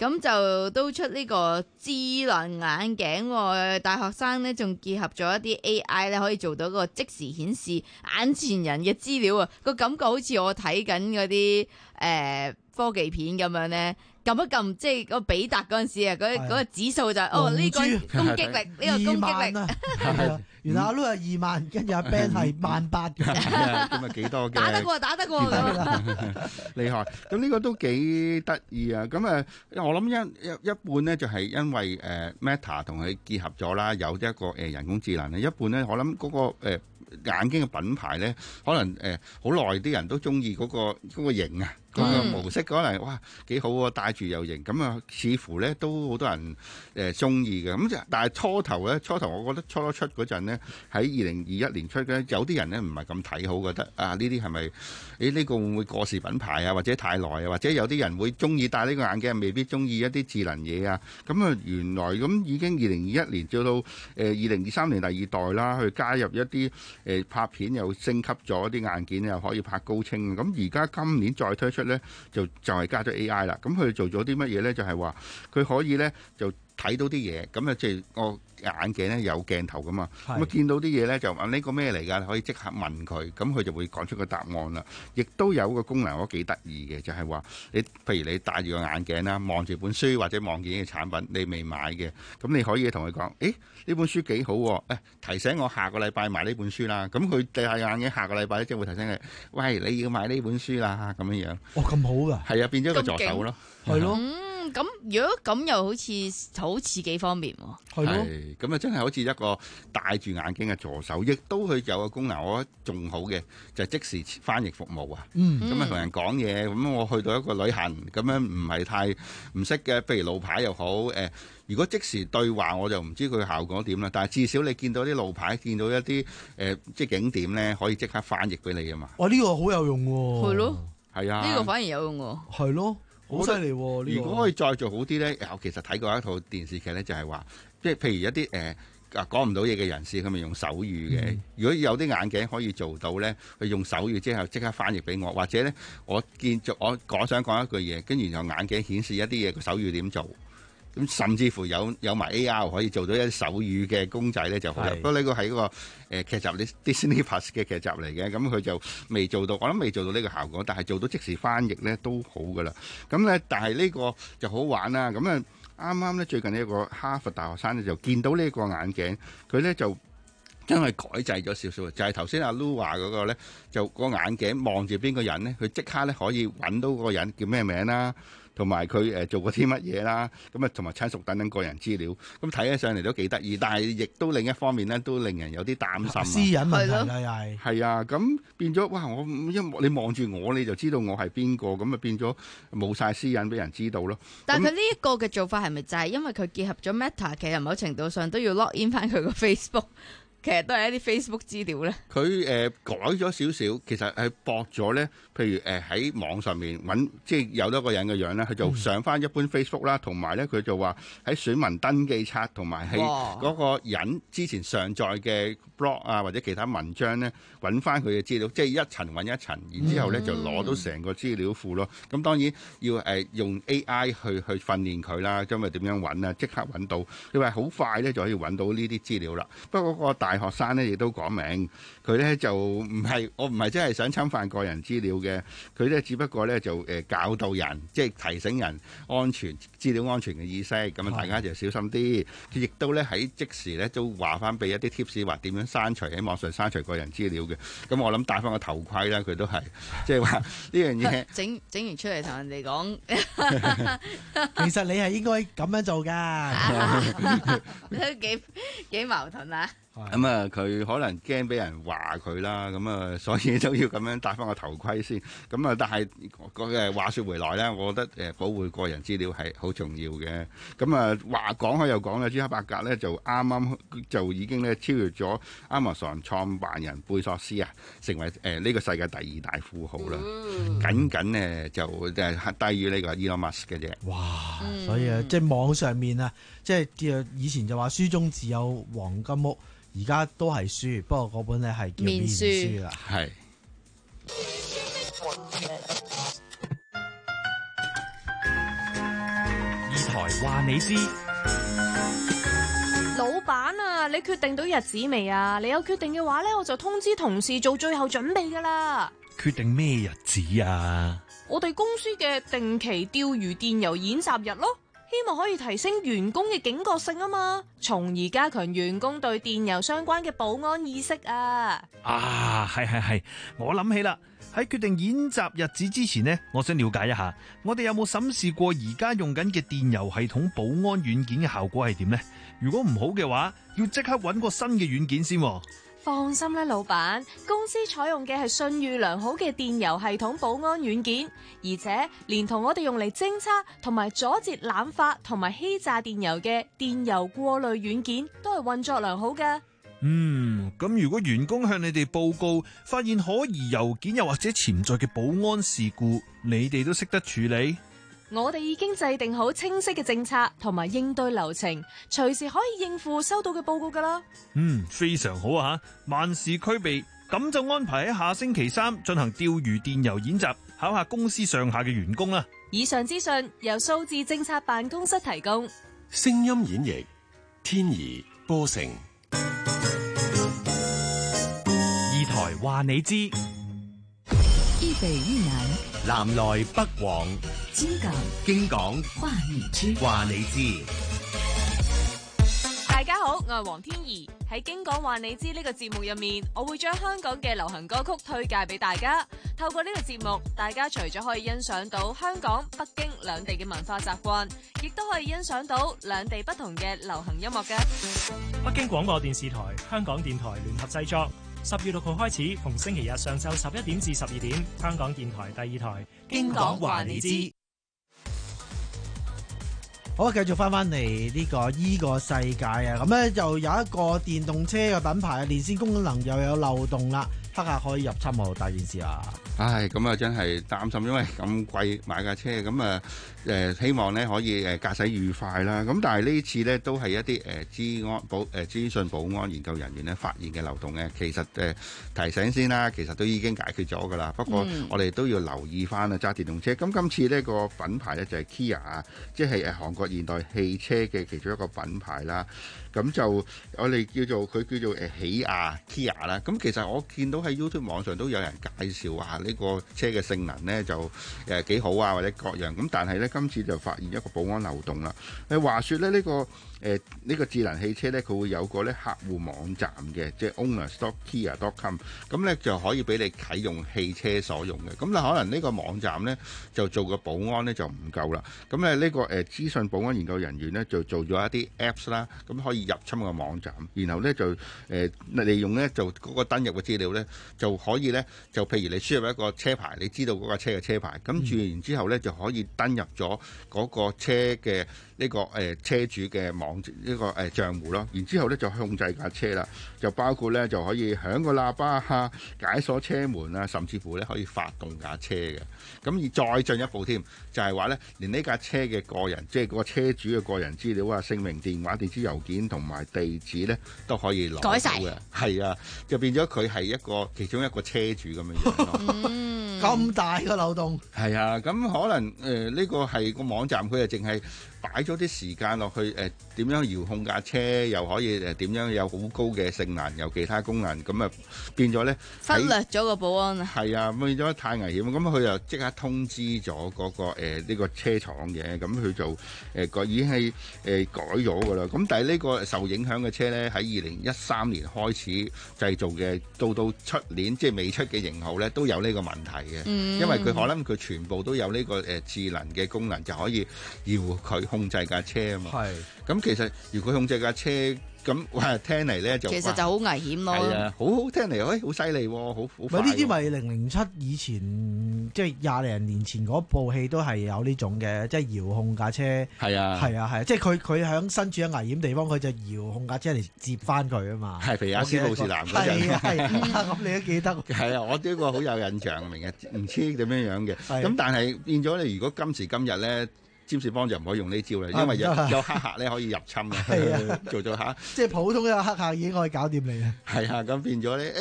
咁就都出呢個智能眼鏡喎，大學生呢仲結合咗一啲 A I 咧，可以做到個即時顯示眼前人嘅資料啊，個感覺好似我睇緊嗰啲誒科技片咁樣咧。撳一撳，即係個比達嗰陣時啊，嗰嗰個指數就係哦呢個攻擊力，呢個攻擊力。 係啊，原來阿 Lu 係二萬，跟住阿 Ben 係萬八嘅。 咁啊幾多嘅？ 打得過，打得過咁。 厲害！咁呢個都幾得意啊！咁啊，我諗一一一半咧就係因為誒 Meta 同佢結合咗啦，有一個誒人工智能咧。一半咧，我諗嗰個誒眼鏡嘅品牌咧，可能誒好耐啲人都中意嗰個嗰個型啊。嗰個模式可能哇幾好喎，戴住又型，咁啊似乎咧都好多人誒中意嘅。咁但係初頭咧，初頭我覺得初初出嗰陣咧，喺二零二一年出嘅，有啲人咧唔係咁睇好，覺得啊呢啲係咪誒呢個會唔會過時品牌啊，或者太耐啊，或者有啲人會中意戴呢個眼鏡，未必中意一啲智能嘢啊。咁啊原來咁已經二零二一年做到誒二零二三年第二代啦，去加入一啲誒、呃、拍片又升級咗啲硬件，又可以拍高清。咁而家今年再推出咧就就係加咗 A I 啦，咁佢做咗啲乜嘢咧？就係話佢可以咧就睇到啲嘢，咁啊即係個眼鏡咧有鏡頭噶嘛，咁啊見到啲嘢咧就問呢個咩嚟㗎？可以即刻問佢，咁佢就會講出個答案啦。亦都有個功能我幾得意嘅，就係話你譬如你戴住個眼鏡啦，望住本書或者望見嘅產品，你未買嘅，咁你可以同佢講，誒呢本書幾好喎，誒提醒我下個禮拜買呢本書啦。咁佢戴下眼鏡，下個禮拜咧即係會提醒你，喂你要買呢本書啦咁樣樣。 哦咁好㗎， 係啊，變咗個助手咯， 係咯。 嗯，咁如果咁又好似好似幾方便喎。 係咯。 咁啊，真係好似一個戴住眼鏡嘅助手，亦都佢有個功能，我覺得仲好嘅就係、是、即時翻譯服務啊。 嗯。 咁啊，同人講嘢，咁我去到一個旅行，咁樣唔係太唔識嘅，譬如路牌又好，誒、呃，如果即時對話，我就唔知佢效果點啦。但係至少你見到啲路牌，見到一啲誒、呃、即係景點咧，可以即刻翻譯俾你啊嘛。 哇！呢、這個好有用喎。 係咯。 係啊。 呢個反而有用喎。 係咯。好犀利喎！呢個、 如果可以再做好啲咧，我其實睇過一套電視劇咧，就係話，即係譬如一啲誒啊講唔到嘢嘅人士，佢咪用手語嘅。嗯、如果有啲眼鏡可以做到咧，佢用手語之後即刻翻譯俾我，或者咧我見咗我講想講一句嘢，跟住然後眼鏡顯示一啲嘢，個手語點做。咁甚至乎有有埋 A R 可以做到一啲手語嘅公仔咧，就好。不過呢個係一個誒、呃、劇集，啲 Disney Plus 嘅劇集嚟嘅，咁佢就未做到，我諗未做到呢個效果，但係做到即時翻譯咧都好噶啦。咁咧，但係呢個就好玩啦。咁啊，啱啱咧最近一個哈佛大學生咧就見到呢個眼鏡，佢咧就真係改制咗少少，就係頭先阿 Lu 話嗰個咧，就個眼鏡望住邊個人咧，佢即刻咧可以揾到嗰個人叫咩名啦。同埋佢誒做過啲乜嘢啦，咁啊同埋親屬等等個人資料，咁睇起上嚟都幾得意，但係亦都另一方面咧，都令人有啲擔心。 私隱問題啦，又係係啊，咁變咗哇！我一你望住我，你就知道我係邊個，咁啊變咗冇晒私隱俾人知道咯。 但係佢呢一個嘅做法係咪就係因為佢結合咗 Meta，其實某程度上都要 log in 翻佢個 Facebook？其實都係一啲 Facebook 資料咧。佢誒、 呃、改咗少少，其實係駁咗咧。譬如誒喺、呃、網上面揾，即係有多個人嘅樣咧，佢就上翻一般 Facebook 啦，同埋咧佢就話喺選民登記冊同埋係嗰個人之前上載嘅 blog 啊或者其他文章咧，揾翻佢嘅資料，即係一層揾一層，然之後咧就攞到成個資料庫咯。咁、嗯、當然要誒、呃、用 A I 去去訓練佢啦，因為點樣揾啊，即刻揾到。你話好快咧就可以揾到呢啲資料啦。不過個大學生咧亦都講明，佢咧就唔係我唔係真係想侵犯個人資料嘅，佢咧只不過咧就誒教導人，即係提醒人安全資料安全嘅意識，咁啊大家就小心啲。佢亦都咧喺即時咧都話翻俾一啲 tips，話點樣刪除喺網上刪除個人資料嘅。咁我諗戴翻個頭盔啦，佢都係即係話呢樣嘢整整完出嚟同人哋講， 其實你係應該咁樣做㗎， 都幾幾矛盾啊！ 咁啊，佢可能驚俾人話佢啦，咁啊，所以都要咁樣戴翻個頭盔先。咁啊，但係誒話説回來咧，我覺得誒保護個人資料係好重要嘅。咁啊，話講開又講啦，朱克伯格咧就啱啱就已經咧超越咗 Amazon 創辦人貝索斯啊，成為誒呢個世界第二大富豪啦。嗯、僅僅咧就誒低於呢個 Elon Musk 嘅啫。 哇！所以啊，即係網上面啊，即係叫以前就話書中自有黃金屋。而家都係書，不過嗰本咧係叫面書啦。係。 話你知。 老闆啊，你決定到日子未啊？你有決定嘅話呢，我就通知同事做最後準備噶啦。 決定咩日子啊？ 我哋公司嘅定期釣魚電郵演習日咯，希望可以提升員工嘅警覺性啊嘛，從而加強員工對電郵相關嘅保安意識啊。 啊，係係係，我諗起啦。喺決定演習日子之前呢，我想了解一下，我哋有冇審視過而家用緊嘅電郵系統保安軟件嘅效果係點呢？如果唔好嘅話，要即刻揾個新嘅軟件先。 放心啦，老闆，公司採用嘅係信譽良好嘅電郵系統保安軟件，而且連同我哋用嚟偵測同埋阻截濫發同埋欺詐電郵嘅電郵過濾軟件都係運作良好嘅。 嗯，咁如果員工向你哋報告發現可疑郵件又或者潛在嘅保安事故，你哋都識得處理？ 我哋已經制定好清晰嘅政策同埋應對流程，隨時可以應付收到嘅報告㗎啦。 嗯，非常好啊！萬事俱備，咁就安排喺下星期三進行釣魚電郵演習，考下公司上下嘅員工啦。 以上資訊由數字政策辦公室提供。 聲音演繹，天怡波成。 二台話你知。 一北一南， 南來北往， 京港京港話你知， 話你知。 大家好，我係黃天怡。喺京港話你知呢個節目入面，我會將香港嘅流行歌曲推介俾大家。透過呢個節目，大家除咗可以欣賞到香港、北京兩地嘅文化習慣，亦都可以欣賞到兩地不同嘅流行音樂嘅。 北京廣播電視台、香港電台聯合製作。十月六號開始，逢星期日上晝十一點至十二點，香港電台第二台京港話你知。 好，繼續翻翻嚟呢個依個世界啊！咁咧就有一個電動車嘅品牌，連線功能又有漏洞啦，黑客可以入侵喎，大件事啊！ 唉，咁啊真係擔心，因為咁貴買架車，咁啊誒希望咧可以誒駕駛愉快啦。咁但係呢次咧都係一啲誒資安保誒資訊保安研究人員咧發現嘅漏洞嘅。其實誒提醒先啦，其實都已經解決咗㗎啦。不過我哋都要留意翻啊揸電動車。咁今次呢個品牌咧就係 Kia，即係誒韓國現代汽車嘅其中一個品牌啦。咁就我哋叫做佢叫做誒起亞 Kia 啦。咁其實我見到喺 YouTube 網上都有人介紹話呢個車嘅性能呢就誒幾好啊，或者各樣。咁但係呢，今次就發現一個保安漏洞啦。誒話說咧呢、呢個誒呢、呃呢個智能汽車呢，佢會有個咧客戶網站嘅，即係 owner dot kia dot com。咁呢就可以俾你啟用汽車所用嘅。咁但可能呢個網站呢，就做個保安呢就唔夠啦。咁咧呢個誒資訊保安研究人員呢，就做咗一啲 apps 啦，咁可以入侵個網站，然後咧就誒、呃、利用咧就嗰個登入嘅資料咧就可以咧就譬如你輸入一個車牌，你知道嗰架車嘅車牌，咁住完之後咧就可以登入咗嗰個車嘅呢、這個誒、呃、車主嘅網呢、這個誒、呃、賬戶咯，然之後咧就控制架車啦，就包括咧就可以響個喇叭啊、解鎖車門啊，甚至乎咧可以發動架車嘅。咁而再進一步添，就係話咧連呢架車嘅個人，即係嗰個車主嘅個人資料啊、姓名、電話、電子郵件同埋地址咧都可以攞到嘅，係啊，就變咗佢係一個其中一個車主咁樣樣咯。 咁大個漏洞， 係啊，咁可能誒呢、呃這個係個網站，佢就淨係擺咗啲時間落去誒點、呃、樣遙控架車，又可以誒點、呃、樣有好高嘅性能，有其他功能，咁啊變咗咧忽略咗個保安啊。 係啊，變咗太危險，咁佢又即刻通知咗嗰、那個呢、呃這個車廠嘅，咁佢就誒個、呃、已經係誒、呃、改咗㗎啦。咁但係呢個受影響嘅車咧，喺二零一三年開始製造嘅，到到出年即係未出嘅型號咧，都有呢個問題嘅，嗯、因為佢可能佢全部都有呢、這個誒、呃、智能嘅功能，就可以搖佢控制架車啊嘛。係，咁其實如果控制架車，咁哇聽嚟咧就其實就好危險咯。 係啊，好好聽嚟，誒好犀利喎，好好快。 咪呢啲咪零零七以前即係廿零年前嗰部戲都係有呢種嘅，即係遙控架車。係啊，係啊，係啊，即係佢佢喺身處喺危險地方，佢就遙控架車嚟接翻佢啊嘛。係皮亞斯布士南嗰陣。係啊係啊，咁你都記得。係啊，我呢個好有印象，明日唔知點樣樣嘅。咁但係變咗你，如果今時今日咧。占士邦就唔可以用呢招啦，因為有有黑客咧可以入侵嘅，做做下，即係普通嘅黑客已經可以搞掂你啦。係啊，咁變咗咧，誒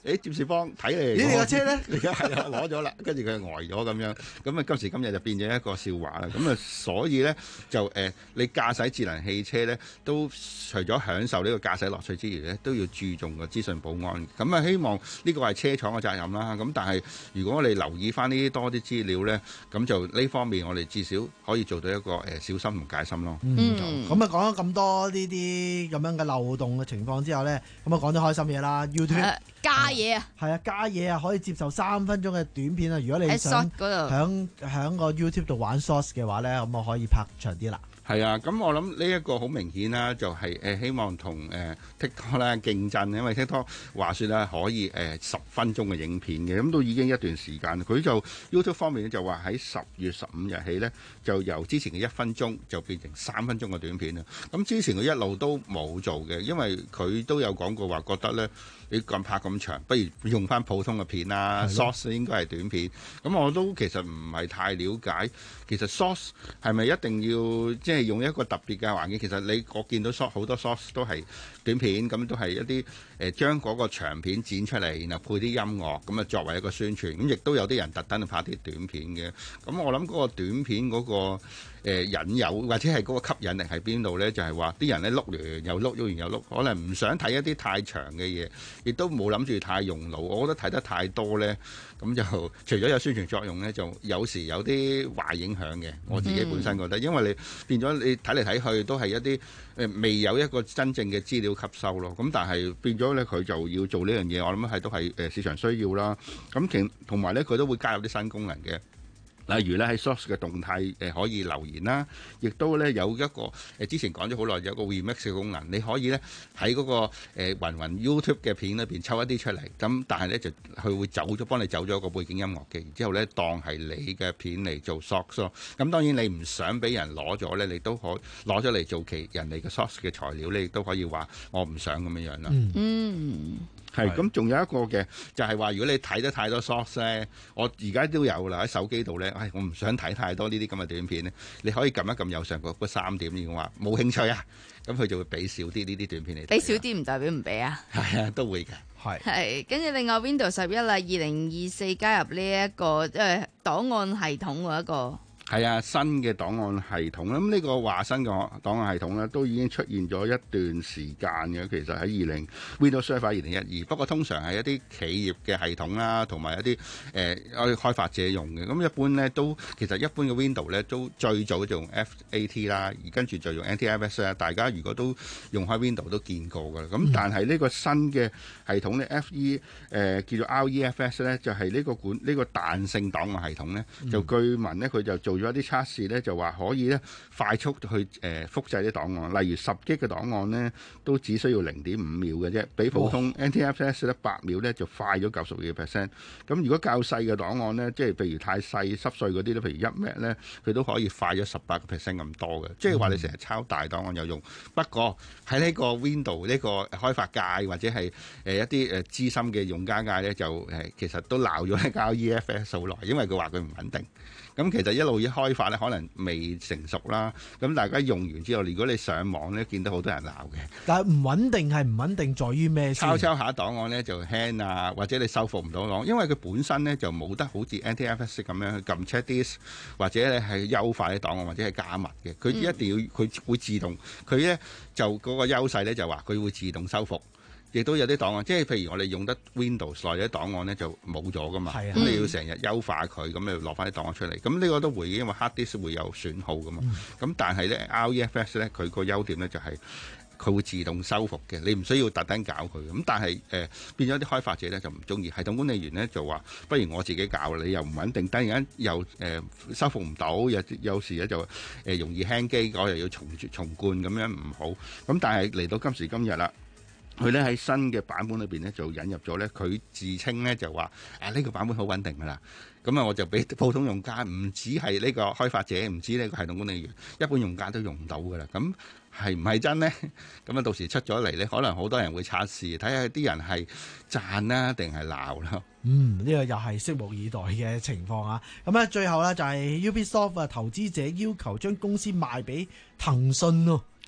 誒佔士邦睇你， 咦你架車咧？ 而家係啊攞咗啦，跟住佢呆咗咁樣，咁啊今時今日就變咗一個笑話啦。咁啊所以咧就誒、呃、你駕駛智能汽車咧，都除咗享受呢個駕駛樂趣之餘咧，都要注重個資訊保安。咁啊希望呢個係車廠嘅責任啦。咁但係如果我哋留意翻呢啲多啲資料咧，咁就呢方面我哋至少可以做到一個誒、呃、小心同戒心咯。 嗯，咁啊講咗咁多呢啲咁樣嘅漏洞嘅情況之後咧，咁啊講咗開心嘢啦 ，YouTube、 呃、加嘢啊， 係啊加嘢啊，可以接受三分鐘嘅短片啊。如果你想響響個 YouTube 度玩 Shorts 嘅話咧，咁我可以拍長啲啦。 係啊，咁我諗呢一個好明顯啦，就係、是、誒、呃、希望同誒、呃、TikTok 咧競爭，因為 TikTok 話説咧可以誒十、呃、分鐘嘅影片嘅，咁都已經一段時間。佢就 YouTube 方面咧就話喺十月十五日起咧，就由之前嘅一分鐘就變成三分鐘嘅短片啦。咁之前佢一路都冇做嘅，因為佢都有講過話覺得咧，你咁拍咁長，不如用翻普通嘅片啦 ，Shorts 應該係短片。咁我都其實唔係太了解，其實 Shorts 係咪一定要即係用一個特別嘅環境？其實你我見到 Shorts 好多 Shorts 都係短片，咁都係一啲誒將嗰個長片剪出嚟，然後配啲音樂，咁啊作為一個宣傳。咁亦都有啲人特登去拍啲短片嘅。咁我諗嗰個短片嗰、嗰個。誒引誘或者係嗰個吸引力喺邊度呢？就係話啲人咧碌完又碌，碌完又碌，可能唔想睇一啲太長嘅嘢，亦都冇諗住太用腦。我覺得睇得太多呢，咁就除咗有宣傳作用呢，就有時有啲壞影響嘅。我自己本身覺得，因為你變咗你睇嚟睇去都係一啲誒未有一個真正嘅資料吸收咯。咁但係變咗呢，佢就要做呢樣嘢，我諗係都係誒市場需要啦。咁其同埋呢，佢都會加入啲新功能嘅。例如咧喺 Shorts 嘅動態誒可以留言啦，亦都咧有一個誒之前講咗好耐有一個 remix 嘅功能，你可以咧喺嗰個誒雲雲 YouTube 嘅片裏邊抽一啲出嚟，咁但係咧就佢會走咗幫你走咗個背景音樂嘅，然之後咧當係你嘅片嚟做 Shorts 咯。咁當然你唔想俾人攞咗咧，你都可攞咗嚟做其人哋嘅 Shorts 嘅材料，你亦都可以話我唔想咁樣樣啦。 嗯。 係，咁仲有一個嘅，就係、是、話如果你睇得太多 Shorts 咧，我而家都有啦喺手機度咧，唉，我唔想睇太多呢啲咁嘅短片咧，你可以撳一撳右上角嗰三點，已經話冇興趣啊，咁佢就會俾少啲呢啲短片你睇。 俾少啲唔代表唔俾啊。 係啊，都會嘅。 係。 係，跟住另外 Windows 十一啦，二零二四加入呢、這、一個即係檔案系統嘅一個。 係啊，新嘅檔案系統啦，咁呢個話新嘅檔案系統咧，都已經出現咗一段時間嘅。其實喺二零 Windows Server 二零一二，不過通常係一啲企業嘅系統啦，同埋一啲誒開開發者用嘅。咁一般咧都其實一般嘅 Windows 咧都最早就用 F A T 啦，而跟住就用 N T F S 啦。大家如果都用開 Windows 都見過㗎啦。咁但係呢個新嘅系統咧 F E 誒、呃、叫做 R E F S 咧，就係、是、呢個管呢、呢個彈性檔案系統咧，就據聞咧佢就做咗一啲測試咧，就話可以咧快速去誒、呃、複製啲檔案，例如十 G 嘅檔案咧，都只需要零點五秒嘅啫，比普通 N T F S 咧八秒咧就快咗九十幾個 percent。咁如果較細嘅檔案咧，即係譬如太細濕碎嗰啲咧，譬如一 M B 咧，佢都可以快咗十八個 percent 咁多嘅。即係話你成日抄大檔案有用，不過喺呢個 Windows 呢個開發界或者係誒一啲誒資深嘅用家界咧，就誒其實都鬧咗呢個 R E F S 好耐，因為佢話佢唔穩定。咁其實一路一開發咧，可能未成熟啦。咁大家用完之後，如果你上網咧，見到好多人鬧嘅。 但係唔穩定係唔穩定在於咩？ 抄抄下檔案咧就輕啊，或者你修復唔到檔，因為佢本身咧就冇得好似 N T F S 咁樣去撳 check disk，或者咧係優化啲檔案，或者係加密嘅。佢一定要佢會自動，佢咧就嗰個優勢咧就話佢會自動修復。亦都有啲檔案，即係譬如我哋用得 Windows 內啲檔案咧就冇咗噶嘛，咁、啊、你要成日優化佢，咁你落翻啲檔案出嚟。咁呢個都會，因為 hard disk 會有損耗噶嘛。咁、嗯、但係咧 R E F S 咧，佢個優點咧就係佢會自動修復嘅，你唔需要特登搞佢。咁但係誒、呃、變咗啲開發者咧就唔中意，系統管理員咧就話不如我自己搞，你又唔穩定，突然間又誒、呃、修復唔到，有有時咧就誒、呃、容易輕機，我又要重重灌咁樣唔好。咁但係嚟到今時今日啦。佢咧喺新嘅版本裏邊咧就引入咗咧，佢自稱咧就話啊呢、呢個版本好穩定㗎啦，咁啊我就俾普通用家，唔止係呢個開發者，唔止呢個系統管理員，一般用家都用到㗎啦。咁係唔係真呢？咁啊到時出咗嚟咧，可能好多人會測試，睇下啲人係讚啦定係鬧啦。 嗯，呢、呢個又係拭目以待嘅情況啊！咁咧最後咧就係 Ubisoft 啊，投資者要求將公司賣俾騰訊咯。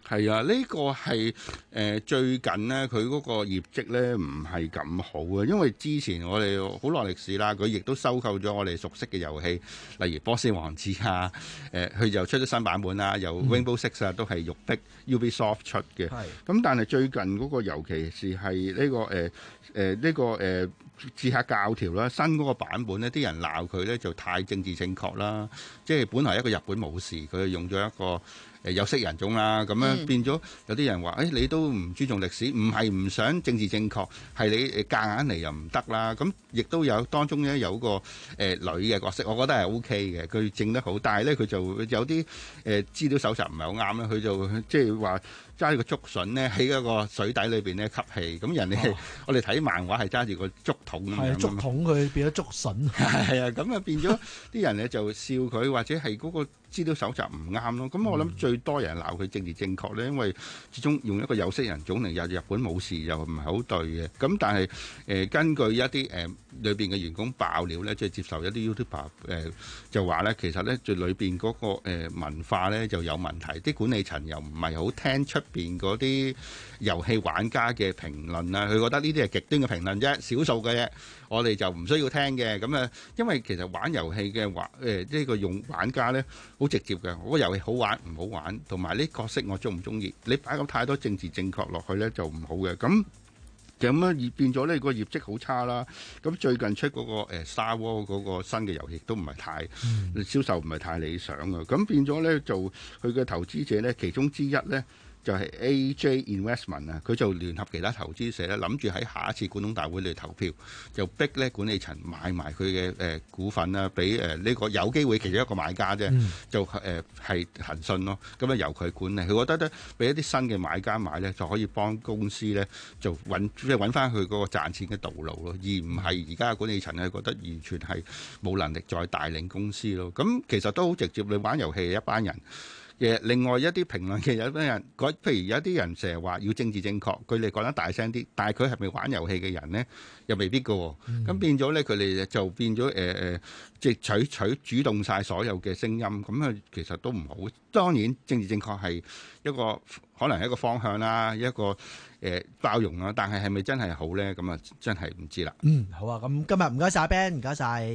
係啊，呢、這個係誒、呃、最近呢，佢嗰個業績咧唔係咁好啊，因為之前我哋好耐歷史啦，佢亦都收購咗我哋熟悉嘅遊戲，例如波斯王子啊，誒、呃、佢就出咗新版本啦，有 Rainbow Six 啊，都係育碧 Ubisoft 出嘅。咁、嗯、但係最近嗰個尤其是係呢、這個誒誒呢個誒。呃刺客教條啦，新嗰個版本呢啲人鬧佢呢就太政治正確啦，即係本來一個日本武士，佢用咗一個誒有色人種啦，咁樣變咗有啲人話：誒、哎、你都唔尊重歷史，唔係唔想政治正確，係你誒夾硬嚟又唔得啦。咁亦都有當中呢有個誒、呃、女嘅角色，我覺得係 O K 嘅，佢整得好，但係呢，佢就有啲誒、呃、資料搜集唔係好啱啦，佢就即係話。揸住個竹筍咧喺嗰個水底裏邊咧吸氣，咁人哋、哦、我哋睇漫畫係揸住個竹筒咁樣。係竹筒佢變咗竹筍。 係啊，咁啊變咗啲人咧就笑佢，或者係嗰個資料搜集唔啱咯。咁我諗最多人鬧佢政治正確咧，因為始終用一個有色人種嚟入日本武士又唔係好對嘅。咁但係誒、呃、根據一啲誒裏邊嘅員工爆料咧，即係接受一啲 YouTuber 誒、呃、就話咧，其實咧最裏邊嗰個、呃、文化咧就有問題，啲管理層又唔係好聽出邊嗰啲遊戲玩家嘅評論啦，佢覺得呢啲係極端嘅評論啫，少數嘅啫，我哋就唔需要聽嘅。咁啊，因為其實玩遊戲嘅玩誒呢個用玩家咧，好直接嘅，我個遊戲好玩唔好玩，同埋呢角色我中唔中意，你擺咁太多政治正確落去咧就唔好嘅。咁咁樣變咗呢個業績好差啦。咁最近出嗰、嗰個誒 Star Wars 嗰個新嘅遊戲都唔係太、嗯、銷售唔係太理想啊。咁變咗咧就佢嘅投資者咧，其中之一咧。就係 A J Investment 啊，佢就聯合其他投資者咧，諗住喺下一次股東大會嚟投票，就逼咧管理層買埋佢嘅誒股份啦，俾誒呢個有機會其中一個買家啫，嗯、就誒係騰訊咯。咁啊由佢管理，佢覺得咧俾一啲新嘅買家買咧，就可以幫公司咧就揾即係揾翻佢嗰個賺錢嘅道路咯，而唔係而家嘅管理層咧覺得完全係冇能力再帶領公司咯。咁其實都好直接，你玩遊戲一班人。誒，另外一啲評論嘅有啲人，譬如有啲人成日話要政治正確，佢哋講得大聲啲，但係佢係咪玩遊戲嘅人呢？又未必㗎喎。咁、嗯、變咗咧，佢哋就變咗誒誒，即係取取主動晒所有嘅聲音，咁啊其實都唔好。當然政治正確係一個可能係一個方向啦，一個誒、呃、包容啦，但係係咪真係好咧？咁啊真係唔知啦。 嗯，好啊，咁今日唔該晒 Ben，唔該晒。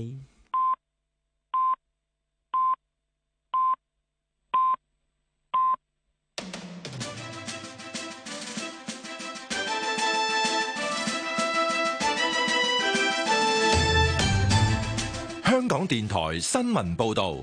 香港電台新聞報道，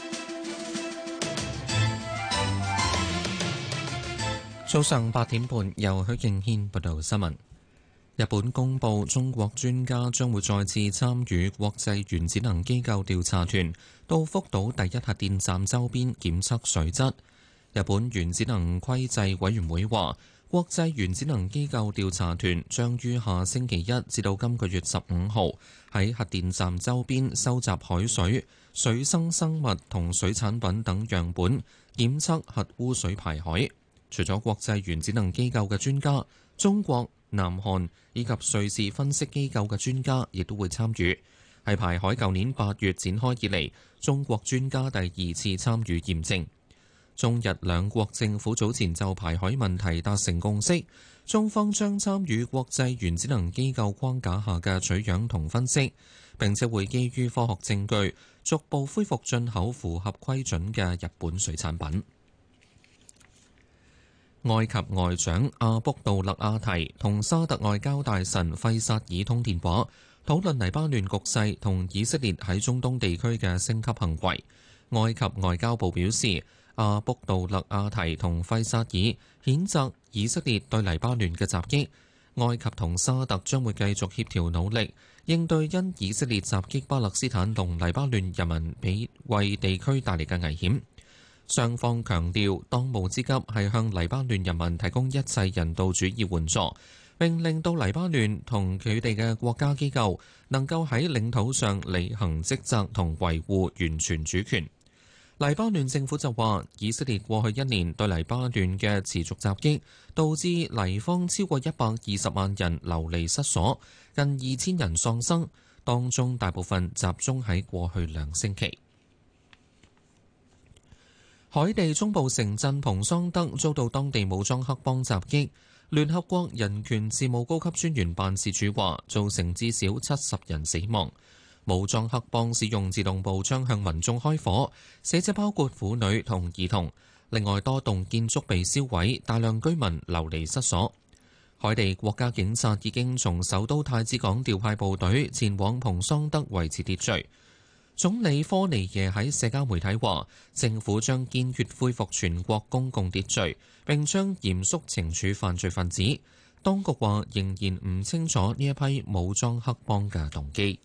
早上八點半，由許敬軒報道新聞。日本公布中國專家將會再次參與國際原子能機構調查團到福島第一核電站周邊檢測水質。日本原子能規制委員會話，國際原子能機構調查團將於下星期一至到今個月十五號喺核電站周邊收集海水、水生生物同水產品等樣本，檢測核污水排海。除咗國際原子能機構嘅專家，中國、南韓以及瑞士分析機構嘅專家亦都會參與。係排海舊年八月展開以嚟，中國專家第二次參與驗證。中日兩國政府早前就排海問題達成共識，中方將參與國際原子能機構框架下嘅取樣同分析，並且會基於科學證據，逐步恢復進口符合規準嘅日本水產品。埃及外長阿卜杜勒阿提同沙特外交大臣費薩爾通電話，討論黎巴嫩局勢同以色列喺中東地區嘅升級行為。埃及外交部表示，阿卜杜勒阿提同費薩爾譴責以色列對黎巴嫩嘅襲擊，埃及同沙特將會繼續協調努力，應對因以色列襲擊巴勒斯坦同黎巴嫩人民俾為地區帶嚟嘅危險。雙方強調，當務之急係向黎巴嫩人民提供一切人道主義援助，並令到黎巴嫩同佢哋嘅國家機構能夠喺領土上履行職責同維護完全主權。黎巴嫩政府就話，以色列過去一年對黎巴嫩嘅持續襲擊，導致黎方超過一百二十萬人流離失所，近二千人喪生，當中大部分集中喺過去兩星期。 海地中部城鎮蓬桑德遭到當地武裝黑幫襲擊，聯合國人權事務高級專員辦事處話造成至少七十人死亡。武裝黑幫使用自動步槍向民眾開火，死者包括婦女同兒童。另外多棟建築被燒毀，大量居民流離失所。海地國家警察已經從首都太子港調派部隊前往蓬桑德維持秩序。總理科尼耶喺社交媒體話，政府將堅決恢復全國公共秩序，並將嚴肅懲處犯罪分子。當局話仍然唔清楚呢一批武裝黑幫嘅動機。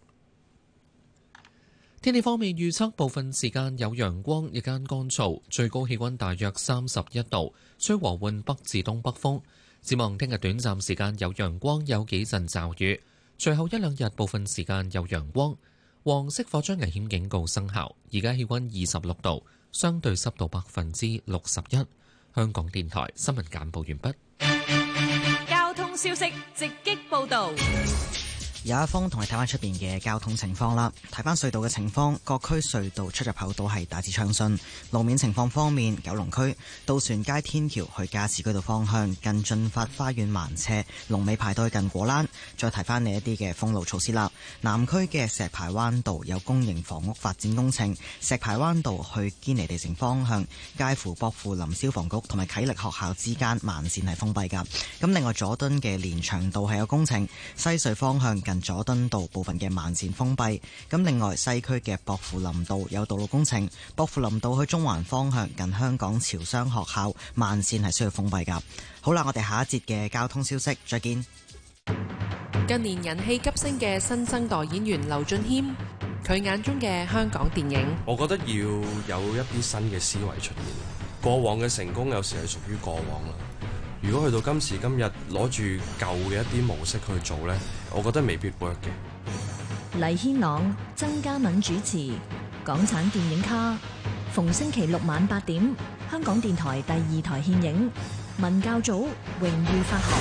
天氣方面預測，部分時間有陽光，日間乾燥，最高氣溫大約三十一度，吹和緩北至東北風。展望聽日短暫時間有陽光，有幾陣驟雨，隨後一兩日部分時間有陽光。黃色火災危險警告生效，而家氣溫二十六度，相對濕度百分之六十一。香港電台新聞簡報完畢。 交通消息直擊報道。 有一封同你睇翻出邊嘅交通情況啦，睇翻隧道嘅情況，各區隧道出入口都係大致暢順。路面情況方面，九龍區渡船街天橋去加士居道方向近駿發花園慢車，龍尾排到近果欄。再提翻你一啲嘅封路措施啦。南區嘅石排灣道有公營房屋發展工程，石排灣道去堅尼地城方向介乎薄扶林消防局同埋啟力學校之間慢線係封閉㗎。咁另外佐敦嘅連翔道係有工程，西隧方向近佐敦道部分嘅慢線封閉，咁另外西區嘅薄扶林道有道路工程，薄扶林道去中環方向近香港潮商學校慢線係需要封閉噶。好啦，我哋下一節嘅交通消息再見。 近年人氣急升嘅新生代演員劉俊謙，佢眼中嘅香港電影， 我覺得要有一啲新嘅思維出現。過往嘅成功有時係屬於過往啦。如果去到今時今日攞住舊嘅一啲模式去做呢，我覺得未必 work 嘅。 黎軒朗、曾嘉敏主持港產電影卡，逢星期六晚八點，香港電台第二台獻映，文教組榮譽發行。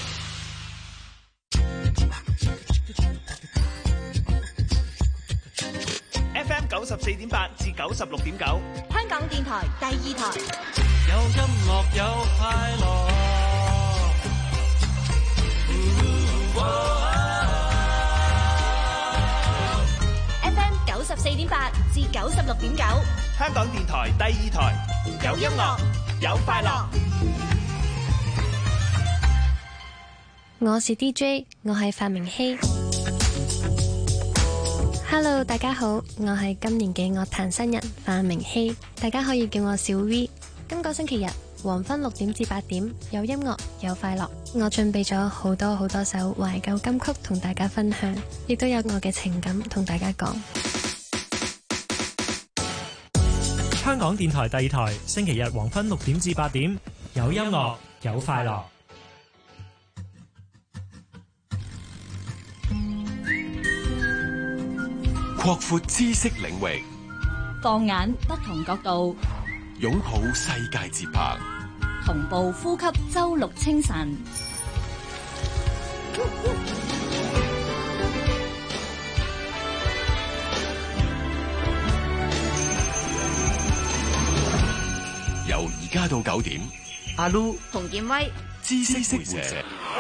F M 九十四點八至九十六點九， 香港電台第二台。 有音樂有快樂。 F M 九十四點八至九十六點九， 香港電台第二台，有音樂有快樂。 我是 D J， 我係范明希。Hello， 大家好，我係今年嘅樂壇新人范明希，大家可以叫我小 V。今個星期日黃昏六點至八點，有音樂有快樂，我準備咗好多好多首懷舊金曲同大家分享，亦都有我嘅情感同大家講。 香港電台第二台，星期日黃昏六點至八點，有音樂有快樂。 擴闊知識領域， 放眼不同角度， 擁抱世界節拍， 同步呼吸周六清晨。 由而家到九點， 阿 Lu、洪建威、 知識會社。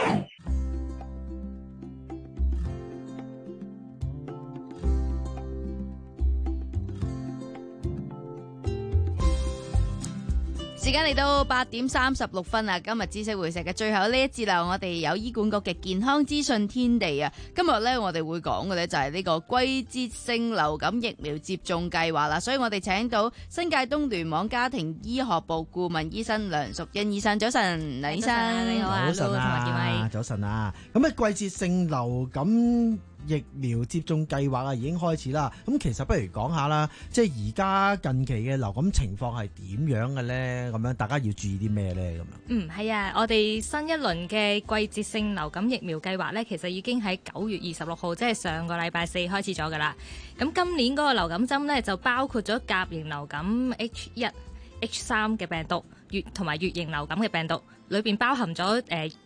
時間嚟到八點三十六分啊！今日知識會社嘅最後呢一節啦，我哋有醫管局嘅健康資訊天地啊！今日咧我哋會講嘅咧就係呢個季節性流感疫苗接種計劃啦，所以我哋請到新界東聯網家庭醫學部顧問醫生梁淑茵醫生，早晨，梁醫生，你好啊， 早晨啊，早晨啊，咁啊季節性流感疫苗接種計劃啊已經開始啦，咁其實不如講下啦，即係而家近期嘅流感情況係點樣嘅呢？咁樣大家要注意啲咩呢？咁樣嗯係啊，我哋新一輪嘅季節性流感疫苗計劃呢，其實已經喺九月二十六號，即係上個禮拜四開始咗噶啦。咁今年嗰個流感針呢，就包括咗甲型流感 H 一、H 三嘅病毒，乙同埋乙型流感嘅病毒，裏邊包含咗誒。呃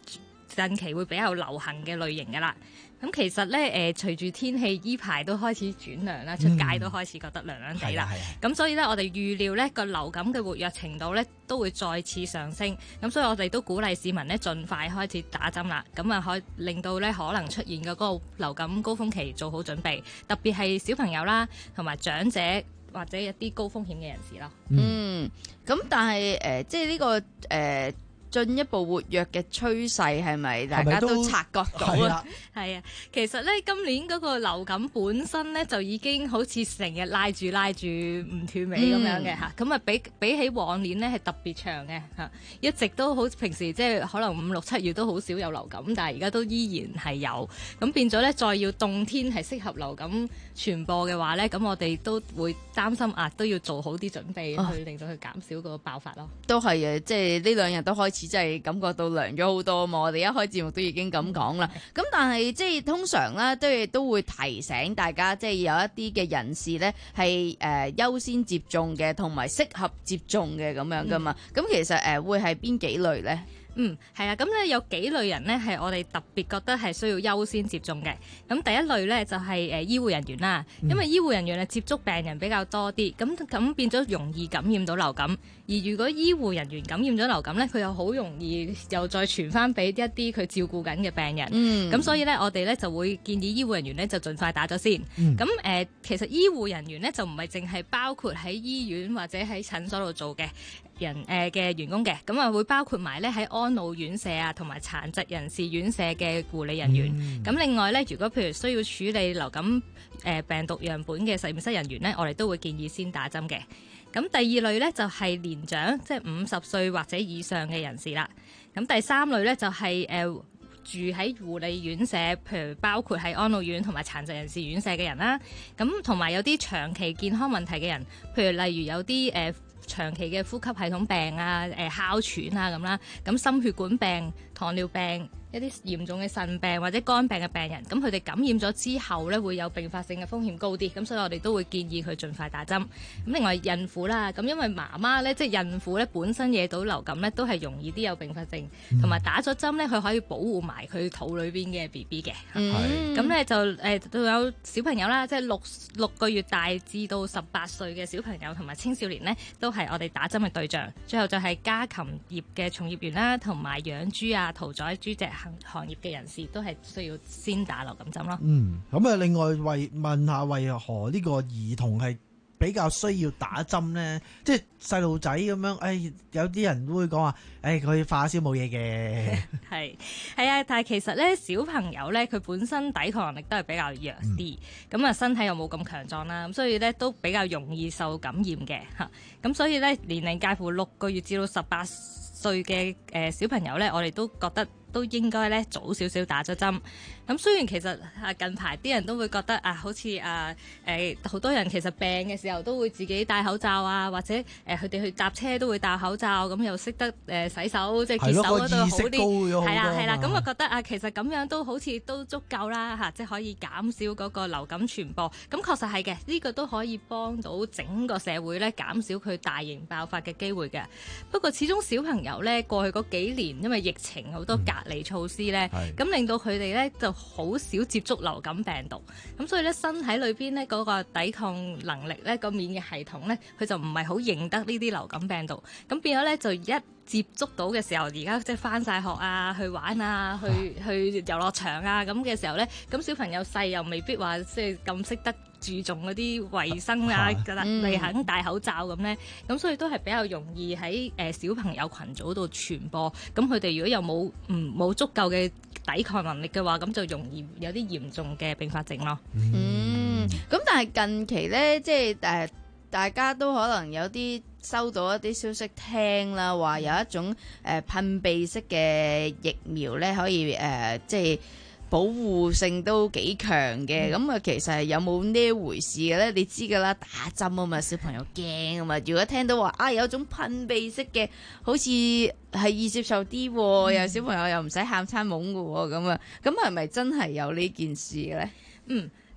近期會比較流行嘅類型㗎啦。咁其實咧，誒隨住天氣依排都開始轉涼啦，出街都開始覺得涼涼地啦。咁、嗯、所以咧，我哋預料咧個流感嘅活躍程度咧都會再次上升。咁所以我哋都鼓勵市民咧盡快開始打針啦。咁啊，可以令到咧可能出現嘅嗰個流感高峰期做好準備，特別係小朋友啦，同埋長者或者一啲高風險嘅人士咯。 嗯，咁但係誒、呃，即係呢、這個誒。呃進一步活躍嘅趨勢係咪大家都察覺到啊？ 係啊，其實咧今年嗰個流感本身咧就已經好似成日拉住拉住唔斷尾咁樣嘅嚇，咁啊、嗯、比比起往年咧係特別長嘅嚇，一直都好平時即係可能五六七月都好少有流感，但係而家都依然係有，咁變咗咧再要凍天係適合流感傳播嘅話咧，咁我哋都會擔心啊，都要做好啲準備、哦、去令到佢減少個爆發咯。 都係嘅，即係呢兩日都開始。真係感覺到涼咗好多嘛！我哋一開節目都已經咁講啦。咁、嗯、但係即係通常咧都係都會提醒大家，即係有一啲嘅人士咧係誒優先接種嘅，同埋適合接種嘅咁樣噶嘛。咁、嗯、其實誒、呃、會係邊幾類咧？ 嗯，係啊，咁咧有幾類人咧係我哋特別覺得係需要優先接種嘅。咁第一類咧就係誒醫護人員啦，因為醫護人員係接觸病人比較多啲，咁咁變咗容易感染到流感。而如果醫護人員感染咗流感咧，佢又好容易又再傳翻俾一啲佢照顧緊嘅病人。嗯，咁所以咧我哋咧就會建議醫護人員咧就盡快打咗先。咁誒、嗯呃，其實醫護人員咧就唔係淨係包括喺醫院或者喺診所度做嘅人誒嘅、呃、員工嘅，咁啊會包括埋咧喺安老院舍啊，同埋殘疾人士院舍嘅護理人員。咁、嗯、另外咧，如果譬如需要處理流感誒、呃、病毒樣本嘅實驗室人員咧，我哋都會建議先打針嘅。咁第二類咧就係、是、年長，即係五十歲或者以上嘅人士啦。咁第三類咧就係、是、誒、呃、住喺護理院舍，譬如包括喺安老院同埋殘疾人士院舍嘅人啦。咁同埋有啲長期健康問題嘅人，譬如例如有啲誒、呃長期嘅呼吸系統病啊、誒哮喘啊咁啦，咁心血管病、糖尿病、一啲嚴重嘅腎病或者肝病嘅病人，咁佢哋感染咗之後咧，會有併發症嘅風險高啲，咁所以我哋都會建議佢盡快打針。咁另外孕婦啦，咁因為媽媽咧，即係孕婦咧本身惹到流感咧，都係容易啲有併發症，同埋、嗯、打咗針咧，佢可以保護埋佢肚裏邊嘅 B B 嘅。咁咧、嗯、就誒都、呃、有小朋友啦，即係六六個月大至到十八歲嘅小朋友同埋青少年咧，都係我哋打針嘅對象。最後就係家禽業嘅從業員啦，同埋養豬啊、屠宰豬隻行行業嘅人士都係需要先打流感針咯。 嗯，咁啊，另外為問下為何呢個兒童係比較需要打針咧？即係細路仔咁樣，誒、哎、有啲人都會講話，誒佢發燒冇嘢嘅。係係啊，但係其實咧小朋友咧佢本身抵抗能力都係比較弱啲，咁啊、嗯、身體又冇咁強壯啦，咁所以咧都比較容易受感染嘅嚇。咁所以咧年齡介乎六個月至到十八歲嘅誒小朋友咧，我哋都覺得都應該咧早少少打咗針。咁雖然其實啊近排啲人都會覺得啊，好似啊誒好多人其實病嘅時候都會自己戴口罩啊，或者誒佢哋去搭車都會戴口罩，咁又識得誒洗手，即係潔手嗰度好啲。係啦係啦，咁我覺得啊，其實咁樣都好似都足夠啦嚇，即係可以減少嗰個流感傳播。咁確實係嘅，呢個都可以幫到整個社會咧減少佢大型爆發嘅機會嘅。不過始終小朋友咧過去嗰幾年因為疫情好多隔離措施咧，咁、嗯、令到佢哋咧就好少接觸流感病毒，咁所以咧身體裏邊咧嗰個抵抗能力咧、個免疫系統咧，佢就唔係好認得呢啲流感病毒，咁變咗咧就一接觸到嘅時候，而家即係返晒學啊，去玩啊，去去遊樂場啊咁嘅時候咧，咁小朋友細又未必話即係咁識得注重嗰啲衞生啊，嚟肯戴口罩咁咧，咁所以都係比較容易喺誒小朋友群組度傳播。咁佢哋如果又冇唔冇足夠嘅抵抗能力嘅話，咁就容易有啲嚴重嘅併發症咯。 嗯，咁但係近期咧，即係誒大家都可能有啲收到一啲消息聽啦，話有一種誒、呃、噴鼻式嘅疫苗咧，可以誒、呃、即係保護性都幾強嘅。咁啊、嗯，其實有冇呢一回事嘅咧？你知㗎啦，打針啊嘛，小朋友驚啊嘛。如果聽到話啊有種噴鼻式嘅，好似係易接受啲，又、嗯、小朋友又唔使喊餐懵嘅喎，咁啊，咁係咪真係有呢件事嘅咧？ 嗯。誒、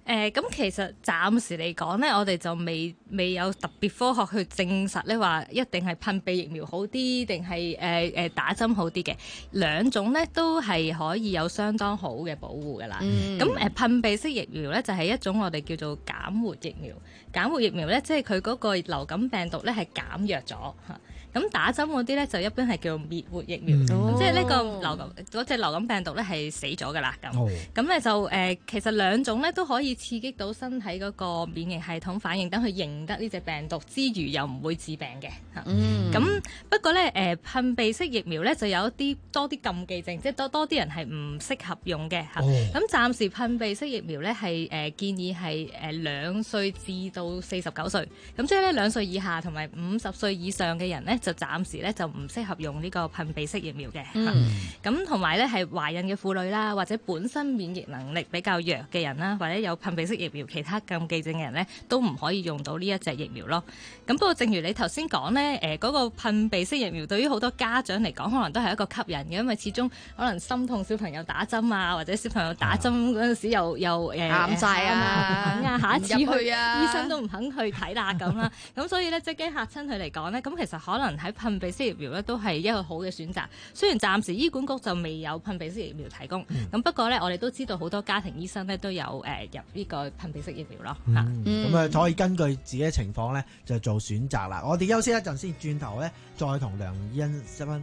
誒咁、呃、其實暫時嚟講咧，我哋就未未有特別科學去證實咧話一定係噴鼻疫苗好啲，定係誒誒打針好啲嘅。兩種咧都係可以有相當好嘅保護㗎啦。咁誒、嗯、噴鼻式疫苗咧就係、是、一種我哋叫做減活疫苗。減活疫苗咧即係佢嗰個流感病毒咧係減弱咗嚇。咁打針嗰啲咧就一般係叫滅活疫苗，嗯、即係呢個流感嗰隻流感病毒咧係死咗㗎啦。咁咁咧就誒、呃、其實兩種咧都可以刺激到身體嗰個免疫系統反應，等佢認得呢隻病毒之餘又唔會致病嘅嚇。咁、嗯、不過咧誒、呃、噴鼻式疫苗咧就有一啲多啲禁忌症，即係多多啲人係唔適合用嘅嚇。咁、哦、暫時噴鼻式疫苗咧係誒建議係誒兩歲至到四十九歲，咁即係咧兩歲以下同埋五十歲以上嘅人咧。就暫時咧就唔適合用呢個噴鼻式疫苗嘅，咁同埋咧係懷孕嘅婦女啦，或者本身免疫能力比較弱嘅人啦，或者有噴鼻式疫苗其他禁忌症嘅人咧，都唔可以用到呢一隻疫苗咯。咁不過正如你頭先講咧，誒、呃、嗰、那個噴鼻式疫苗對於好多家長嚟講，可能都係一個吸引嘅，因為始終可能心痛小朋友打針啊，或者小朋友打針嗰陣時又又誒喊晒啊， 啊，下一次去， 去啊， 醫生都唔肯去睇啦咁啦。咁所以咧即係驚嚇親佢嚟講咧，咁其實可能喺噴鼻式疫苗咧都係一個好嘅選擇。雖然暫時醫管局就未有噴鼻式疫苗提供，咁、嗯、不過咧我哋都知道好多家庭醫生咧都有誒、呃、入呢個噴鼻式疫苗咯。嚇、 嗯，咁啊、嗯、可以根據自己嘅情況咧就做選擇啦。我哋休息一陣先，轉頭咧再同梁欣十分。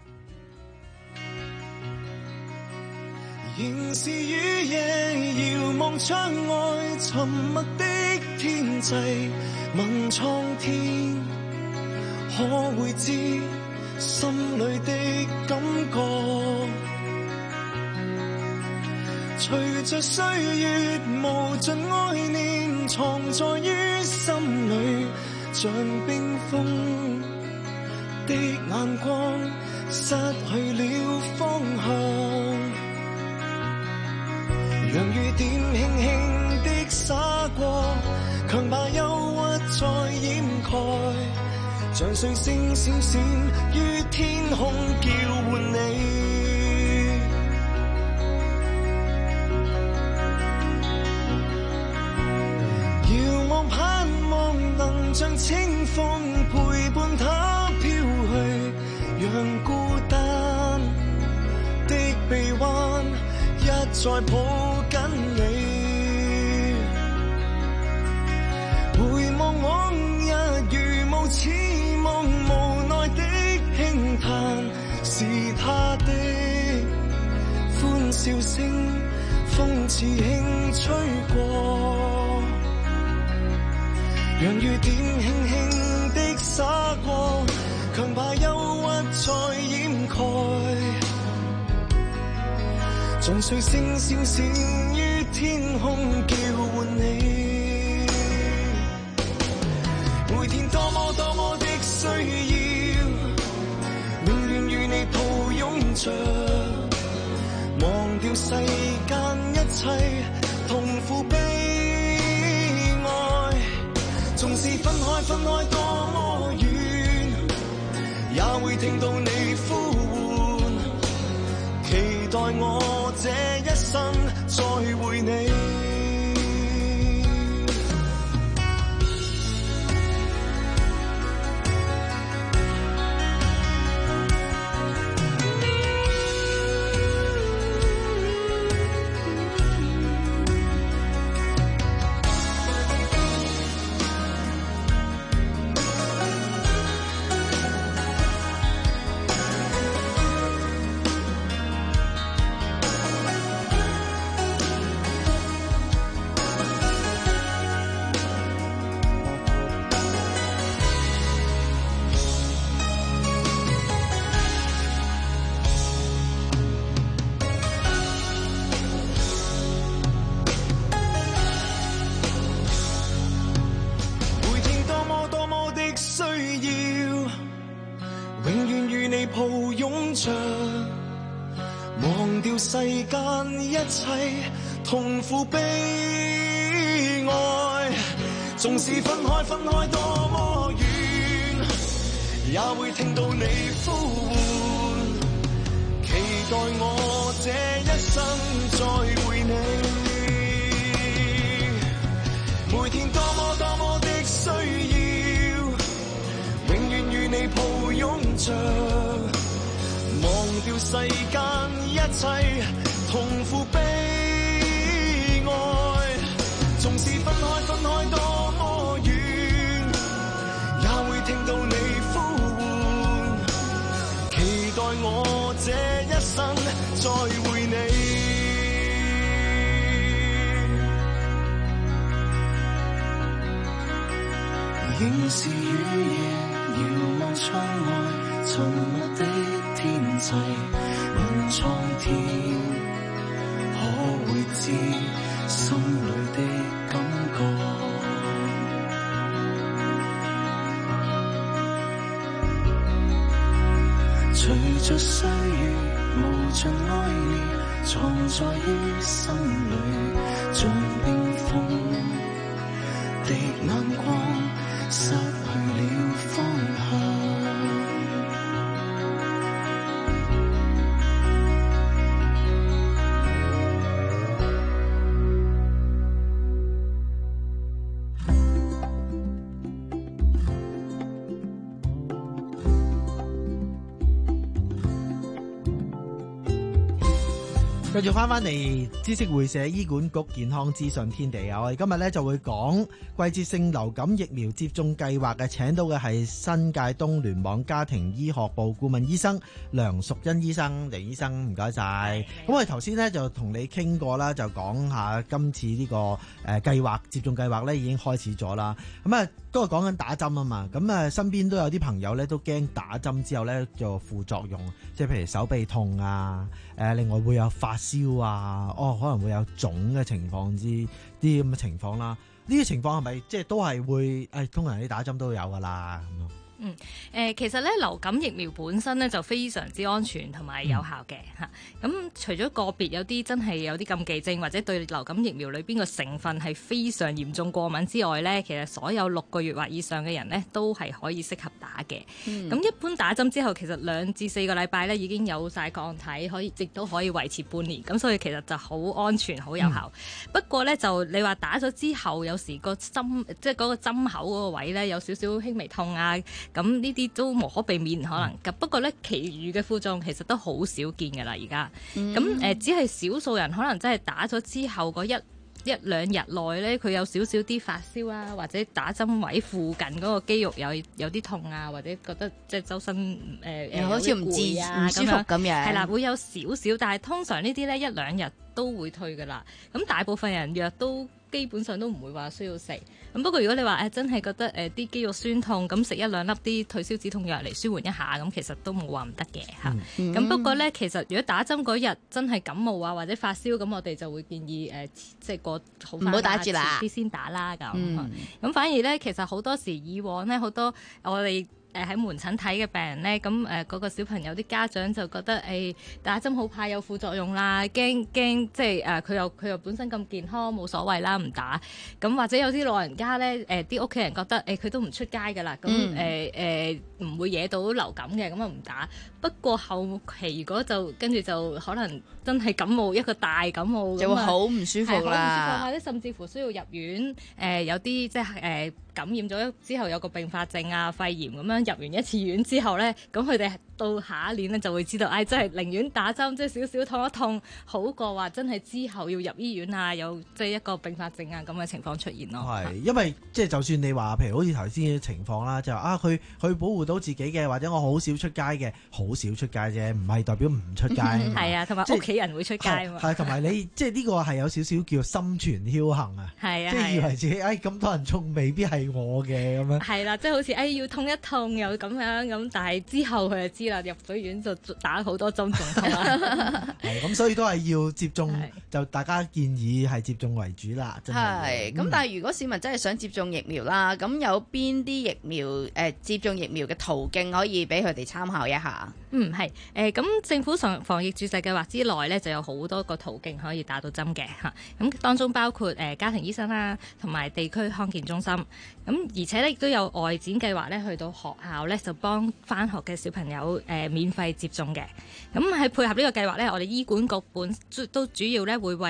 仍是雨夜遙望窗外，沉默的天際問蒼天，可會知心裏的感覺？隨着歲月無盡愛念藏在於心裏，像冰封的眼光失去了方向。讓雨點輕輕的灑過，強把憂鬱再掩蓋，像碎星閃閃於天空叫喚你。遙望盼望能像清風陪伴他飄去，讓孤單的臂彎一再抱緊你，回望往日如無似夢，無奈的輕嘆，是他的歡笑聲，風似輕吹過，讓雨點輕輕的灑過，強把憂鬱再掩蓋，像碎星閃閃於天空叫喚你。每天多麼多麼的需要，永遠與你抱擁着，忘掉世間一切痛苦悲哀。縱使分開分開多麼遠，也會聽到你呼喚，期待我這一生再會你。忘掉世間一切痛苦悲哀，縱使分開分開多麼遠，也會聽到你呼喚，期待我這一生再會你。 多麼多麼的需要，永遠與你抱擁着，忘掉世間一切痛苦悲哀，縱使分開分開多麼遠，也會聽到你呼喚，期待我這一生再會你。仍是雨夜遙望窗外，沉默的天際，問蒼天可會知心裏的感覺。隨着歲月無盡愛戀，藏在於心裏，像冰封的眼光失去了方向。 繼續翻翻嚟知識會社醫管局健康資訊天地啊！我哋今日咧就會講季節性流感疫苗接種計劃嘅，請到嘅係新界東聯網家庭醫學部顧問醫生梁淑茵醫生。梁醫生唔該晒。咁我哋頭先咧就同你傾過啦，就講下今次呢個誒計劃接種計劃咧已經開始咗啦。咁啊都係講緊打針啊嘛。咁啊身邊都有啲朋友咧都驚打針之後咧就副作用，即係譬如手臂痛啊，誒另外會有發燒啊，哦可能會有腫嘅情況之啲咁嘅情況啦。呢啲情況係咪即係都係會誒、哎、通常啲打針都有㗎啦咁樣？ 嗯，誒、呃、其實咧流感疫苗本身咧就非常之安全同埋有效嘅嚇。咁、嗯啊、除咗個別有啲真係有啲禁忌症或者對流感疫苗裏邊個成分係非常嚴重過敏之外咧，其實所有六個月或以上嘅人咧都係可以適合打嘅。咁、嗯、一般打針之後，其實兩至四個禮拜咧已經有晒抗體，可以亦都可以維持半年。咁所以其實就好安全、好有效。嗯、不過咧就你話打咗之後，有時個針即係嗰個針口嗰個位咧有少少輕微痛啊。咁呢啲都無可避免可能㗎，嗯、不過咧，其餘嘅副作用其實都好少見㗎啦，而家。咁誒、嗯呃，只係少數人可能真係打咗之後嗰一一兩日內咧，佢有少少啲發燒啊，或者打針位附近嗰個肌肉有有啲痛啊，或者覺得即係周身誒誒好似唔自唔舒服咁樣。 係啦，會有少少，但係通常呢啲咧一兩日都會退㗎啦。咁大部分人藥都基本上都唔會話需要食。咁不過如果你話誒真係覺得誒啲肌肉酸痛，咁食一兩粒啲退燒止痛藥嚟舒緩一下，咁其實都冇話唔得嘅嚇。咁、嗯、不過咧，其實如果打針嗰日真係感冒啊或者發燒，咁我哋就會建議誒、呃、即係過好唔好打住啦，遲啲先打啦咁。咁、嗯、反而咧，其實好多時以往咧好多我哋誒喺門診睇嘅病人咧，咁誒嗰個小朋友啲家長就覺得誒、欸、打針好怕有副作用啦，驚驚即係誒佢又佢又本身咁健康冇所謂啦，唔打。咁或者有啲老人家咧誒啲屋企人覺得誒佢、欸、都唔出街㗎啦，咁誒誒唔會惹到流感嘅，咁啊唔打。不過後期如果就跟住就可能真係感冒一個大感冒就會好唔舒服啦， 或者甚至乎需要入院誒、呃、有啲即係誒。呃感染咗之後有個併發症啊，肺炎咁樣入完一次院之後咧，咁佢哋到下一年咧就會知道，唉、哎，真係寧願打針，即係少少痛一痛，好過話真係之後要入醫院啊，有即係一個併發症啊咁嘅情況出現咯。 係，因為即係就算你話，譬如好似頭先嘅情況啦，就啊，佢佢保護到自己嘅，或者我好少出街嘅，好少出街啫，唔係代表唔出街。 係啊，同埋屋企人會出街啊嘛。 係，同埋你即係呢個係有少少叫心存僥倖啊。係啊，即係以為自己唉咁多人中，未必係我嘅咁樣。係啦， 即係好似唉要痛一痛又咁樣咁，但係之後佢就知啦，入咗院就打好多針仲痛啦。 係咁，所以都係要接種，就大家建議係接種為主啦。真係。 係咁，但係如果市民真係想接種疫苗啦，咁有邊啲疫苗誒、呃、接種疫苗嘅途徑可以俾佢哋參考一下？ 嗯，係誒咁政府防防疫注射計劃之內咧，就有好多個途徑可以打到針嘅嚇。咁當中包括誒、呃、家庭醫生啦，同埋地區康健中心。咁而且咧亦都有外展計劃咧，去到學校咧就幫返學嘅小朋友誒、呃、免費接種嘅。咁喺配合呢個計劃咧，我哋醫管局本都主要咧會為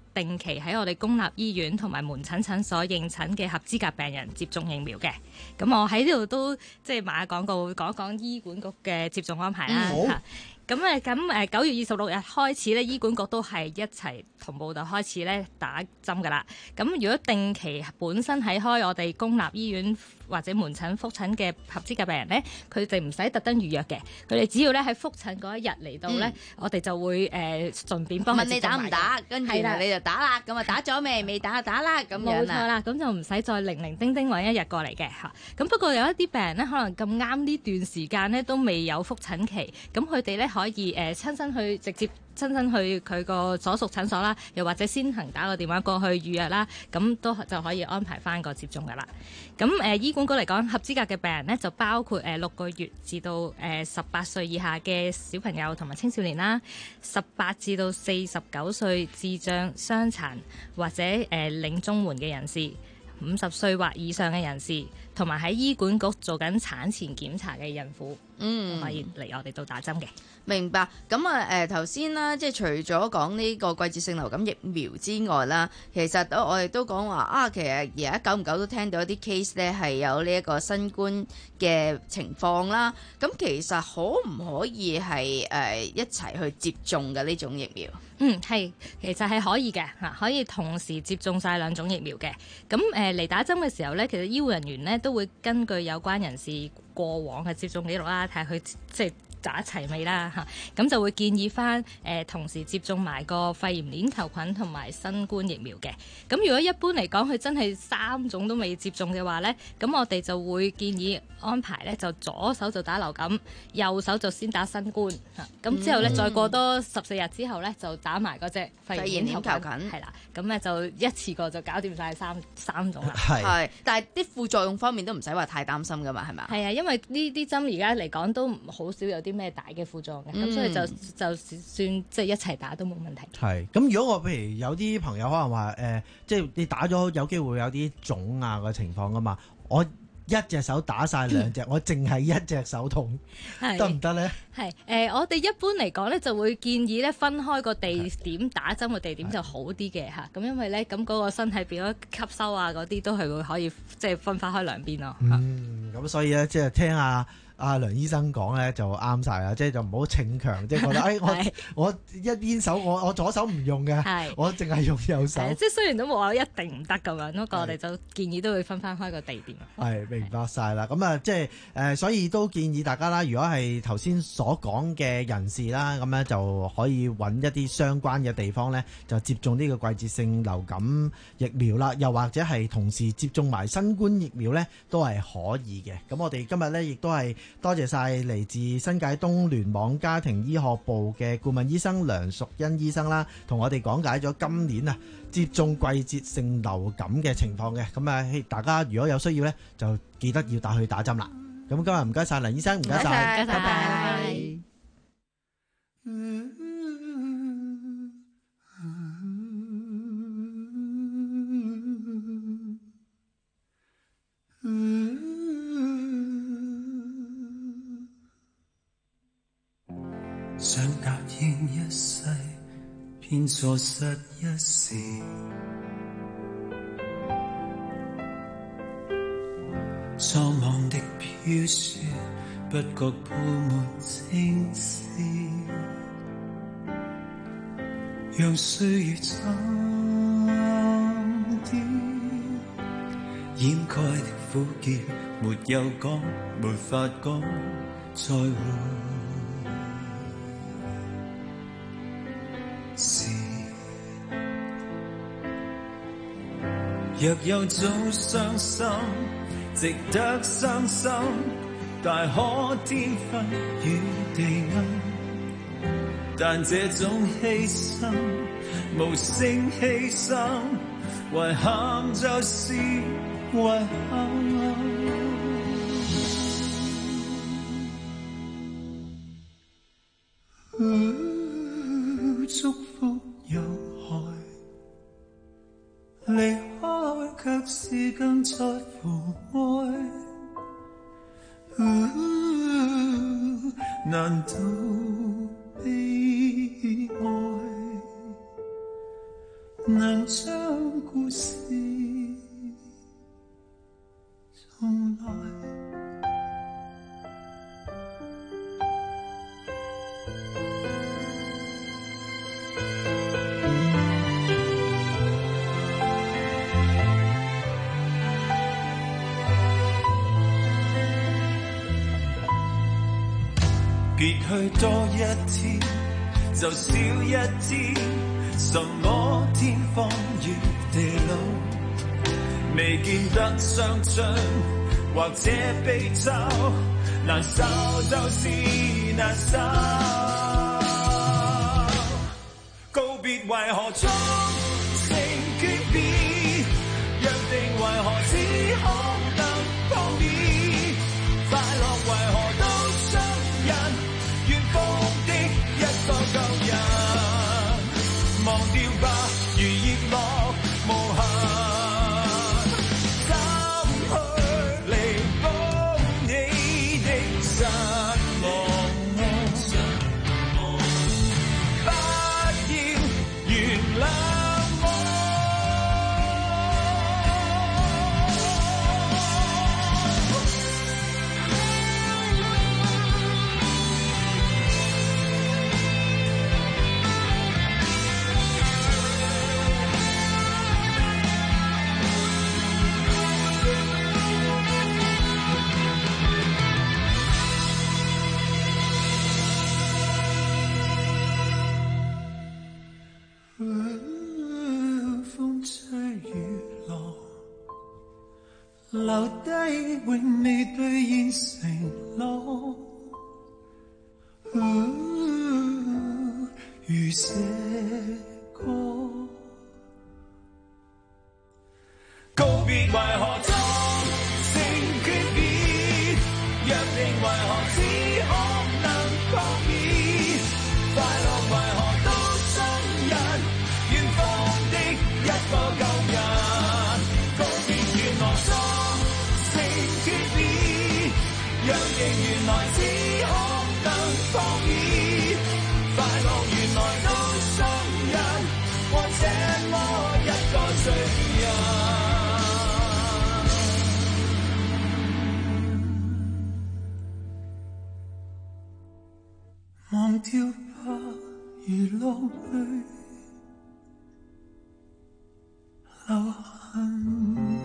定期喺我哋公立醫院同埋門診診所應診嘅合資格病人接種疫苗嘅。咁我喺呢度都即係賣下廣告，講一講醫管局嘅接種安排啦。 嗯好咁誒咁誒九月二十六日開始咧，醫管局都係一齊同步就開始咧打針㗎啦。咁如果定期本身喺開我哋公立醫院或者門診覆診嘅合資格病人咧，佢哋唔使特登預約嘅，佢哋只要咧喺覆診嗰一日嚟到咧， 嗯、 我哋就會誒、呃、順便幫佢問你打唔打，跟住係啦你就打啦，咁啊打咗未？未打就打啦，咁樣冇錯啦，咁就唔使再零零丁丁揾一日過嚟嘅嚇。咁不過有一啲病人咧，可能咁啱呢段時間咧都未有覆診期，咁佢哋咧可以誒、呃、親身去直接親身去佢個所屬診所啦，又或者先行打個電話過去預約啦，咁都就可以安排翻個接種噶啦。咁誒、呃、醫管局嚟講，合資格嘅病人呢，就包括誒六個月至到誒十八歲以下嘅小朋友同埋青少年啦，十八至到四十九歲智障、傷殘或者誒、呃、領綜援嘅人士，五十歲或以上嘅人士，同埋喺醫管局做緊產前檢查嘅孕婦， 嗯， 可以嚟我哋度打針嘅。 明白。咁啊誒頭先啦，即係除咗講呢個季節性流感疫苗之外啦，其實都我哋都講話啊，其實而家久唔久都聽到一啲 case 咧係有呢一個新冠嘅情況啦。咁其實可唔可以係誒、呃、一齊去接種嘅呢種疫苗？ 嗯，係，其實係可以嘅嚇，可以同時接種晒兩種疫苗嘅。咁誒嚟打針嘅時候咧，其實醫護人員咧都會根據有關人士過往嘅接種記錄啦，睇下佢即係打齊未啦嚇，咁就會建議翻誒、呃、同時接種埋個肺炎鏈球菌同埋新冠疫苗嘅。咁如果一般嚟講，佢真係三種都未接種嘅話咧，咁我哋就會建議安排咧就左手就打流感，右手就先打新冠嚇，咁、嗯、之後咧再過多十四日之後咧就打埋嗰隻肺炎鏈球菌，係啦，咁咧就一次過就搞掂晒三三種啦。 係，但係啲副作用方面都唔使話太擔心噶嘛，係咪？ 係啊，因為呢啲針而家嚟講都好少有啲咩大嘅副作用嘅，咁、嗯、所以就就算即係一齊打都冇問題。 係，咁如果我譬如有啲朋友可能話誒、呃，即係你打咗有機會有啲腫啊嘅情況噶嘛，我一隻手打晒兩隻，我淨係一隻手痛，得唔得咧？ 係誒、呃，我哋一般嚟講咧就會建議咧分開個地點打針嘅地點就好啲嘅嚇，咁因為咧咁嗰個身體變咗吸收啊嗰啲都係會可以即係分化開兩邊咯。 嗯，咁所以咧即係聽下阿梁醫生講咧就啱晒啦，即係就唔好逞強，即係覺得誒、哎、我我一邊手我我左手唔用嘅，我淨係用右手。 即係雖然都冇話一定唔得咁樣，不過我哋就建議都會分翻開個地點。 係明白晒啦，咁啊即係誒，所以都建議大家啦，如果係頭先所講嘅人士啦，咁咧就可以揾一啲相關嘅地方咧，就接種呢個季節性流感疫苗啦，又或者係同時接種埋新冠疫苗咧，都係可以嘅。咁我哋今日咧亦都係。多謝晒嚟自新界東聯網家庭醫學部嘅顧問醫生梁淑茵醫生啦，同我哋講解咗今年啊接種季節性流感嘅情況嘅。咁啊，大家如果有需要呢，就記得要打去打針啦。咁今日唔該晒梁醫生，唔該晒，拜拜。 想答應一世，偏錯失一時。蒼茫的飄雪，不覺鋪滿青絲。讓歲月沉澱，掩蓋的苦澀，沒有講，沒法講，再會。若有早傷心，值得傷心，大可天昏與地暗，但這種犧牲，無聲犧牲，遺憾就是遺憾。祝福有害，離開卻是更在乎愛。難道悲哀？ 能將故事重來。別去多一天，就少一天。什麼天荒與地老，未見得相襯，或者悲秋，難受就是難受。告別為何終成訣別，約定為何只可能碰面，快樂為何都傷人，遠方的一個舊人。忘掉吧，如葉落無痕，怎去彌補你的失望？不要原諒我。風吹雨落，留低永未兌現承諾。如這歌，告別為何終成訣別，約定為何只可能碰面，快樂為何都傷人，遠方的一個舊人。告別原來終成訣別，約定原來只可能碰面，快樂原來都傷人，和這麼一個罪人。忘掉吧，如落淚留痕。